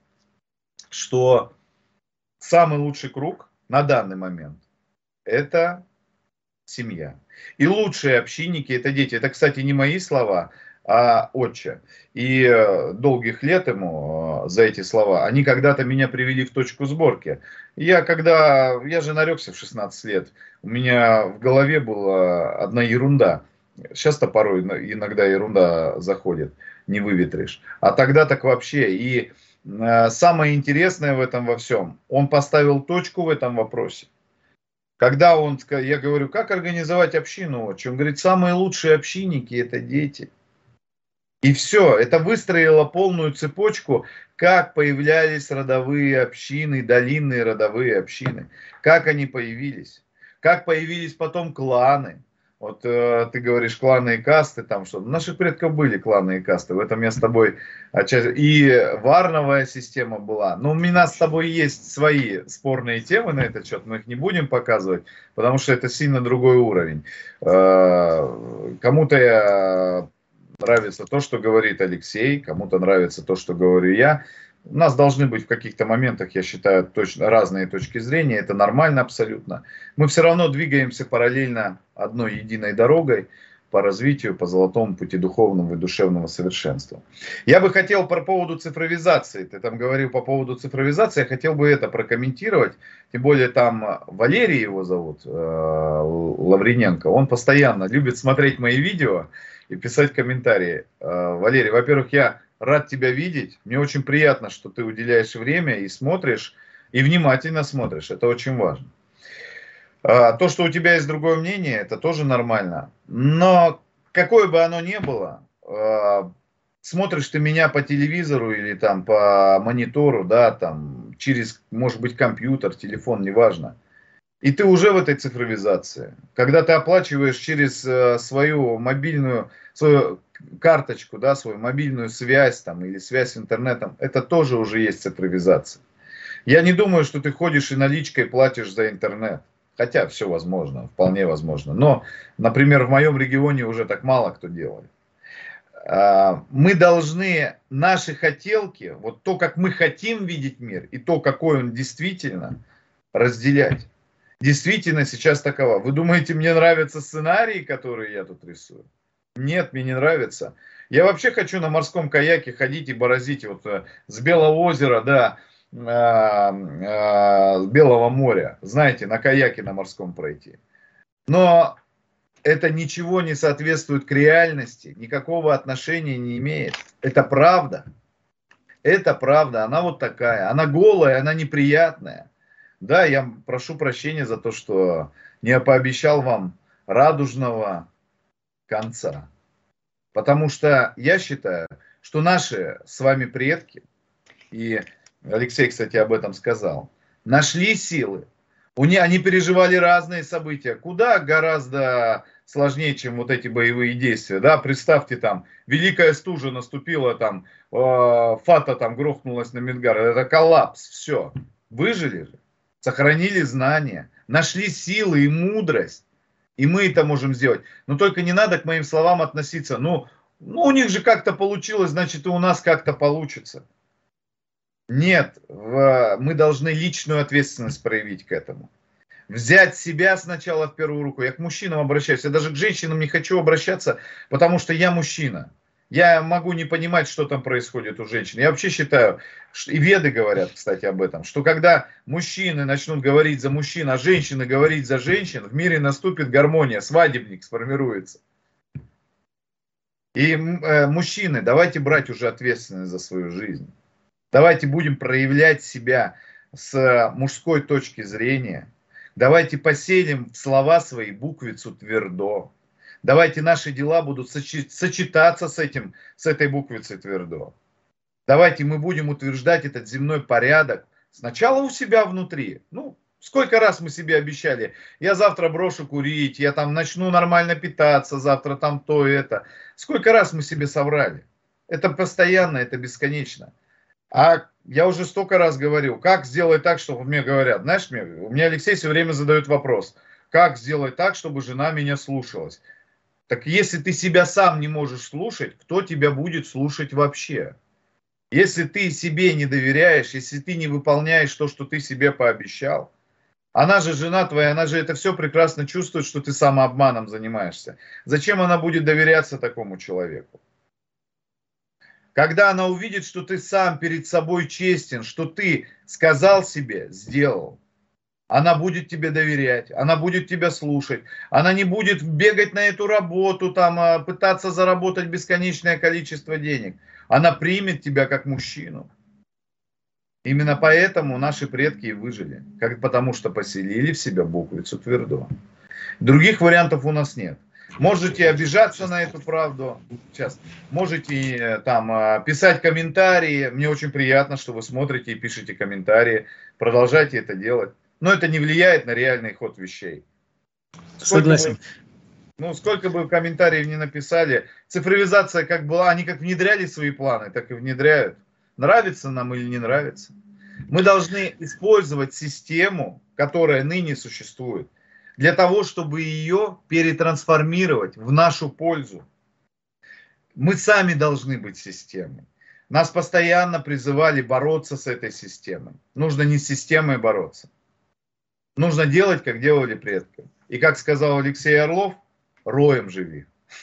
что самый лучший круг на данный момент – это семья. И лучшие общинники – это дети. Это, кстати, не мои слова, а отче. И долгих лет ему за эти слова. Они когда-то меня привели в точку сборки. Я когда, я же нарекся в шестнадцать лет, у меня в голове была одна ерунда. Сейчас-то порой иногда ерунда заходит, не выветришь. А тогда так вообще. И самое интересное в этом во всем, он поставил точку в этом вопросе. Когда он, я говорю, как организовать общину? Он говорит, самые лучшие общинники – это дети. И все, это выстроило полную цепочку, как появлялись родовые общины, долинные родовые общины, как они появились, как появились потом кланы. Вот э, ты говоришь кланы и касты, там что, у наших предков были кланы и касты, в этом я с тобой отчасти, и варновая система была, но у меня с тобой есть свои спорные темы на этот счет, мы их не будем показывать, потому что это сильно другой уровень. Э, кому-то я... нравится то, что говорит Алексей, кому-то нравится то, что говорю я. У нас должны быть в каких-то моментах, я считаю, точно разные точки зрения. Это нормально абсолютно. Мы все равно двигаемся параллельно одной единой дорогой по развитию, по золотому пути духовного и душевного совершенства. Я бы хотел по поводу цифровизации, ты там говорил по поводу цифровизации, я хотел бы это прокомментировать. Тем более там Валерий его зовут, Лавриненко, он постоянно любит смотреть мои видео и писать комментарии. Валерий, во-первых, я рад тебя видеть. Мне очень приятно, что ты уделяешь время и смотришь, и внимательно смотришь. Это очень важно. То, что у тебя есть другое мнение, это тоже нормально. Но какое бы оно ни было, смотришь ты меня по телевизору или там по монитору, да, там через, может быть, компьютер, телефон, неважно. И ты уже в этой цифровизации. Когда ты оплачиваешь через свою мобильную, свою карточку, да, свою мобильную связь там, или связь с интернетом, это тоже уже есть цифровизация. Я не думаю, что ты ходишь и наличкой платишь за интернет. Хотя все возможно, вполне возможно. Но, например, в моем регионе уже так мало кто делает. Мы должны наши хотелки, вот то, как мы хотим видеть мир, и то, какой он действительно, разделять. Действительно, сейчас такова. Вы думаете, мне нравятся сценарии, которые я тут рисую? Нет, мне не нравится. Я вообще хочу на морском каяке ходить и бороздить вот с Белого озера до э, э, Белого моря. Знаете, на каяке на морском пройти. Но это ничего не соответствует к реальности, никакого отношения не имеет. Это правда. Это правда, она вот такая. Она голая, она неприятная. Да, я прошу прощения за то, что не пообещал вам радужного конца. Потому что я считаю, что наши с вами предки, и Алексей, кстати, об этом сказал, нашли силы. У них, они переживали разные события, куда гораздо сложнее, чем вот эти боевые действия. Да, представьте, там, Великая Стужа наступила, там, э, Фата там грохнулась на Мидгард. Это коллапс, все. Выжили же, сохранили знания, нашли силы и мудрость. И мы это можем сделать. Но только не надо к моим словам относиться. Ну, ну у них же как-то получилось, значит и у нас как-то получится. Нет, в, мы должны личную ответственность проявить к этому. Взять себя сначала в первую руку. Я к мужчинам обращаюсь. Я даже к женщинам не хочу обращаться, потому что я мужчина. Я могу не понимать, что там происходит у женщин. Я вообще считаю, и веды говорят, кстати, об этом, что когда мужчины начнут говорить за мужчин, а женщины говорить за женщин, в мире наступит гармония, свадебник сформируется. И э, мужчины, давайте брать уже ответственность за свою жизнь. Давайте будем проявлять себя с мужской точки зрения. Давайте поселим в слова свои буквицу твердо. Давайте наши дела будут сочетаться с этим, с этой буквицей твердо. Давайте мы будем утверждать этот земной порядок сначала у себя внутри. Ну, сколько раз мы себе обещали, я завтра брошу курить, я там начну нормально питаться, завтра там то и это. Сколько раз мы себе соврали. Это постоянно, это бесконечно. А я уже столько раз говорил, как сделать так, чтобы мне говорят, знаешь, мне, у меня Алексей все время задает вопрос, как сделать так, чтобы жена меня слушалась. Так если ты себя сам не можешь слушать, кто тебя будет слушать вообще? Если ты себе не доверяешь, если ты не выполняешь то, что ты себе пообещал, она же жена твоя, она же это все прекрасно чувствует, что ты самообманом занимаешься. Зачем она будет доверяться такому человеку? Когда она увидит, что ты сам перед собой честен, что ты сказал себе, сделал, она будет тебе доверять, она будет тебя слушать, она не будет бегать на эту работу, там, пытаться заработать бесконечное количество денег. Она примет тебя как мужчину. Именно поэтому наши предки и выжили, как, потому что поселили в себя буквицу твердо. Других вариантов у нас нет. Можете обижаться на эту правду, сейчас, можете там писать комментарии, мне очень приятно, что вы смотрите и пишете комментарии, продолжайте это делать, но это не влияет на реальный ход вещей. Сколько Согласен. Бы, ну, сколько бы комментариев не написали, цифровизация как была, они как внедряли свои планы, так и внедряют. Нравится нам или не нравится. Мы должны использовать систему, которая ныне существует, для того, чтобы ее перетрансформировать в нашу пользу. Мы сами должны быть системой. Нас постоянно призывали бороться с этой системой. Нужно не с системой бороться. Нужно делать, как делали предки. И как сказал Алексей Орлов, роем живи.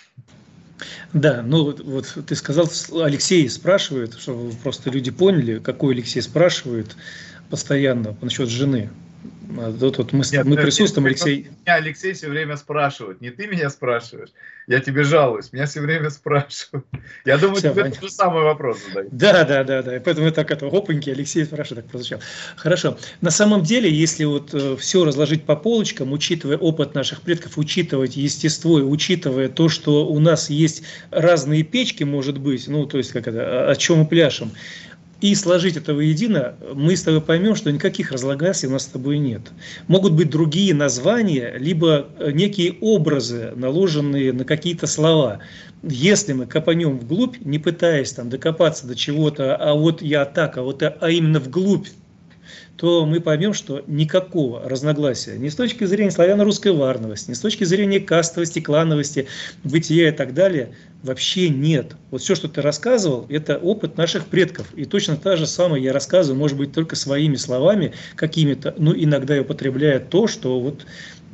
Да, ну вот ты сказал, Алексей спрашивает, чтобы просто люди поняли, какой Алексей спрашивает постоянно насчет жены. Вот, вот мы, Нет, мы присутствуем, Алексей. Меня Алексей все время спрашивает. Не ты меня спрашиваешь, я тебе жалуюсь. Меня все время спрашивают. Я думаю, все, тебе понятно. Тот же самый вопрос задают. Да, да, да, да. Поэтому я так это опаньки, Алексей спрашивает, так прозвучал. Хорошо. На самом деле, если вот э, все разложить по полочкам, учитывая опыт наших предков, учитывать естество и учитывая то, что у нас есть разные печки, может быть, ну, то есть, как это, о чем мы пляшем, и сложить это воедино, мы с тобой поймем, что никаких разногласий у нас с тобой нет. Могут быть другие названия, либо некие образы, наложенные на какие-то слова. Если мы копанем вглубь, не пытаясь там докопаться до чего-то, а вот я так, а вот я, а именно вглубь то мы поймем, что никакого разногласия ни с точки зрения славяно-русской варновости, ни с точки зрения кастовости, клановости, бытия и так далее вообще нет. Вот все, что ты рассказывал, это опыт наших предков. И точно та же самая я рассказываю, может быть, только своими словами какими-то, ну, иногда я употребляю то, что вот,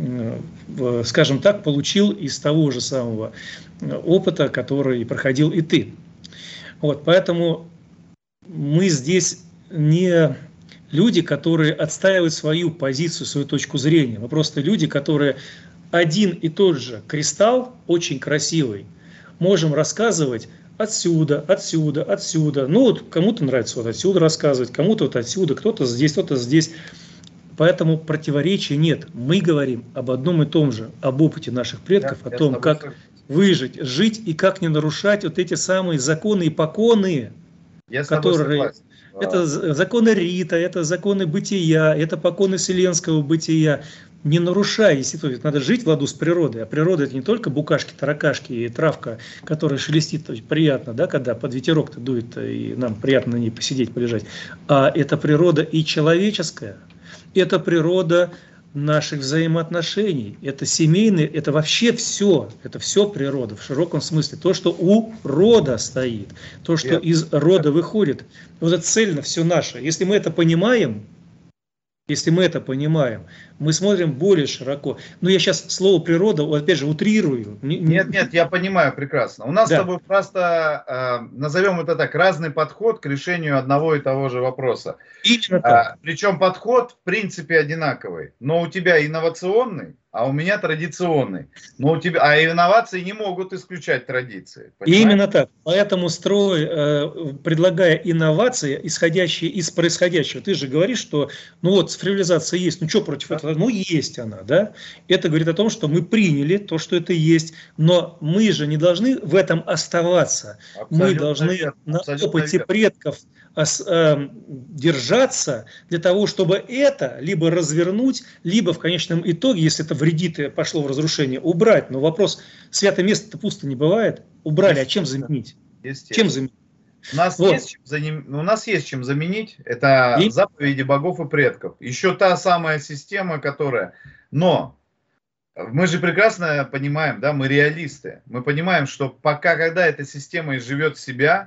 скажем так, получил из того же самого опыта, который проходил и ты. Вот, поэтому мы здесь не люди, которые отстаивают свою позицию, свою точку зрения. Мы просто люди, которые один и тот же кристалл, очень красивый, можем рассказывать отсюда, отсюда, отсюда. Ну вот кому-то нравится вот отсюда рассказывать, кому-то вот отсюда, кто-то здесь, кто-то здесь. Поэтому противоречия нет. Мы говорим об одном и том же, об опыте наших предков, я, о том, как согласен. Выжить, жить и как не нарушать вот эти самые законы и поконы, я которые... Это законы Рита, это законы бытия, это поконы вселенского бытия. Не нарушай, если то, надо жить в ладу с природой. А природа — это не только букашки, таракашки и травка, которая шелестит, то есть приятно, да, когда под ветерок-то дует, и нам приятно на ней посидеть, полежать. А это природа и человеческая, это природа наших взаимоотношений, это семейные, это вообще все, это все природа в широком смысле. То, что у рода стоит, то, что Нет. из рода выходит. Вот это цельно все наше. Если мы это понимаем, если мы это понимаем, мы смотрим более широко. Но я сейчас слово природа, опять же, утрирую. Нет, нет, я понимаю прекрасно. У нас да. с тобой просто, э, назовем это так, разный подход к решению одного и того же вопроса. Именно так. А, причем подход в принципе одинаковый. Но у тебя инновационный, а у меня традиционный. Но у тебя, а инновации не могут исключать традиции. Понимаешь? Именно так. Поэтому строй, э, предлагая инновации, исходящие из происходящего, ты же говоришь, что ну вот цифровизация есть, ну что против да. этого? Ну есть она, да? Это говорит о том, что мы приняли то, что это есть, но мы же не должны в этом оставаться. Абсолютно мы должны верно. на Абсолютно опыте верно. предков держаться для того, чтобы это либо развернуть, либо в конечном итоге, если это вредит и пошло в разрушение, убрать. Но вопрос, святое место-то пусто не бывает. Убрали, а чем заменить? Чем заменить? У нас, вот. есть чем заним... у нас есть чем заменить. Это и? заповеди богов и предков. Еще та самая система, которая... Но мы же прекрасно понимаем, да, мы реалисты. Мы понимаем, что пока, когда эта система изживет себя,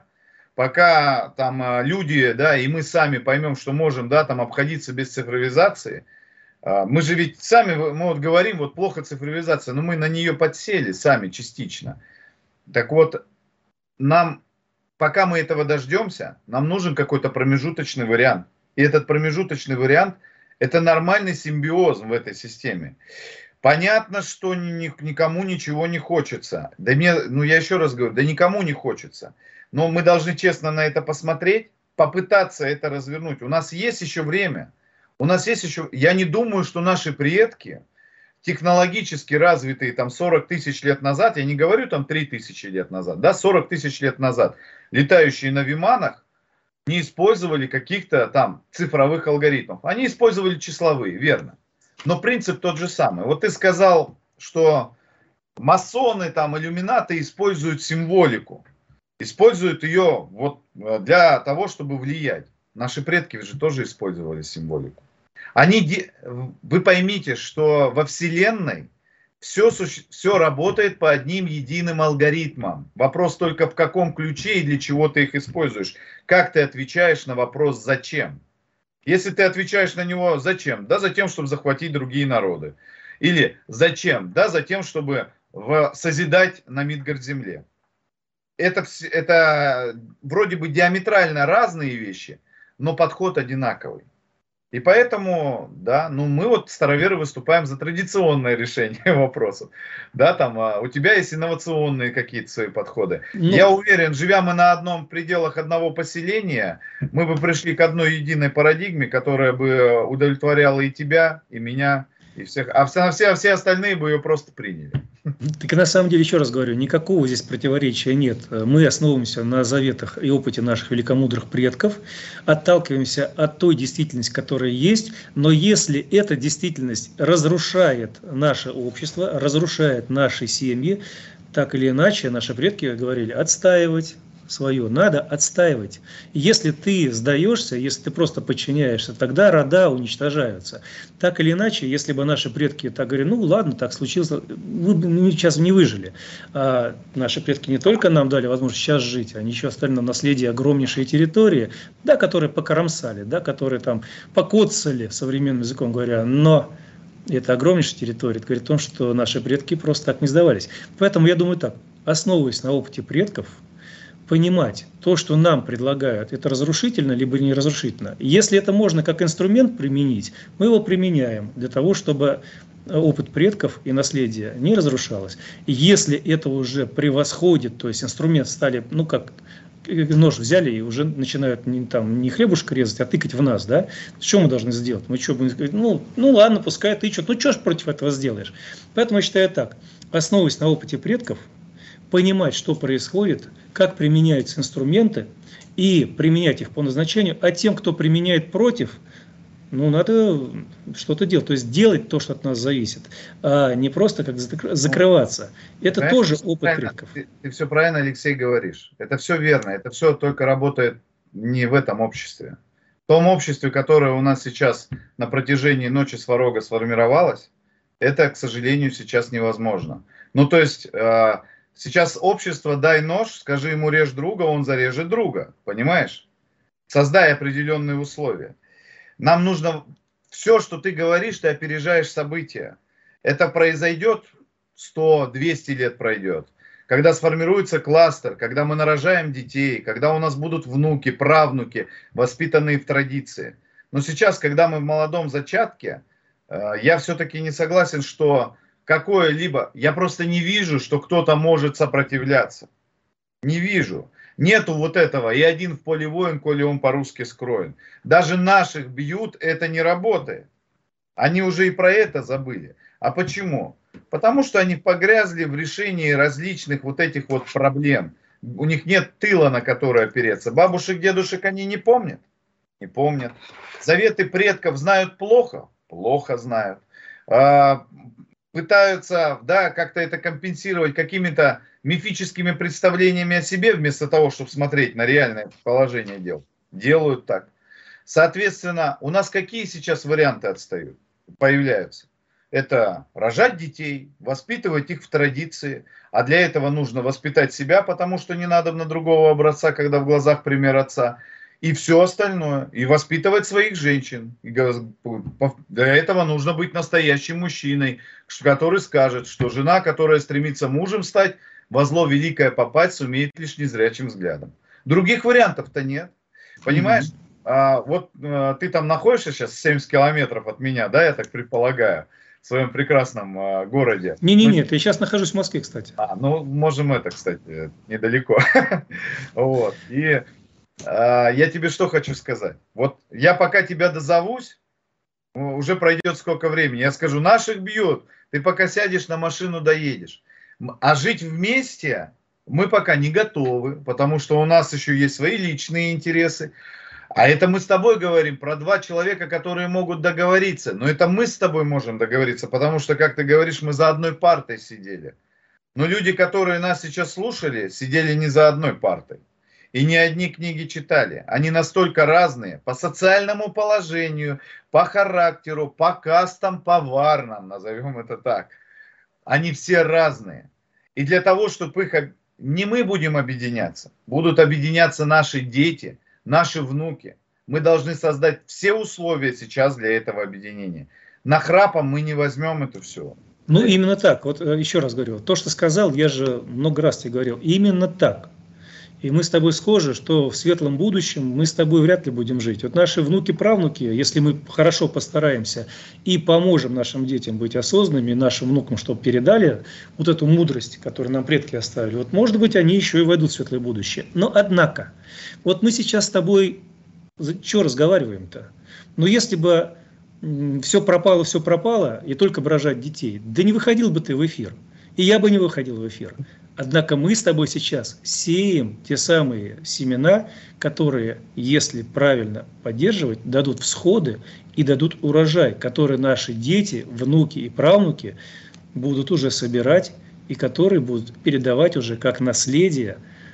пока там люди, да, и мы сами поймем, что можем, да, там обходиться без цифровизации, мы же ведь сами, мы вот говорим, вот плохо цифровизация, но мы на нее подсели сами частично. Так вот, нам, пока мы этого дождемся, нам нужен какой-то промежуточный вариант. И этот промежуточный вариант – это нормальный симбиоз в этой системе. Понятно, что ни, никому ничего не хочется. Да мне, ну я еще раз говорю, да никому не хочется. Но мы должны честно на это посмотреть, попытаться это развернуть. У нас есть еще время. У нас есть еще... Я не думаю, что наши предки, технологически развитые там сорок тысяч лет назад, я не говорю там три тысячи лет назад, да, сорок тысяч лет назад, летающие на виманах, не использовали каких-то там цифровых алгоритмов. Они использовали числовые, верно. Но принцип тот же самый. Вот ты сказал, что масоны, там, иллюминаты используют символику. Используют ее вот для того, чтобы влиять. Наши предки же тоже использовали символику. Они, вы поймите, что во Вселенной все, все работает по одним единым алгоритмам. Вопрос только в каком ключе и для чего ты их используешь. Как ты отвечаешь на вопрос «зачем?». Если ты отвечаешь на него «зачем?», да, затем, чтобы захватить другие народы. Или «зачем?», да, затем, чтобы в, созидать на Мидгард-земле. Это, это вроде бы диаметрально разные вещи, но подход одинаковый. И поэтому, да, ну мы вот, староверы, выступаем за традиционное решение вопросов. Да, там а у тебя есть инновационные какие-то свои подходы. Ну, я уверен, живя мы на одном пределах одного поселения, мы бы пришли к одной единой парадигме, которая бы удовлетворяла и тебя, и меня, и всех. А все, все, все остальные бы ее просто приняли. Так на самом деле, еще раз говорю, никакого здесь противоречия нет. Мы основываемся на заветах и опыте наших великомудрых предков, отталкиваемся от той действительности, которая есть, но если эта действительность разрушает наше общество, разрушает наши семьи, так или иначе наши предки говорили отстаивать, свое надо отстаивать. Если ты сдаешься, если ты просто подчиняешься, тогда рода уничтожаются. Так или иначе, если бы наши предки так говорили, ну ладно, так случилось, вы бы сейчас не выжили. А наши предки не только нам дали возможность сейчас жить, они еще оставили нам наследие огромнейшие территории, да, которые покромсали, да, которые там покоцали, современным языком говоря, но это огромнейшая территория. Это говорит о том, что наши предки просто так не сдавались. Поэтому я думаю так, основываясь на опыте предков, понимать, то, что нам предлагают, это разрушительно, либо не разрушительно. Если это можно как инструмент применить, мы его применяем для того, чтобы опыт предков и наследие не разрушалось. Если это уже превосходит, то есть инструмент стали, ну как нож взяли и уже начинают не, там, не хлебушка резать, а тыкать в нас, да? Что мы должны сделать? Мы что, будем сказать, ну, ну ладно, пускай ты что, ну что ж против этого сделаешь? Поэтому я считаю так, основываясь на опыте предков, понимать, что происходит, как применяются инструменты и применять их по назначению, а тем, кто применяет против, ну, надо что-то делать. То есть делать то, что от нас зависит, а не просто как закрываться. Это Знаешь, тоже опыт предков. Ты, ты все правильно, Алексей, говоришь. Это все верно. Это все только работает не в этом обществе. В том обществе, которое у нас сейчас на протяжении ночи Сварога сформировалось, это, к сожалению, сейчас невозможно. Ну, то есть... Сейчас общество, дай нож, скажи ему режь друга, он зарежет друга. Понимаешь? Создай определенные условия. Нам нужно... Все, что ты говоришь, ты опережаешь события. Это произойдет, сто-двести лет пройдет. Когда сформируется кластер, когда мы нарожаем детей, когда у нас будут внуки, правнуки, воспитанные в традиции. Но сейчас, когда мы в молодом зачатке, я все-таки не согласен, что... какое-либо, я просто не вижу, что кто-то может сопротивляться. Не вижу. Нету вот этого, и один в поле воин, коли он по-русски скроен. Даже наших бьют, это не работает. Они уже и про это забыли. А почему? Потому что они погрязли в решении различных вот этих вот проблем. У них нет тыла, на который опереться. Бабушек, дедушек они не помнят? Не помнят. Заветы предков знают плохо? Плохо знают. Пытаются, да, как-то это компенсировать какими-то мифическими представлениями о себе, вместо того, чтобы смотреть на реальное положение дел. Делают так. Соответственно, у нас какие сейчас варианты отстают, появляются? Это рожать детей, воспитывать их в традиции, а для этого нужно воспитать себя, потому что не надо на другого образца, когда в глазах пример отца. И все остальное. И воспитывать своих женщин. И для этого нужно быть настоящим мужчиной, который скажет, что жена, которая стремится мужем стать, во зло великое попасть, сумеет лишь незрячим взглядом. Других вариантов-то нет. Понимаешь? Mm-hmm. а, вот а, ты там находишься сейчас семьдесят километров от меня, да, я так предполагаю, в своем прекрасном а, городе. Не-не-не, ну, я сейчас нахожусь в Москве, кстати. А, ну, можем это, кстати, недалеко. Вот. И... я тебе что хочу сказать. Вот я пока тебя дозовусь, уже пройдет сколько времени. Я скажу, наших бьют, ты пока сядешь на машину, доедешь. А жить вместе мы пока не готовы, потому что у нас еще есть свои личные интересы. А это мы с тобой говорим про два человека, которые могут договориться. Но это мы с тобой можем договориться, потому что, как ты говоришь, мы за одной партой сидели. Но люди, которые нас сейчас слушали, сидели не за одной партой. И не одни книги читали. Они настолько разные по социальному положению, по характеру, по кастам, по варнам, назовем это так. Они все разные. И для того, чтобы их... Не мы будем объединяться, будут объединяться наши дети, наши внуки. Мы должны создать все условия сейчас для этого объединения. Нахрапом мы не возьмем это все. Ну, именно так. Вот еще раз говорю. То, что сказал, я же много раз тебе говорил. Именно так. И мы с тобой схожи, что в светлом будущем мы с тобой вряд ли будем жить. Вот наши внуки-правнуки, если мы хорошо постараемся и поможем нашим детям быть осознанными, нашим внукам, чтобы передали вот эту мудрость, которую нам предки оставили, вот может быть они еще и войдут в светлое будущее. Но однако, вот мы сейчас с тобой, что разговариваем-то? Ну если бы все пропало, все пропало, и только бы рожать детей, да не выходил бы ты в эфир. И я бы не выходил в эфир. Однако мы с тобой сейчас сеем те самые семена, которые, если правильно поддерживать, дадут всходы и дадут урожай, который наши дети, внуки и правнуки будут уже собирать и которые будут передавать уже как наследие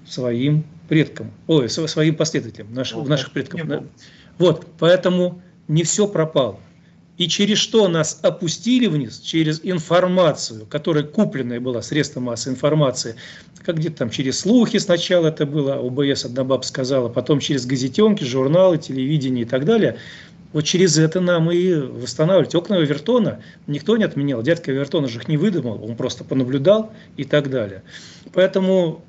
своим предкам, ой, своим последователям, наш, ну, наших предков. Да? Вот, поэтому не все пропало. И через что нас опустили вниз? Через информацию, которая купленная была, средства массовой информации, как где-то там через слухи сначала это было, ОБС одна баба сказала, потом через газетенки, журналы, телевидение и так далее. Вот через это нам и восстанавливать. Окна Овертона никто не отменял. Дядька Овертона же их не выдумал, он просто понаблюдал и так далее. Поэтому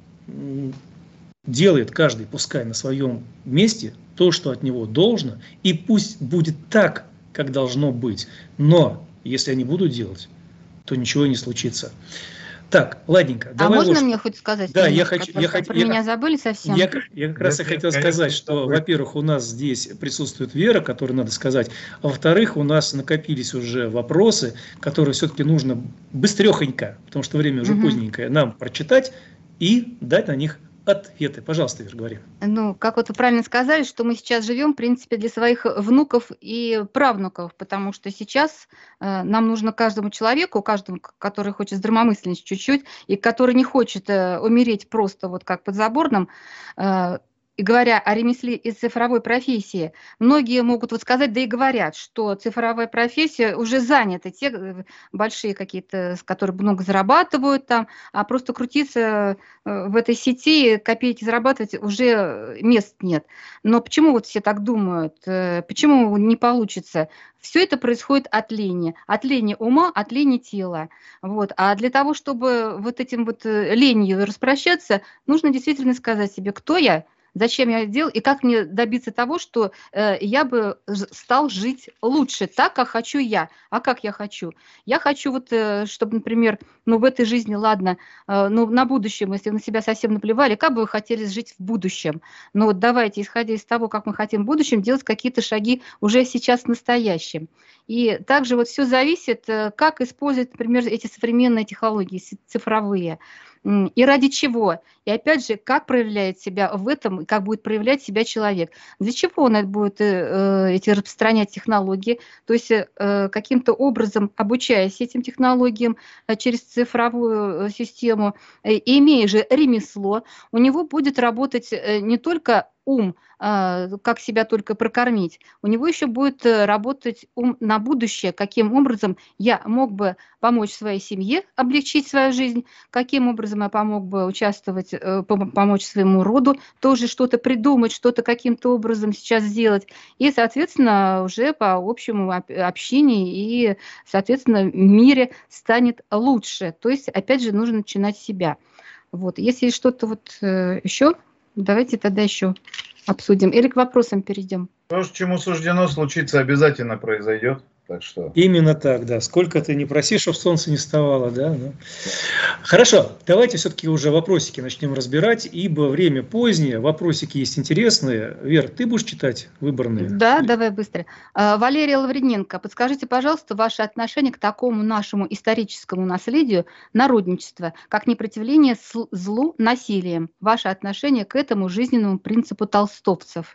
делает каждый, пускай на своем месте, то, что от него должно, и пусть будет так, как должно быть. Но если я не буду делать, то ничего не случится. Так, ладненько. А можно вот мне хоть сказать? Да, я хочу. Я хочу про я, меня забыли совсем? Я, я как раз и хотел сказать, что, во-первых, у нас здесь присутствует Вера, которой надо сказать, а во-вторых, у нас накопились уже вопросы, которые все-таки нужно быстрехонько, потому что время уже угу. поздненькое, нам прочитать и дать на них ответы. Пожалуйста, Вера, говори. Ну, как вот вы правильно сказали, что мы сейчас живем, в принципе, для своих внуков и правнуков, потому что сейчас э, нам нужно каждому человеку, каждому, который хочет здравомысленность чуть-чуть, и который не хочет э, умереть просто вот как подзаборным, э, и говоря о ремесле и цифровой профессии, многие могут вот сказать, да и говорят, что цифровая профессия уже занята, те большие какие-то, которые много зарабатывают там, а просто крутиться в этой сети, копейки зарабатывать уже мест нет. Но почему вот все так думают? Почему не получится? Все это происходит от лени. От лени ума, от лени тела. Вот. А для того, чтобы вот этим вот ленью распрощаться, нужно действительно сказать себе, кто я, зачем я это делал и как мне добиться того, что э, я бы стал жить лучше, так, как хочу я. А как я хочу? Я хочу, вот, э, чтобы, например, ну, в этой жизни, ладно, э, ну, на будущем, если на себя совсем наплевали, как бы вы хотели жить в будущем? Ну, вот давайте, исходя из того, как мы хотим в будущем, делать какие-то шаги уже сейчас в настоящем. И также вот все зависит, э, как использовать, например, эти современные технологии, цифровые. И ради чего? И опять же, как проявляет себя в этом, как будет проявлять себя человек. Для чего он будет э, эти распространять технологии, то есть э, каким-то образом обучаясь этим технологиям э, через цифровую систему, э, и имея же ремесло, у него будет работать э, не только ум, как себя только прокормить. У него еще будет работать ум на будущее, каким образом я мог бы помочь своей семье, облегчить свою жизнь, каким образом я помог бы участвовать, помочь своему роду, тоже что-то придумать, что-то каким-то образом сейчас сделать. И, соответственно, уже по общему общению и, соответственно, в мире станет лучше. То есть, опять же, нужно начинать с себя. Вот. Если есть что-то вот еще, давайте тогда еще обсудим. Или к вопросам перейдем. То, чему суждено случиться, обязательно произойдет. Так что... Именно так, да. Сколько ты не проси, чтобы солнце не вставало, да? да. Хорошо, давайте все-таки уже вопросики начнем разбирать, ибо время позднее, вопросики есть интересные. Вер, ты будешь читать выборные? Да, давай быстро. Валерия Лавриненко, подскажите, пожалуйста, ваше отношение к такому нашему историческому наследию народничества, как непротивление злу насилием. Ваше отношение к этому жизненному принципу толстовцев.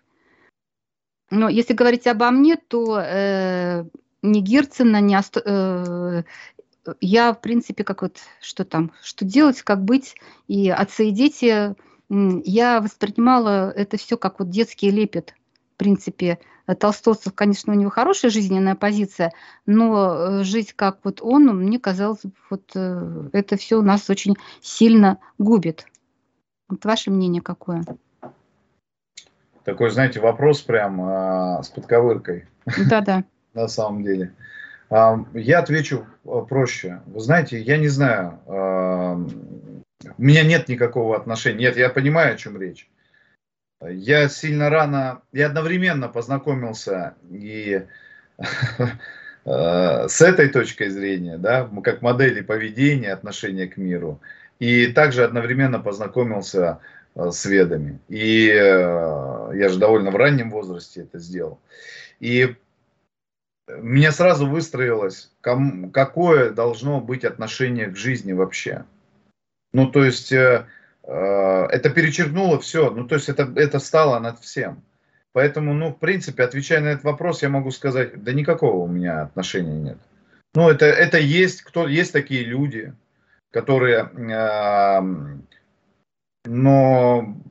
Но если говорить обо мне, то... Э, ни Герцена, ни Асто... э, я, в принципе, как вот, что там, что делать, как быть, и отцы и дети, я воспринимала это все как вот детский лепет. В принципе, Толстовцев, конечно, у него хорошая жизненная позиция, но жить как вот он, мне казалось, вот это все нас очень сильно губит. Вот ваше мнение какое? Такой, знаете, вопрос прям а, с подковыркой. Да-да. На самом деле. Я отвечу проще. Вы знаете, я не знаю, у меня нет никакого отношения. Нет, я понимаю, о чем речь. Я сильно рано, я одновременно познакомился и с этой точкой зрения, да, как модели поведения, отношения к миру, и также одновременно познакомился с ведами. И я же довольно в раннем возрасте это сделал. И у меня сразу выстроилось, какое должно быть отношение к жизни вообще. Ну, то есть, э, э, это перечеркнуло все, ну, то есть, это, это стало над всем. Поэтому, ну, в принципе, отвечая на этот вопрос, я могу сказать, да никакого у меня отношения нет. Ну, это, это есть, кто, есть такие люди, которые, э, но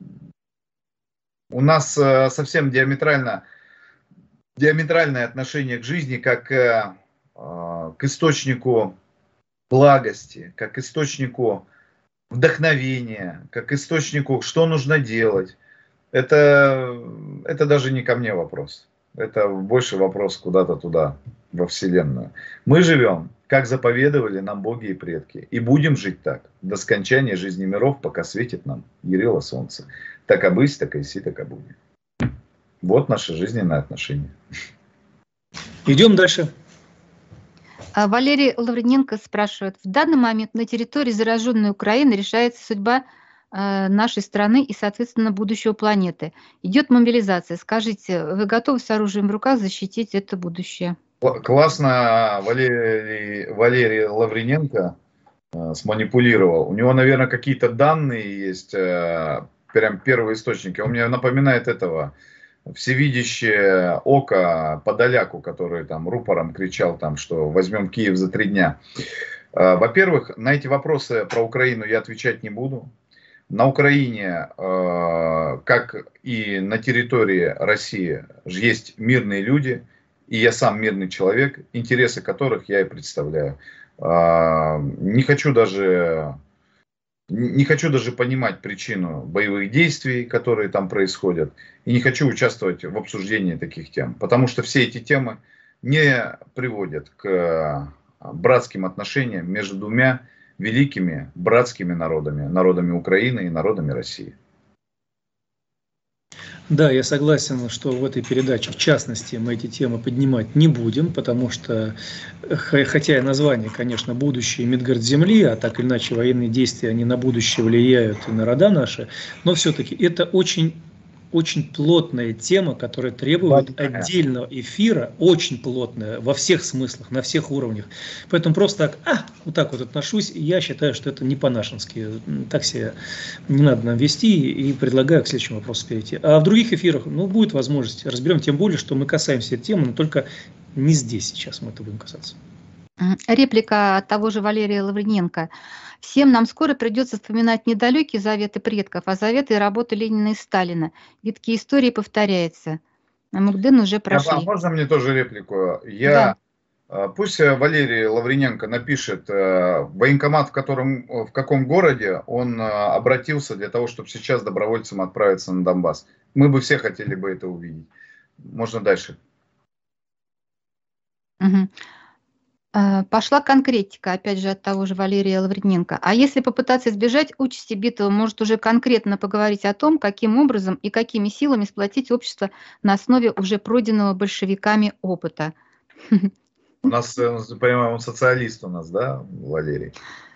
у нас совсем диаметрально, диаметральное отношение к жизни как к источнику благости, как к источнику вдохновения, как к источнику, что нужно делать. Это, это даже не ко мне вопрос. Это больше вопрос куда-то туда, во Вселенную. Мы живем, как заповедовали нам боги и предки. И будем жить так, до скончания жизни миров, пока светит нам ярило солнце. Так и быть, так и си, так и будет. Вот наше жизненное отношение. Идем дальше. Валерий Лавриненко спрашивает. В данный момент на территории зараженной Украины решается судьба нашей страны и, соответственно, будущего планеты. Идет мобилизация. Скажите, вы готовы с оружием в руках защитить это будущее? Классно Валерий, Валерий Лавриненко сманипулировал. У него, наверное, какие-то данные есть, прям первые источники. Он мне напоминает этого всевидящее око Подоляку, который там рупором кричал, там, что возьмем Киев за три дня. Во-первых, на эти вопросы про Украину я отвечать не буду. На Украине, как и на территории России, есть мирные люди, и я сам мирный человек, интересы которых я и представляю. Не хочу даже, не хочу даже понимать причину боевых действий, которые там происходят, и не хочу участвовать в обсуждении таких тем, потому что все эти темы не приводят к братским отношениям между двумя великими братскими народами, народами Украины и народами России. Да, я согласен, что в этой передаче, в частности, мы эти темы поднимать не будем, потому что, хотя и название, конечно, «Будущее Мидгард Земли», а так или иначе военные действия, они на будущее влияют и на рода наши, но все-таки это очень... очень плотная тема, которая требует отдельного эфира, очень плотная, во всех смыслах, на всех уровнях. Поэтому просто так, а, вот так вот отношусь, и я считаю, что это не по-нашенски. Так себя не надо нам вести, и предлагаю к следующему вопросу перейти. А в других эфирах, ну, будет возможность, разберем, тем более, что мы касаемся этой темы, но только не здесь сейчас мы это будем касаться. Реплика от того же Валерия Лавриненко. Всем нам скоро придется вспоминать недалекие заветы предков, а заветы и работы Ленина и Сталина. Витки истории повторяются. А Мукден уже прошли. А можно мне тоже реплику? Я, да. Пусть Валерий Лавриненко напишет военкомат, в, котором, в каком городе он обратился для того, чтобы сейчас добровольцам отправиться на Донбасс. Мы бы все хотели бы это увидеть. Можно дальше. Угу. Пошла конкретика, опять же, от того же Валерия Лавриненко. А если попытаться избежать участи битвы, может уже конкретно поговорить о том, каким образом и какими силами сплотить общество на основе уже пройденного большевиками опыта? У нас, понимаем, он социалист у нас, да, Валерий?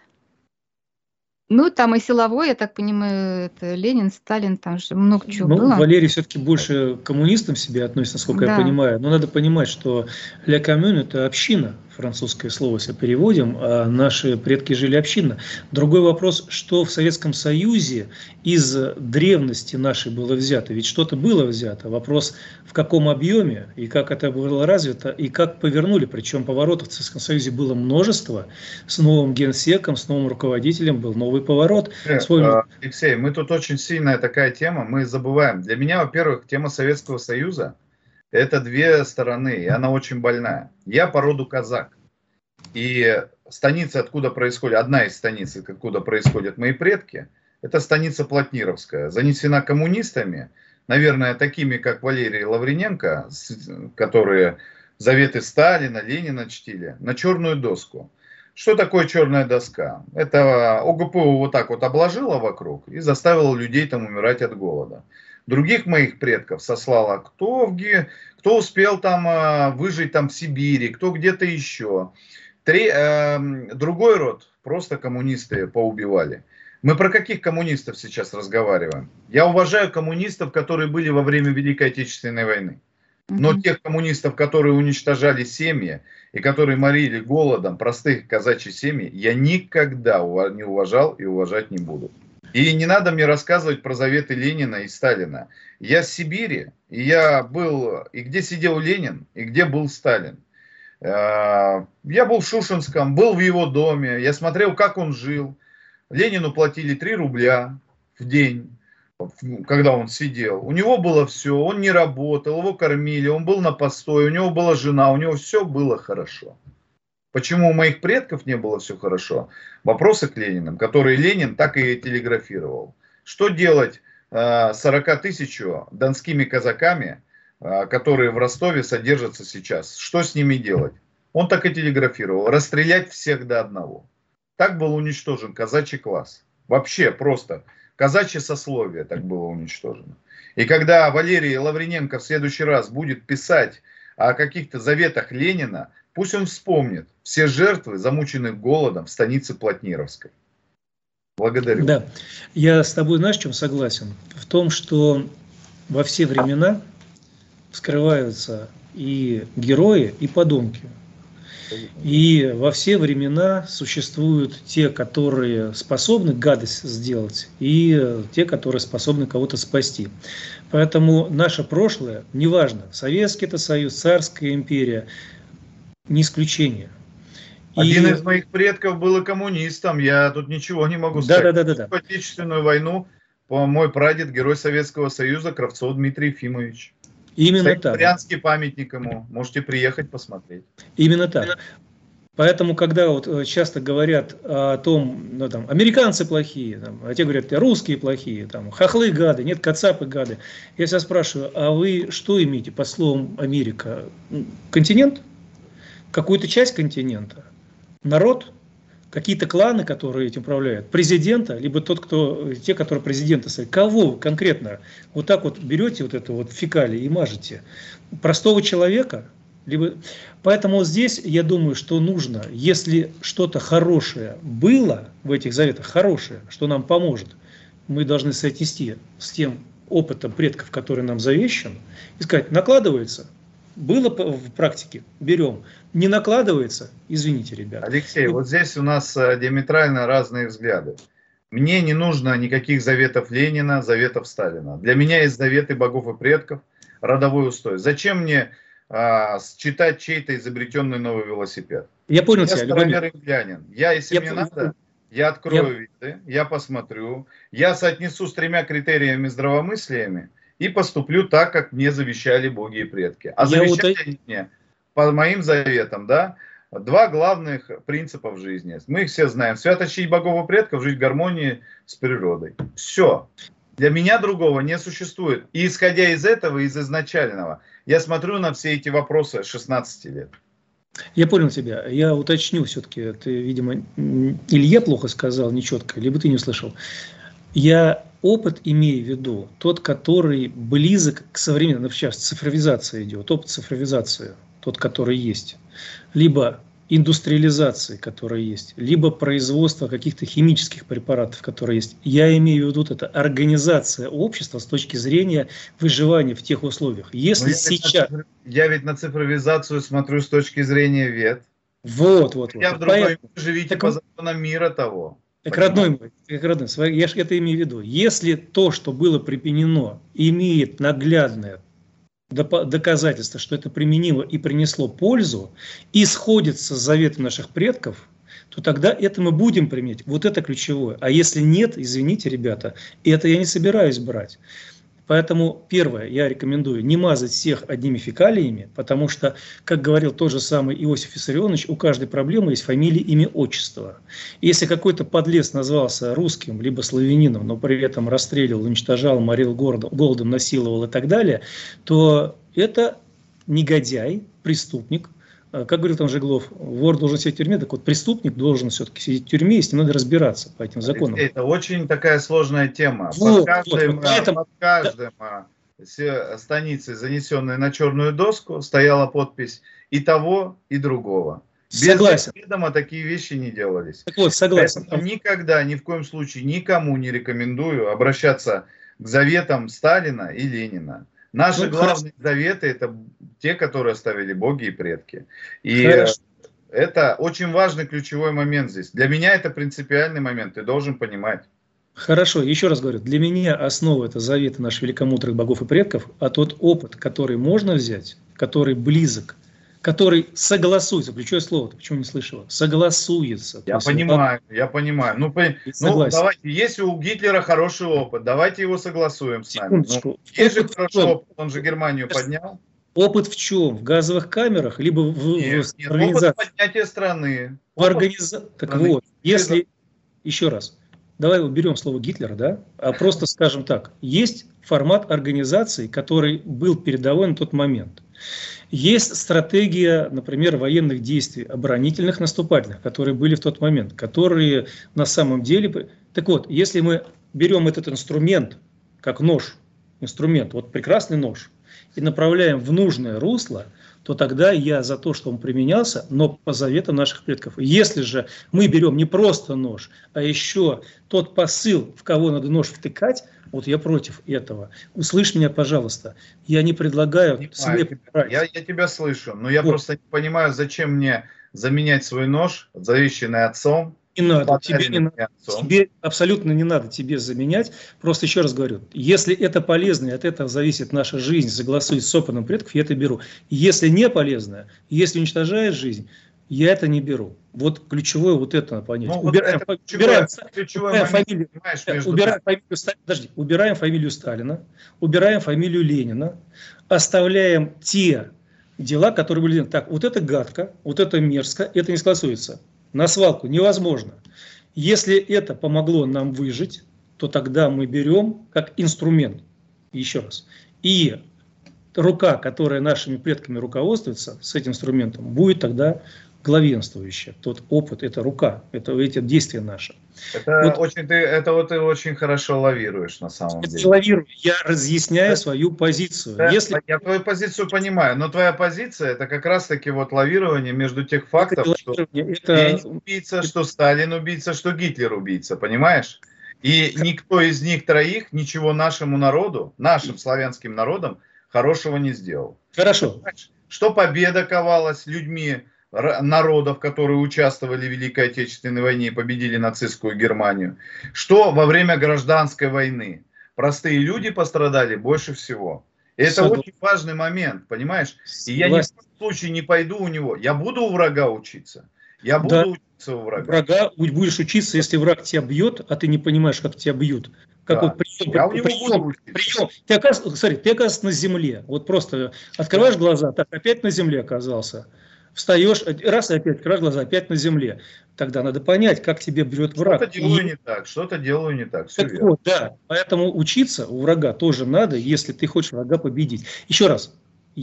Ну, там и силовой, я так понимаю, это Ленин, Сталин, там же много чего ну, было. Валерий все-таки больше к коммунистам себя относится, насколько да. я понимаю. Но надо понимать, что «la commune» – это община, французское слово, если переводим, а наши предки жили общинно. Другой вопрос, что в Советском Союзе из древности нашей было взято. Ведь что-то было взято. Вопрос, в каком объеме, и как это было развито, и как повернули. Причем поворотов в Советском Союзе было множество. С новым генсеком, с новым руководителем был новый поворот. Свой... Алексей, мы тут очень сильная такая тема, мы забываем. Для меня, во-первых, тема Советского Союза – это две стороны, и она очень больная. Я по роду казак. И станица, откуда происходит, одна из станиц, откуда происходят мои предки, это станица Плотнировская. Занесена коммунистами, наверное, такими, как Валерий Лавриненко, которые заветы Сталина, Ленина чтили, на черную доску. Что такое черная доска? Это ОГПУ вот так вот обложила вокруг и заставила людей там умирать от голода. Других моих предков сослала, кто, в, кто успел там выжить там в Сибири, кто где-то еще. Три, э, другой род просто коммунисты поубивали. Мы про каких коммунистов сейчас разговариваем? Я уважаю коммунистов, которые были во время Великой Отечественной войны. Но mm-hmm. тех коммунистов, которые уничтожали семьи и которые морили голодом простых казачьи семьи, я никогда не уважал и уважать не буду. И не надо мне рассказывать про заветы Ленина и Сталина. Я с Сибири, и я был, и где сидел Ленин, и где был Сталин. Я был в Шушинском, был в его доме, я смотрел, как он жил. Ленину платили три рубля в день. когда он сидел. У него было все, он не работал, его кормили, он был на постое, у него была жена, у него все было хорошо. Почему у моих предков не было все хорошо? Вопросы к Ленинам, которые Ленин так и телеграфировал. Что делать сорока тысячу донскими казаками, которые в Ростове содержатся сейчас? Что с ними делать? Он так и телеграфировал. Расстрелять всех до одного. Так был уничтожен казачий класс. Вообще просто. Казачье сословие так было уничтожено. И когда Валерий Лавриненко в следующий раз будет писать о каких-то заветах Ленина, пусть он вспомнит все жертвы, замученных голодом в станице Плотнировской. Благодарю. Да, я с тобой, знаешь, в чем согласен? В том, что во все времена вскрываются и герои, и подонки. И во все времена существуют те, которые способны гадость сделать, и те, которые способны кого-то спасти. Поэтому наше прошлое, неважно, Советский это Союз, Царская империя, не исключение. Один и... из моих предков был и коммунистом, я тут ничего не могу сказать. Да, да, да, да, да. В Отечественную войну мой прадед, герой Советского Союза, Кравцов Дмитрий Ефимович. Именно Стоит так. Брянский памятник ему, можете приехать посмотреть. Именно так. Поэтому, когда вот часто говорят о том, ну, там, американцы плохие, там, а те говорят, русские плохие, там, хохлы гады, нет, кацапы гады. Я себя спрашиваю, а вы что имеете под словом Америка? Континент? Какую-то часть континента? Народ? Какие-то кланы, которые этим управляют? Президента? Либо тот, кто, те, которые президента ставят? Кого конкретно вот так вот берете вот это вот фекалии и мажете? Простого человека? Либо... Поэтому вот здесь я думаю, что нужно, если что-то хорошее было в этих заветах, хорошее, что нам поможет, мы должны соотнести с тем опытом предков, который нам завещан, и сказать, накладывается, было в практике, берем, не накладывается, извините, ребята. Алексей, вот здесь у нас диаметрально разные взгляды. Мне не нужно никаких заветов Ленина, заветов Сталина. Для меня есть заветы богов и предков, родовой устой. Зачем мне а, читать чей-то изобретенный новый велосипед? Я понял я тебя, староверный. Я, если я мне понял. надо, я открою я... виды, я посмотрю, я соотнесу с тремя критериями здравомыслиями и поступлю так, как мне завещали боги и предки. А завещали вот... мне, по моим заветам, да, два главных принципа в жизни. Мы их все знаем. Свято чтить богов и предков, жить в гармонии с природой. Все. Для меня другого не существует. И исходя из этого, из изначального, я смотрю на все эти вопросы с шестнадцати лет. Я понял тебя. Я уточню все-таки. Ты, видимо, или я плохо сказал, нечетко, либо ты не услышал. Я опыт имею в виду, тот, который близок к современному, ну, сейчас цифровизация идет, опыт цифровизации, тот, который есть, либо индустриализации, которая есть, либо производство каких-то химических препаратов, которые есть. Я имею в виду, это организация общества с точки зрения выживания в тех условиях. Если я сейчас... Ведь на, я ведь на цифровизацию смотрю с точки зрения вет. Вот, вот, вот. Я в другой, Поэтому... живите так... по законам мира того. Так, родной мой, так, родной, я же это имею в виду. Если то, что было применено, имеет наглядное доказательство, что это применимо и принесло пользу, и сходится с заветом наших предков, то тогда это мы будем применять. Вот это ключевое. А если нет, извините, ребята, это я не собираюсь брать. Поэтому, первое, я рекомендую не мазать всех одними фекалиями, потому что, как говорил тот же самый Иосиф Виссарионович, у каждой проблемы есть фамилия, имя, отчество. И если какой-то подлец назвался русским, либо славянином, но при этом расстреливал, уничтожал, морил голодом, насиловал и так далее, то это негодяй, преступник. Как говорил там Жеглов, вор должен сидеть в тюрьме, так вот преступник должен все-таки сидеть в тюрьме, и с ним надо разбираться по этим законам. Это очень такая сложная тема. Вот, под каждым, вот, поэтому... под каждым да. станицей, занесенной на черную доску, стояла подпись и того, и другого. Согласен. Без ведома такие вещи не делались. Так вот, согласен. Поэтому никогда, ни в коем случае, никому не рекомендую обращаться к заветам Сталина и Ленина. Наши ну, главные хорошо. заветы – это те, которые оставили боги и предки. И хорошо. это очень важный ключевой момент здесь. Для меня это принципиальный момент, ты должен понимать. Хорошо, еще раз говорю, для меня основа – это заветы наших великомудрых богов и предков, а тот опыт, который можно взять, который близок который согласуется, ключевое слово, ты почему не слышала, согласуется. Я понимаю, я понимаю. Ну, по, ну, давайте, если у Гитлера хороший опыт, давайте его согласуем с нами. Ну, есть же хороший опыт, он же Германию поднял. Опыт в чем? В газовых камерах, либо в, нет, в нет, организации? Опыт поднятия страны. В организации. Так страны. Вот, если, еще раз, давай уберем слово Гитлера, да, а просто скажем так, есть формат организации, который был передовой на тот момент. Есть стратегия, например, военных действий, оборонительных, наступательных, которые были в тот момент, которые на самом деле... Так вот, если мы берем этот инструмент, как нож, инструмент, вот прекрасный нож, и направляем в нужное русло, то тогда я за то, что он применялся, но по заветам наших предков. Если же мы берем не просто нож, а еще тот посыл, в кого надо нож втыкать, вот я против этого. Услышь меня, пожалуйста. Я не предлагаю... Слеп... Я, я тебя слышу, но я вот. просто не понимаю, зачем мне заменять свой нож, завещанный отцом. Не надо, тебе, не надо, тебе абсолютно не надо тебе заменять. Просто еще раз говорю, если это полезно, и от этого зависит наша жизнь, согласуясь с опытом предков, я это беру. Если не полезно, если уничтожает жизнь, я это не беру. Вот ключевое вот это надо понять. Ну, убираем, вот это убираем, ключевое, убираем, фамилию, убираем, фамилию, подожди, убираем фамилию Сталина, убираем фамилию Ленина, оставляем те дела, которые были... Так, вот это гадко, вот это мерзко, это не согласуется. На свалку невозможно. Если это помогло нам выжить, то тогда мы берем как инструмент, еще раз, и рука, которая нашими предками руководствуется с этим инструментом, будет тогда главенствующая. Тот опыт, это рука, это эти действия наши. Это, вот, очень, ты, это вот ты очень хорошо лавируешь на самом деле. Лавирую, я разъясняю да. свою позицию. Да, Если... Я твою позицию понимаю, но твоя позиция это как раз-таки вот лавирование между тех фактов, это что это... Ленин убийца, что Сталин убийца, что Гитлер убийца, понимаешь? И никто из них троих ничего нашему народу, нашим славянским народам хорошего не сделал. Хорошо. Что победа ковалась людьми народов, которые участвовали в Великой Отечественной войне и победили нацистскую Германию, что во время гражданской войны простые люди пострадали больше всего. И это Согласен. Очень важный момент, понимаешь? И я ни в коем случае не пойду у него. Я буду у врага учиться. Я буду да. учиться у врага. Врага будешь учиться, если враг тебя бьет, а ты не понимаешь, как тебя бьют. Как да. вот прием, я у него прием, буду прием. Ты оказывается, смотри, ты оказывается на земле. Вот просто открываешь глаза, так опять на земле оказался. Встаешь, раз и опять открываешь глаза, опять на земле. Тогда надо понять, как тебе бьет враг. Что-то делаю и... не так, что-то делаю не так. Все так вот, да. Поэтому учиться у врага тоже надо, если ты хочешь врага победить. Еще раз,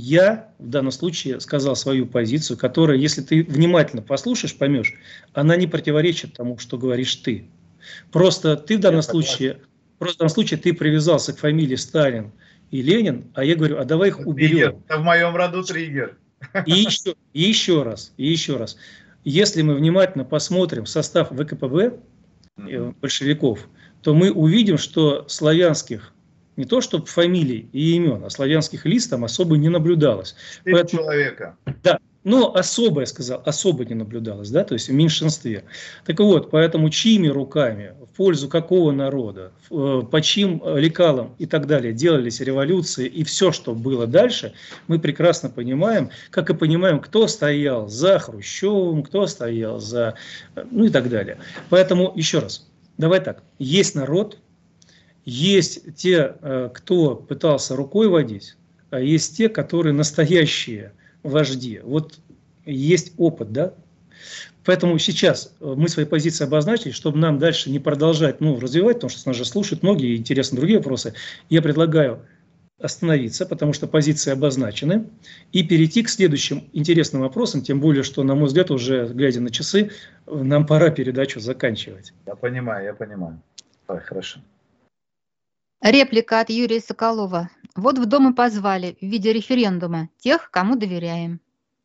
я в данном случае сказал свою позицию, которая, если ты внимательно послушаешь, поймешь, она не противоречит тому, что говоришь ты. Просто ты в данном случае, просто в данном случае ты привязался к фамилии Сталин и Ленин, а я говорю, а давай их уберем. Это в моем роду триггер. И еще, и еще раз, и еще раз. Если мы внимательно посмотрим состав вэ ка пэ бэ, mm-hmm. большевиков, то мы увидим, что славянских, не то что фамилий и имен, а славянских лиц там особо не наблюдалось. Поэтому, человека. Да, но особо, я сказал, особо не наблюдалось, да, то есть в меньшинстве. Так вот, поэтому чьими руками, в пользу какого народа, по чьим лекалам и так далее делались революции и все, что было дальше, мы прекрасно понимаем, как и понимаем, кто стоял за Хрущевым, кто стоял за, ну и так далее. Поэтому, еще раз, давай так, есть народ, есть те, кто пытался рукой водить, а есть те, которые настоящие вожди. Вот есть опыт, да? Поэтому сейчас мы свои позиции обозначили, чтобы нам дальше не продолжать, ну, развивать, потому что нас же слушают многие, интересны другие вопросы. Я предлагаю остановиться, потому что позиции обозначены, и перейти к следующим интересным вопросам, тем более, что, на мой взгляд, уже глядя на часы, нам пора передачу заканчивать. Я понимаю, я понимаю. Ой, хорошо. Реплика от Юрия Соколова. Вот в Дом и позвали в виде референдума тех, кому доверяем.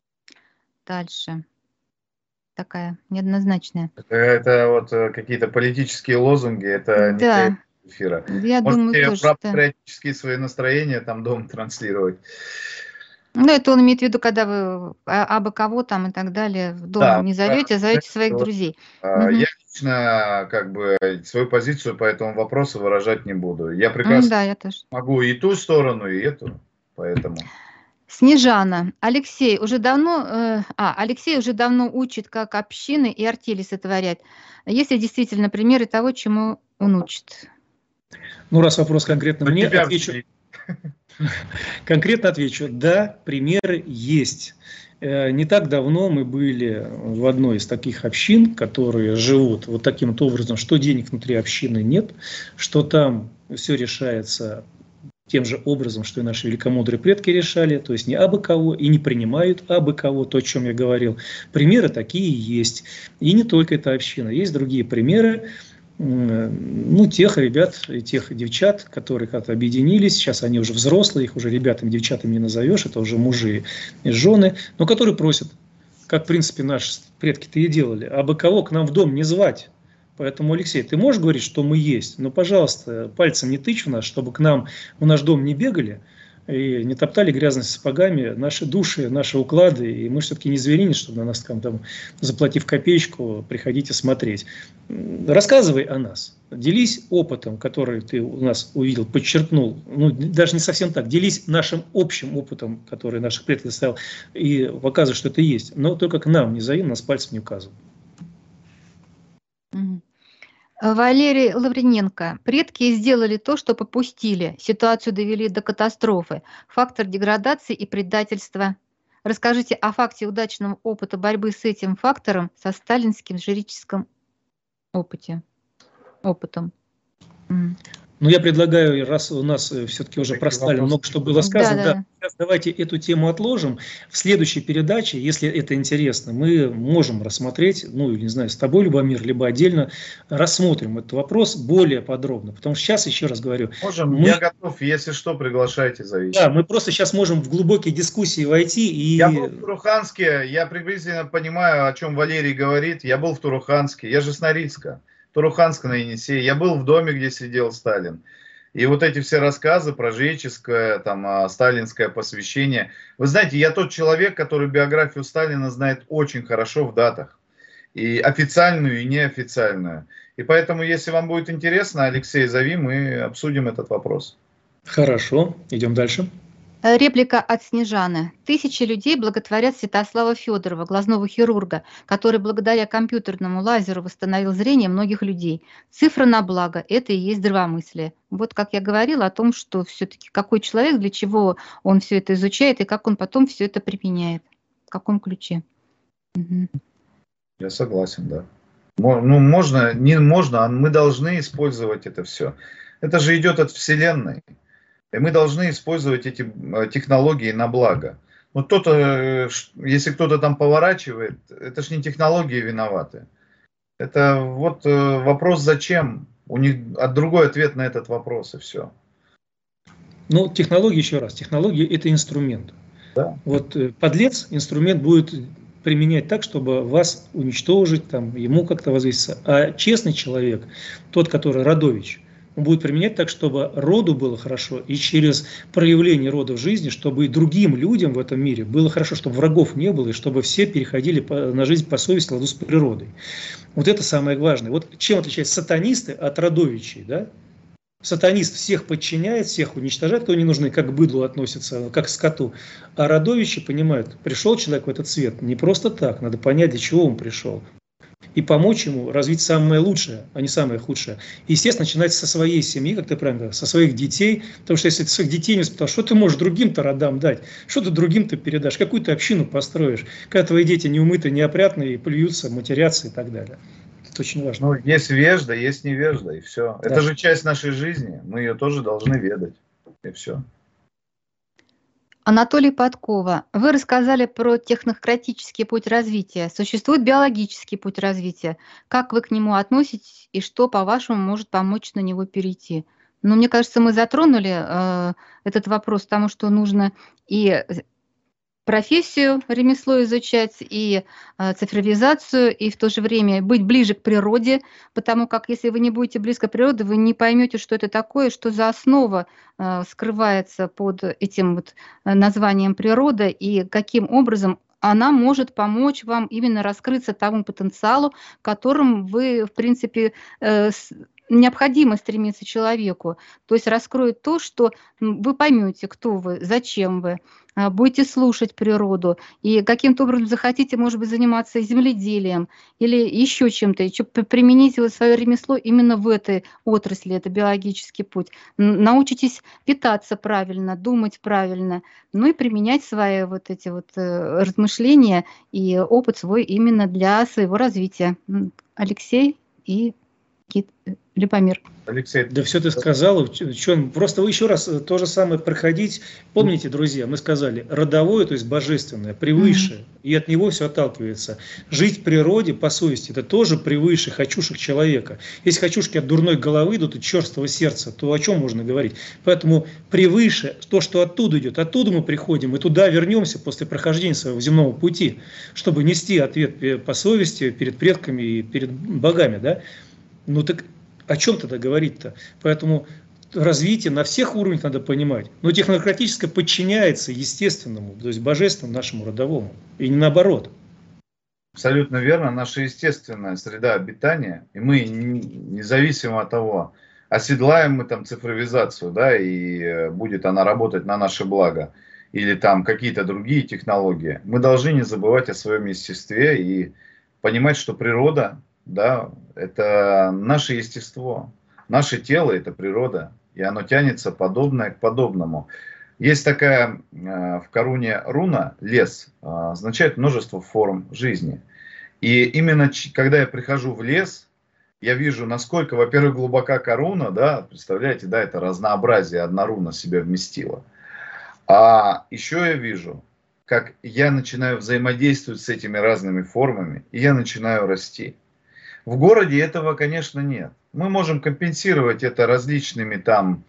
Дальше. Такая неоднозначная. Это, это вот какие-то политические лозунги, это да. не эфира. Я думаю, тоже. Про патриотические свои настроения там Дом транслировать. Ну, это он имеет в виду, когда вы абы кого там и так далее в дом да, не зовете, а зовете своих вот, друзей. А, угу. Я лично как бы свою позицию по этому вопросу выражать не буду. Я прекрасно да, я тоже. могу и ту сторону, и эту, поэтому... Снежана. Алексей уже давно, э, а, Алексей уже давно учит, как общины и артели сотворять. Есть ли действительно примеры того, чему он учит? Ну, раз вопрос конкретно мне, тебя отвечу. Конкретно отвечу. Да, примеры есть. Э, Не так давно мы были в одной из таких общин, которые живут вот таким вот образом, что денег внутри общины нет, что там все решается тем же образом, что и наши великомудрые предки решали, то есть не абы кого и не принимают абы кого, то, о чем я говорил. Примеры такие есть. И не только эта община, есть другие примеры, ну, тех ребят и тех девчат, которые как-то объединились, сейчас они уже взрослые, их уже ребятами, девчатами не назовешь, это уже мужи и жены, но которые просят, как в принципе наши предки-то и делали, абы кого к нам в дом не звать. Поэтому, Алексей, ты можешь говорить, что мы есть, но, пожалуйста, пальцем не тычь в нас, чтобы к нам в наш дом не бегали и не топтали грязными сапогами наши души, наши уклады. И мы все-таки не зверинец, чтобы на нас, там, там, заплатив копеечку, приходите смотреть. Рассказывай о нас, делись опытом, который ты у нас увидел, подчеркнул. Ну, даже не совсем так. Делись нашим общим опытом, который наших предков оставил, и показывай, что это есть. Но только к нам не зови, нас пальцем не указывай. Валерий Лавриненко. Предки сделали то, что попустили. Ситуацию довели до катастрофы. Фактор деградации и предательства. Расскажите о факте удачного опыта борьбы с этим фактором со сталинским жреческим опыте. опытом. Ну, я предлагаю, раз у нас все-таки уже про Сталина много что было сказано, да, да. Да, давайте эту тему отложим. В следующей передаче, если это интересно, мы можем рассмотреть, ну, не знаю, с тобой, Любомир, либо отдельно рассмотрим этот вопрос более подробно. Потому что сейчас, еще раз говорю... Можем, мы... я готов, если что, приглашайте, зовите. Да, мы просто сейчас можем в глубокие дискуссии войти и... Я был в Туруханске, я приблизительно понимаю, о чем Валерий говорит. Я был в Туруханске, я же с Норильска. Туруханск на Енисее. Я был в доме, где сидел Сталин. И вот эти все рассказы про жреческое, там, сталинское посвящение. Вы знаете, я тот человек, который биографию Сталина знает очень хорошо в датах. И официальную, и неофициальную. И поэтому, если вам будет интересно, Алексей, зови, мы обсудим этот вопрос. Хорошо, идем дальше. Реплика от Снежаны. Тысячи людей благотворят Святослава Федорова, глазного хирурга, который благодаря компьютерному лазеру восстановил зрение многих людей. Цифра на благо – это и есть здравомыслие. Вот как я говорила о том, что все-таки какой человек, для чего он все это изучает и как он потом все это применяет. В каком ключе. Угу. Я согласен, да. Ну, можно, не можно, а мы должны использовать это все. Это же идет от Вселенной. И мы должны использовать эти технологии на благо. Но кто-то, если кто-то там поворачивает, это же не технологии виноваты. Это вот вопрос зачем. У них другой ответ на этот вопрос, и все. Ну, технологии, еще раз, технология – это инструмент. Да. Вот подлец инструмент будет применять так, чтобы вас уничтожить, там, ему как-то возвыситься. А честный человек, тот, который родович, он будет применять так, чтобы роду было хорошо, и через проявление рода в жизни, чтобы и другим людям в этом мире было хорошо, чтобы врагов не было, и чтобы все переходили по, на жизнь по совести, ладу с природой. Вот это самое важное. Вот чем отличаются сатанисты от родовичей, да? Сатанист всех подчиняет, всех уничтожает, кто не нужны, как к быдлу относится, как к скоту. А родовичи понимают, пришел человек в этот свет не просто так, надо понять, для чего он пришел. И помочь ему развить самое лучшее, а не самое худшее. И, естественно, начинать со своей семьи, как ты правильно говорил, со своих детей. Потому что если ты своих детей не воспитал, что ты можешь другим-то родам дать? Что ты другим-то передашь? Какую ты общину построишь? Когда твои дети неумытые, неопрятные, плюются, матерятся и так далее. Это очень важно. Ну, есть вежда, есть невежда, и все. Да. Это же часть нашей жизни. Мы ее тоже должны ведать. И все. Анатолий Подкова, вы рассказали про технократический путь развития. Существует биологический путь развития. Как вы к нему относитесь и что, по-вашему, может помочь на него перейти? Ну, мне кажется, мы затронули э, этот вопрос, потому что нужно и профессию, ремесло изучать, и э, цифровизацию, и в то же время быть ближе к природе, потому как если вы не будете близко к природе, вы не поймете, что это такое, что за основа э, скрывается под этим вот названием природа, и каким образом она может помочь вам именно раскрыться тому потенциалу, которым вы, в принципе, э, с, необходимо стремиться человеку. То есть раскроет то, что вы поймете, кто вы, зачем вы, будете слушать природу и каким-то образом захотите, может быть, заниматься земледелием или еще чем-то, применить вот свое ремесло именно в этой отрасли, это биологический путь. Научитесь питаться правильно, думать правильно, ну и применять свои вот эти вот размышления и опыт свой именно для своего развития. Алексей и Любомир. Алексей, да все ты сказал. Чё, просто вы еще раз то же самое проходить. Помните, друзья, мы сказали, родовое, то есть божественное, превыше, mm-hmm. и от него все отталкивается. Жить в природе по совести, это тоже превыше хочушек человека. Если хочушки от дурной головы идут, от черствого сердца, то о чем можно говорить? Поэтому превыше то, что оттуда идет, оттуда мы приходим, и туда вернемся после прохождения своего земного пути, чтобы нести ответ по совести перед предками и перед богами, да? Ну так о чем тогда говорить-то? Поэтому развитие на всех уровнях надо понимать. Но технократическое подчиняется естественному, то есть божественному нашему родовому. И не наоборот. Абсолютно верно. Наша естественная среда обитания, и мы независимо от того, оседлаем мы там цифровизацию, да, и будет она работать на наше благо, или там какие-то другие технологии, мы должны не забывать о своем естестве и понимать, что природа, да, это наше естество, наше тело это природа, и оно тянется подобное к подобному. Есть такая э, в Коруне руна, лес, э, означает множество форм жизни. И именно когда я прихожу в лес, я вижу, насколько, во-первых, глубока Коруна, да, представляете, да, это разнообразие одна руна себя вместила. А еще я вижу, как я начинаю взаимодействовать с этими разными формами, и я начинаю расти. В городе этого, конечно, нет. Мы можем компенсировать это различными там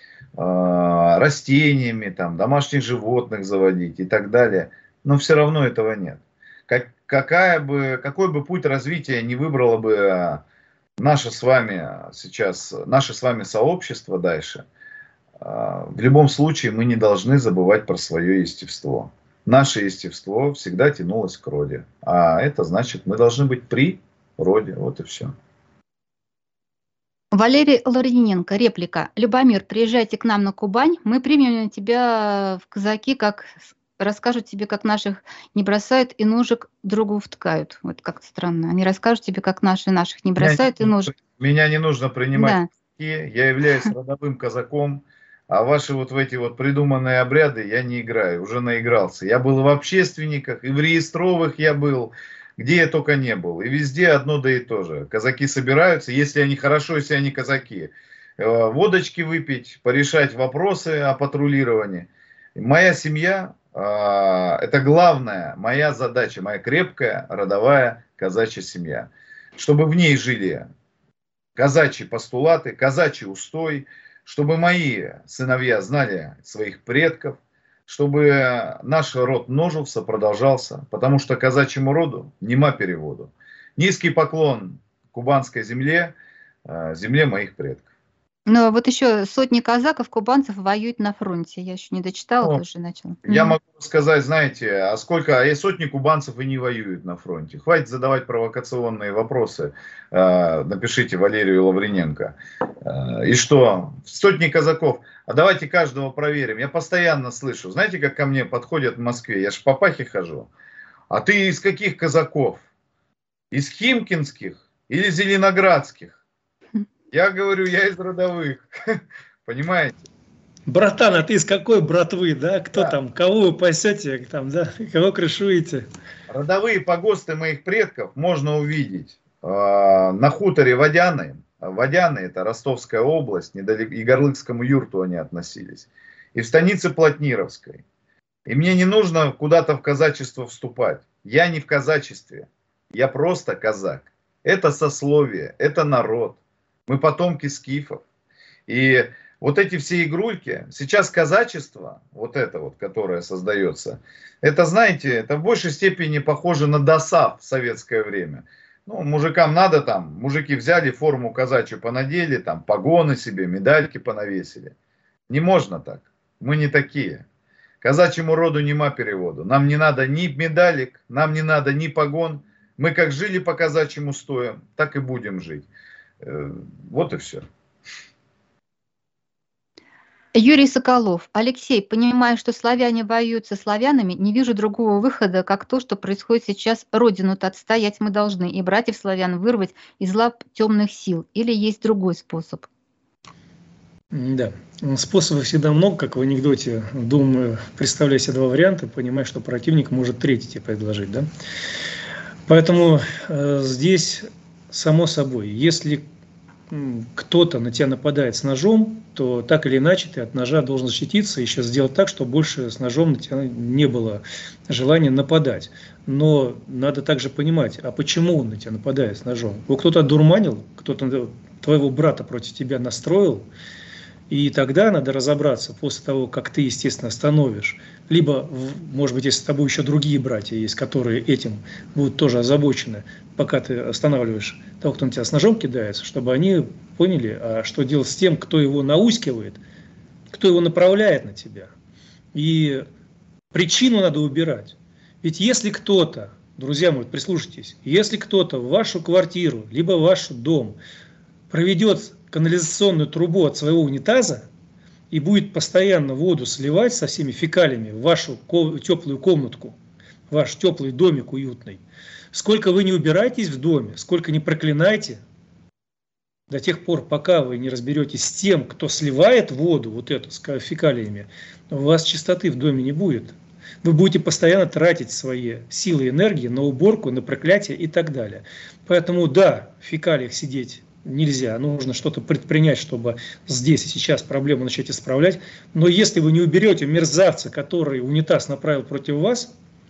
э, растениями, там, домашних животных заводить и так далее, но все равно этого нет. Как, какая бы, какой бы путь развития не выбрало бы наше с вами сейчас, наше с вами сообщество дальше, э, в любом случае мы не должны забывать про свое естество. Наше естество всегда тянулось к роде, а это значит, мы должны быть при роде, вот и все. Валерий Лариненко, реплика. Любомир, приезжайте к нам на Кубань, мы примем тебя в казаки, как расскажут тебе, как наших не бросают и ножик другу вткают. Вот как странно. Они расскажут тебе, как наши наших не бросают меня, и ножик. Меня не нужно принимать. Да. Я являюсь родовым казаком, а ваши вот в эти вот придуманные обряды я не играю, уже наигрался. Я был в общественниках, и в реестровых я был, где я только не был. И везде одно да и то же. Казаки собираются, если они хорошо, если они казаки, водочки выпить, порешать вопросы о патрулировании. Моя семья, это главная моя задача, моя крепкая родовая казачья семья. Чтобы в ней жили казачьи постулаты, казачий устой, чтобы мои сыновья знали своих предков, чтобы наш род множился, продолжался, потому что казачьему роду нема переводу. Низкий поклон кубанской земле, земле моих предков. Но вот еще сотни казаков, кубанцев воюют на фронте. Я еще не дочитала, ну, тоже начала. Я mm. могу сказать, знаете, а сколько, а сотни кубанцев и не воюют на фронте. Хватит задавать провокационные вопросы. Напишите Валерию Лавриненко. И что? Сотни казаков. А давайте каждого проверим. Я постоянно слышу. Знаете, как ко мне подходят в Москве? Я ж по Пахе хожу. А ты из каких казаков? Из химкинских или зеленоградских? Я говорю, я из родовых. Понимаете? Братан, а ты из какой братвы, да? Кто да. там? Кого вы пасете? Там, да? Кого крышуете? Родовые погосты моих предков можно увидеть э, на хуторе Водяны. Водяны — это Ростовская область, недалеко Егорлыкскому юрту они относились. И в станице Плотнировской. И мне не нужно куда-то в казачество вступать. Я не в казачестве. Я просто казак. Это сословие, это народ. Мы потомки скифов. И вот эти все игрульки, сейчас казачество, вот это вот, которое создается, это, знаете, это в большей степени похоже на досав в советское время. Ну, мужикам надо там, мужики взяли форму казачью, понадели, там, погоны себе, медальки понавесили. Не можно так. Мы не такие. Казачьему роду нема перевода. Нам не надо ни медалек, нам не надо ни погон. Мы как жили по казачьему стою, так и будем жить. Вот и все. Юрий Соколов. Алексей, понимая, что славяне воюют со славянами, не вижу другого выхода, как то, что происходит сейчас. Родину-то отстоять мы должны, и братьев славян вырвать из лап темных сил. Или есть другой способ? Да, способов всегда много, как в анекдоте. Думаю, представляя себе два варианта, понимая, что противник может третий тебе предложить. Да? Поэтому э, здесь, само собой, если кто-то на тебя нападает с ножом, то так или иначе ты от ножа должен защититься, еще сделать так, чтобы больше с ножом на тебя не было желания нападать. Но надо также понимать, а почему он на тебя нападает с ножом? Его кто-то одурманил, кто-то твоего брата против тебя настроил, и тогда надо разобраться после того, как ты, естественно, остановишь. Либо, может быть, если с тобой еще другие братья есть, которые этим будут тоже озабочены, пока ты останавливаешь того, кто на тебя с ножом кидается, чтобы они поняли, а что делать с тем, кто его наускивает, кто его направляет на тебя. И причину надо убирать. Ведь если кто-то, друзья мои, прислушайтесь, если кто-то в вашу квартиру, либо в ваш дом проведет канализационную трубу от своего унитаза и будет постоянно воду сливать со всеми фекалиями в вашу теплую комнатку, в ваш теплый домик уютный, сколько вы не убираетесь в доме, сколько не проклинайте, до тех пор, пока вы не разберетесь с тем, кто сливает воду, вот эту с фекалиями, у вас чистоты в доме не будет. Вы будете постоянно тратить свои силы и энергии на уборку, на проклятие и так далее. Поэтому да, в фекалиях сидеть нельзя, нужно что-то предпринять, чтобы здесь и сейчас проблему начать исправлять. Но если вы не уберете мерзавца, который унитаз направил против вас,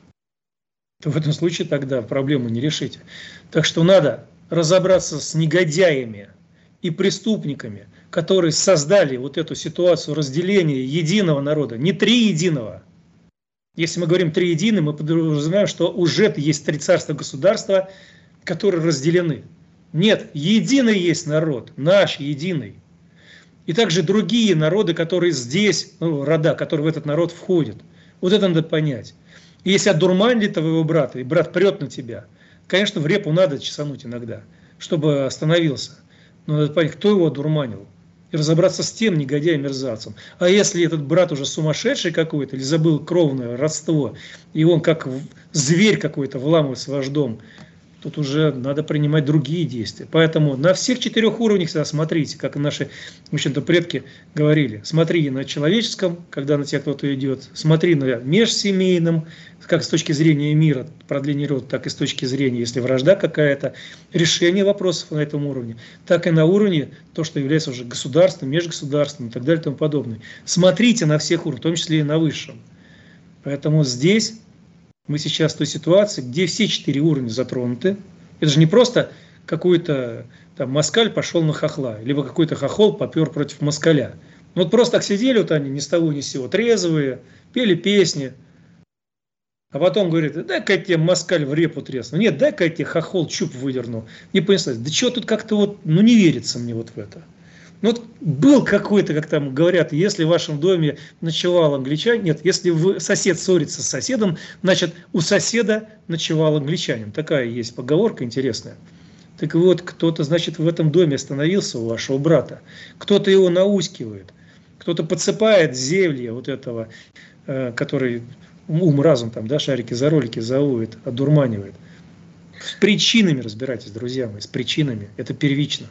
то в этом случае тогда проблему не решите. Так что надо разобраться с негодяями и преступниками, которые создали вот эту ситуацию разделения единого народа, не три единого. Если мы говорим три единых, мы подразумеваем, что уже есть три царства государства, которые разделены. Нет, единый есть народ, наш единый. И также другие народы, которые здесь, ну, рода, которые в этот народ входят. Вот это надо понять. И если одурманили твоего брата, и брат прет на тебя, конечно, в репу надо чесануть иногда, чтобы остановился. Но надо понять, кто его одурманил. И разобраться с тем негодяем-мерзавцем. А если этот брат уже сумасшедший какой-то, или забыл кровное родство, и он как зверь какой-то вламывается в ваш дом, тут уже надо принимать другие действия. Поэтому на всех четырех уровнях всегда смотрите, как наши, в общем-то, предки говорили. Смотри на человеческом, когда на тебя кто-то идет. Смотри на межсемейном, как с точки зрения мира, продления рода, так и с точки зрения, если вражда какая-то, решение вопросов на этом уровне. Так и на уровне, то, что является уже государственным, межгосударственным и так далее и тому подобное. Смотрите на всех уровнях, в том числе и на высшем. Поэтому здесь... Мы сейчас в той ситуации, где все четыре уровня затронуты. Это же не просто какой-то там москаль пошел на хохла, либо какой-то хохол попер против москаля. Ну, вот просто так сидели вот они ни с того ни с сего, трезвые, пели песни. А потом говорит, дай-ка я тебе москаль в репу тресну. Нет, дай-ка я тебе хохол чуб выдерну. Не понеслась. Да что тут как-то вот, ну не верится мне вот в это. Ну, вот был какой-то, как там говорят, если в вашем доме ночевал англичанин, нет, если вы, сосед ссорится с соседом, значит, у соседа ночевал англичанин. Такая есть поговорка интересная. Так вот, кто-то, значит, в этом доме остановился у вашего брата, кто-то его наускивает, кто-то подсыпает зелье вот этого, э, который ум, разум, там, да, шарики за ролики заводит, одурманивает. С причинами разбирайтесь, друзья мои, с причинами. Это первично.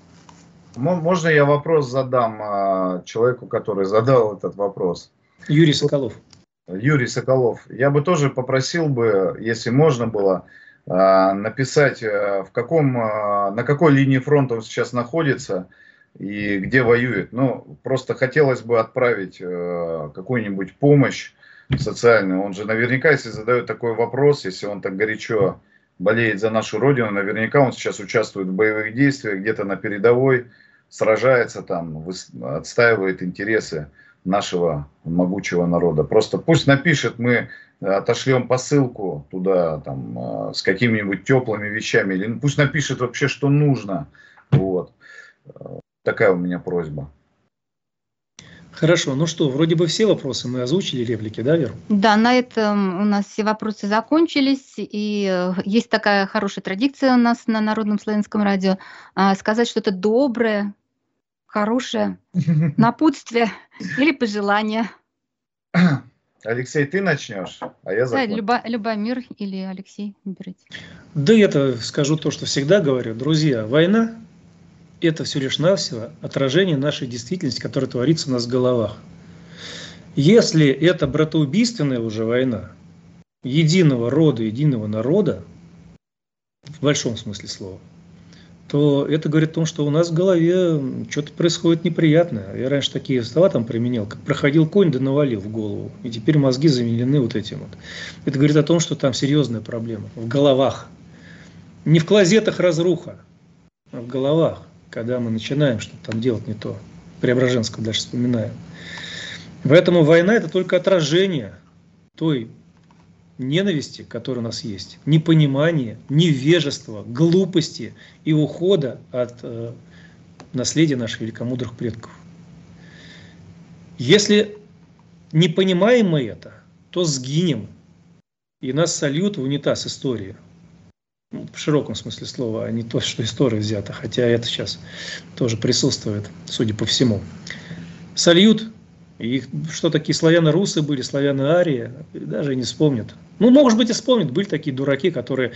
Можно я вопрос задам человеку, который задал этот вопрос? Юрий Соколов. Юрий Соколов. Я бы тоже попросил бы, если можно было, написать, в каком, на какой линии фронта он сейчас находится и где воюет. Ну, просто хотелось бы отправить какую-нибудь помощь социальную. Он же наверняка, если задает такой вопрос, если он так горячо болеет за нашу Родину, наверняка он сейчас участвует в боевых действиях, где-то на передовой, сражается там, отстаивает интересы нашего могучего народа. Просто пусть напишет, мы отошлем посылку туда там, с какими-нибудь теплыми вещами, или пусть напишет вообще, что нужно. Вот. Такая у меня просьба. Хорошо, ну что, вроде бы все вопросы мы озвучили, реплики, да, Вер? Да, на этом у нас все вопросы закончились, и э, есть такая хорошая традиция у нас на Народном славянском радио, а, сказать что-то доброе, хорошее, напутствие или пожелание. Алексей, ты начнешь, а я Да, закончу. Люба, Любомир или Алексей, выберите. Да я-то скажу то, что всегда говорю. Друзья, война – это всего лишь навсего отражение нашей действительности, которая творится у нас в головах. Если это братоубийственная уже война единого рода, единого народа, в большом смысле слова, то это говорит о том, что у нас в голове что-то происходит неприятное. Я раньше такие слова там применял, как проходил конь, да навалил в голову. И теперь мозги заменены вот этим вот. Это говорит о том, что там серьезная проблема в головах. Не в клозетах разруха, а в головах, когда мы начинаем что-то там делать не то. Преображенского даже вспоминаем. Поэтому война – это только отражение той ненависти, которая у нас есть, непонимания, невежества, глупости и ухода от э, наследия наших великомудрых предков. Если не понимаем мы это, то сгинем, и нас сольют в унитаз истории. Ну, в широком смысле слова, а не то, что история взята, хотя это сейчас тоже присутствует, судя по всему. Сольют. И что такие славяно-русы были, славяно-арии, даже не вспомнят. Ну, может быть, и вспомнят. Были такие дураки, которые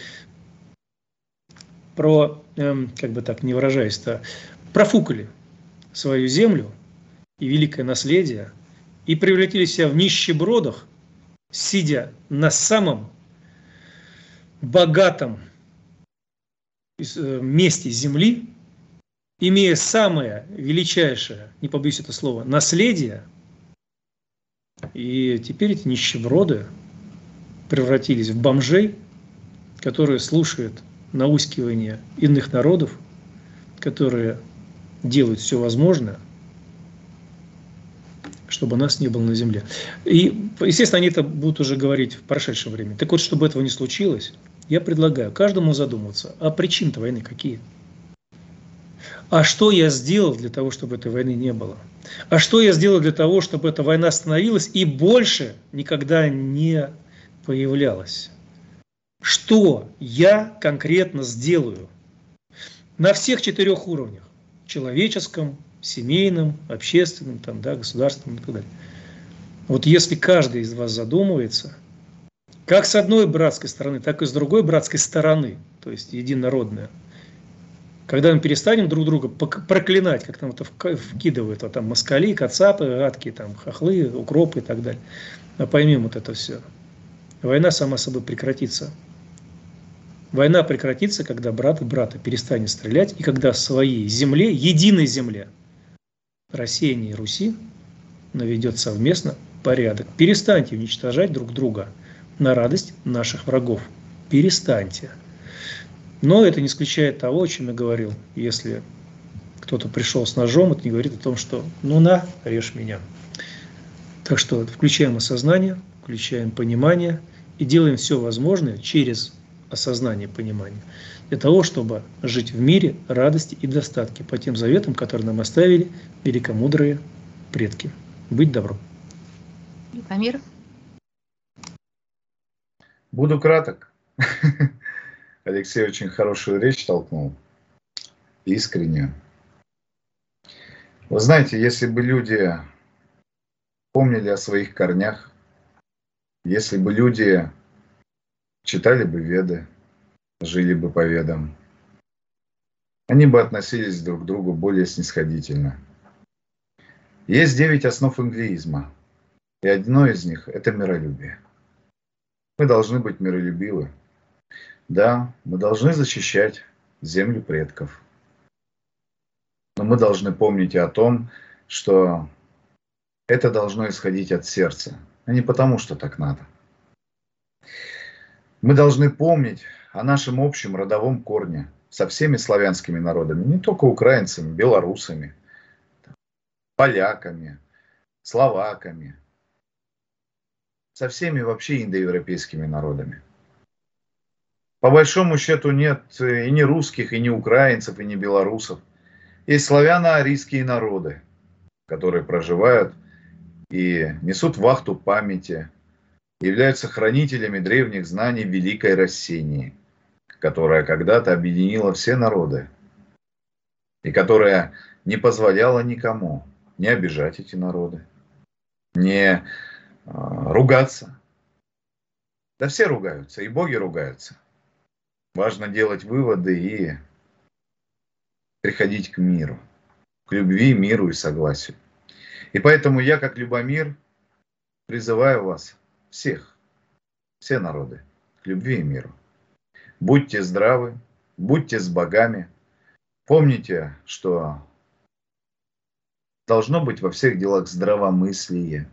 про, эм, как бы так не выражаясь-то, профукали свою землю и великое наследие и превратили себя в нищебродах, сидя на самом богатом месте земли, имея самое величайшее, не побоюсь это слова, наследие. И теперь эти нищеброды превратились в бомжей, которые слушают наускивания иных народов, которые делают все возможное, чтобы нас не было на земле. И, естественно, они это будут уже говорить в прошедшем времени. Так вот, чтобы этого не случилось, я предлагаю каждому задуматься, а причины-то войны какие? А что я сделал для того, чтобы этой войны не было? А что я сделал для того, чтобы эта война остановилась и больше никогда не появлялась? Что я конкретно сделаю? На всех четырех уровнях. Человеческом, семейном, общественном, там, да, государственном и так далее. Вот если каждый из вас задумывается, как с одной братской стороны, так и с другой братской стороны, то есть единородная, когда мы перестанем друг друга проклинать, как нам это вкидывают, а там москали, кацапы, гадкие, там, хохлы, укропы и так далее, а поймем вот это все, война сама собой прекратится. Война прекратится, когда брат брата перестанет стрелять, и когда в своей земле, единой земле, Россия и Руси наведет совместно порядок. Перестаньте уничтожать друг друга на радость наших врагов. Перестаньте. Но это не исключает того, о чем я говорил. Если кто-то пришел с ножом, это не говорит о том, что ну на, режь меня. Так что включаем осознание, включаем понимание и делаем все возможное через осознание, понимание, для того, чтобы жить в мире, радости и достатке по тем заветам, которые нам оставили великомудрые предки. Быть добром. Амир? Буду краток. Алексей очень хорошую речь толкнул. Искренне. Вы знаете, если бы люди помнили о своих корнях, если бы люди читали бы Веды, жили бы по Ведам, они бы относились друг к другу более снисходительно. Есть девять основ инглиизма, и одно из них – это миролюбие. Мы должны быть миролюбивы. Да, мы должны защищать землю предков. Но мы должны помнить и о том, что это должно исходить от сердца, а не потому, что так надо. Мы должны помнить о нашем общем родовом корне со всеми славянскими народами, не только украинцами, белорусами, поляками, словаками, со всеми вообще индоевропейскими народами. По большому счету нет и не русских, и не украинцев, и не белорусов. Есть славяно-арийские народы, которые проживают и несут вахту памяти, являются хранителями древних знаний Великой России, которая когда-то объединила все народы и которая не позволяла никому не обижать эти народы, не э, ругаться. Да все ругаются, и боги ругаются. Важно делать выводы и приходить к миру, к любви, миру и согласию. И поэтому я, как Любомир, призываю вас, всех, все народы, к любви и миру. Будьте здравы, будьте с богами. Помните, что должно быть во всех делах здравомыслие.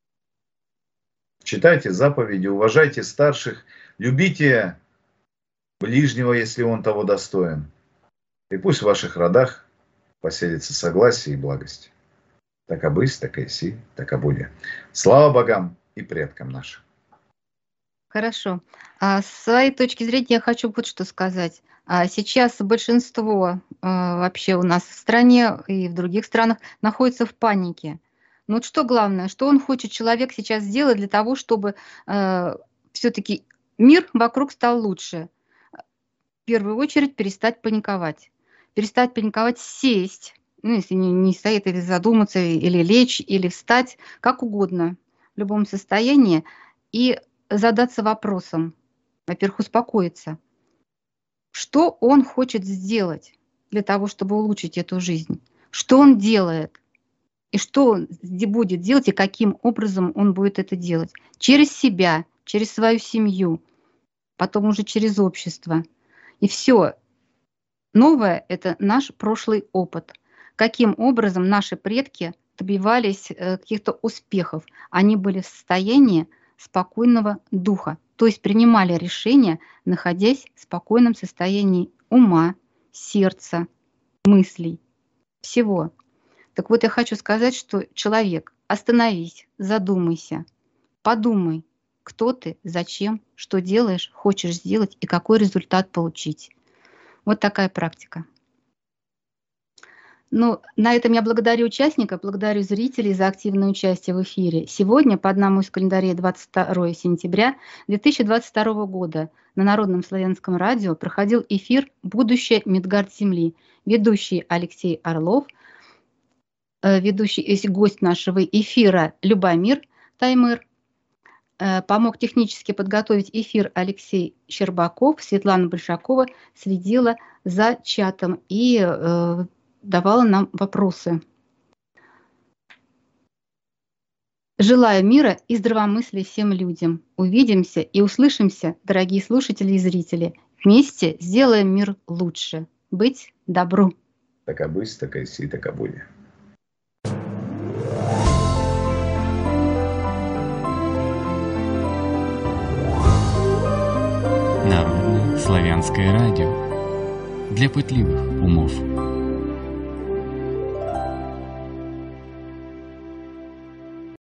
Читайте заповеди, уважайте старших, любите ближнего, если он того достоин. И пусть в ваших родах поселится согласие и благость. Так и быть, так и си, так и будет. Слава богам и предкам нашим. Хорошо. А с своей точки зрения я хочу вот что сказать. А сейчас большинство а, вообще у нас в стране и в других странах находится в панике. Но вот что главное, что он хочет человек сейчас сделать для того, чтобы а, все-таки мир вокруг стал лучше? В первую очередь перестать паниковать. Перестать паниковать, сесть, ну, если не, не стоит, или задуматься, или лечь, или встать, как угодно, в любом состоянии, и задаться вопросом, во-первых, успокоиться, что он хочет сделать для того, чтобы улучшить эту жизнь, что он делает, и что он будет делать, и каким образом он будет это делать. Через себя, через свою семью, потом уже через общество. И все новое – это наш прошлый опыт. Каким образом наши предки добивались каких-то успехов. Они были в состоянии спокойного духа, то есть принимали решения, находясь в спокойном состоянии ума, сердца, мыслей, всего. Так вот, я хочу сказать, что человек, остановись, задумайся, подумай, кто ты, зачем, что делаешь, хочешь сделать и какой результат получить. Вот такая практика. Ну, на этом я благодарю участников, благодарю зрителей за активное участие в эфире. Сегодня, по одному из календарей, двадцать второе сентября две тысячи двадцать второго года, на Народном славянском радио проходил эфир «Будущее Мидгард-Земли». Ведущий Алексей Орлов, ведущий и гость нашего эфира Любомир Таймыр. Помог технически подготовить эфир Алексей Щербаков, Светлана Большакова следила за чатом и э, давала нам вопросы. Желаю мира и здравомыслия всем людям. Увидимся и услышимся, дорогие слушатели и зрители. Вместе сделаем мир лучше. Быть добру. Так и быть, так и си, так и будет. Народное славянское радио для пытливых умов.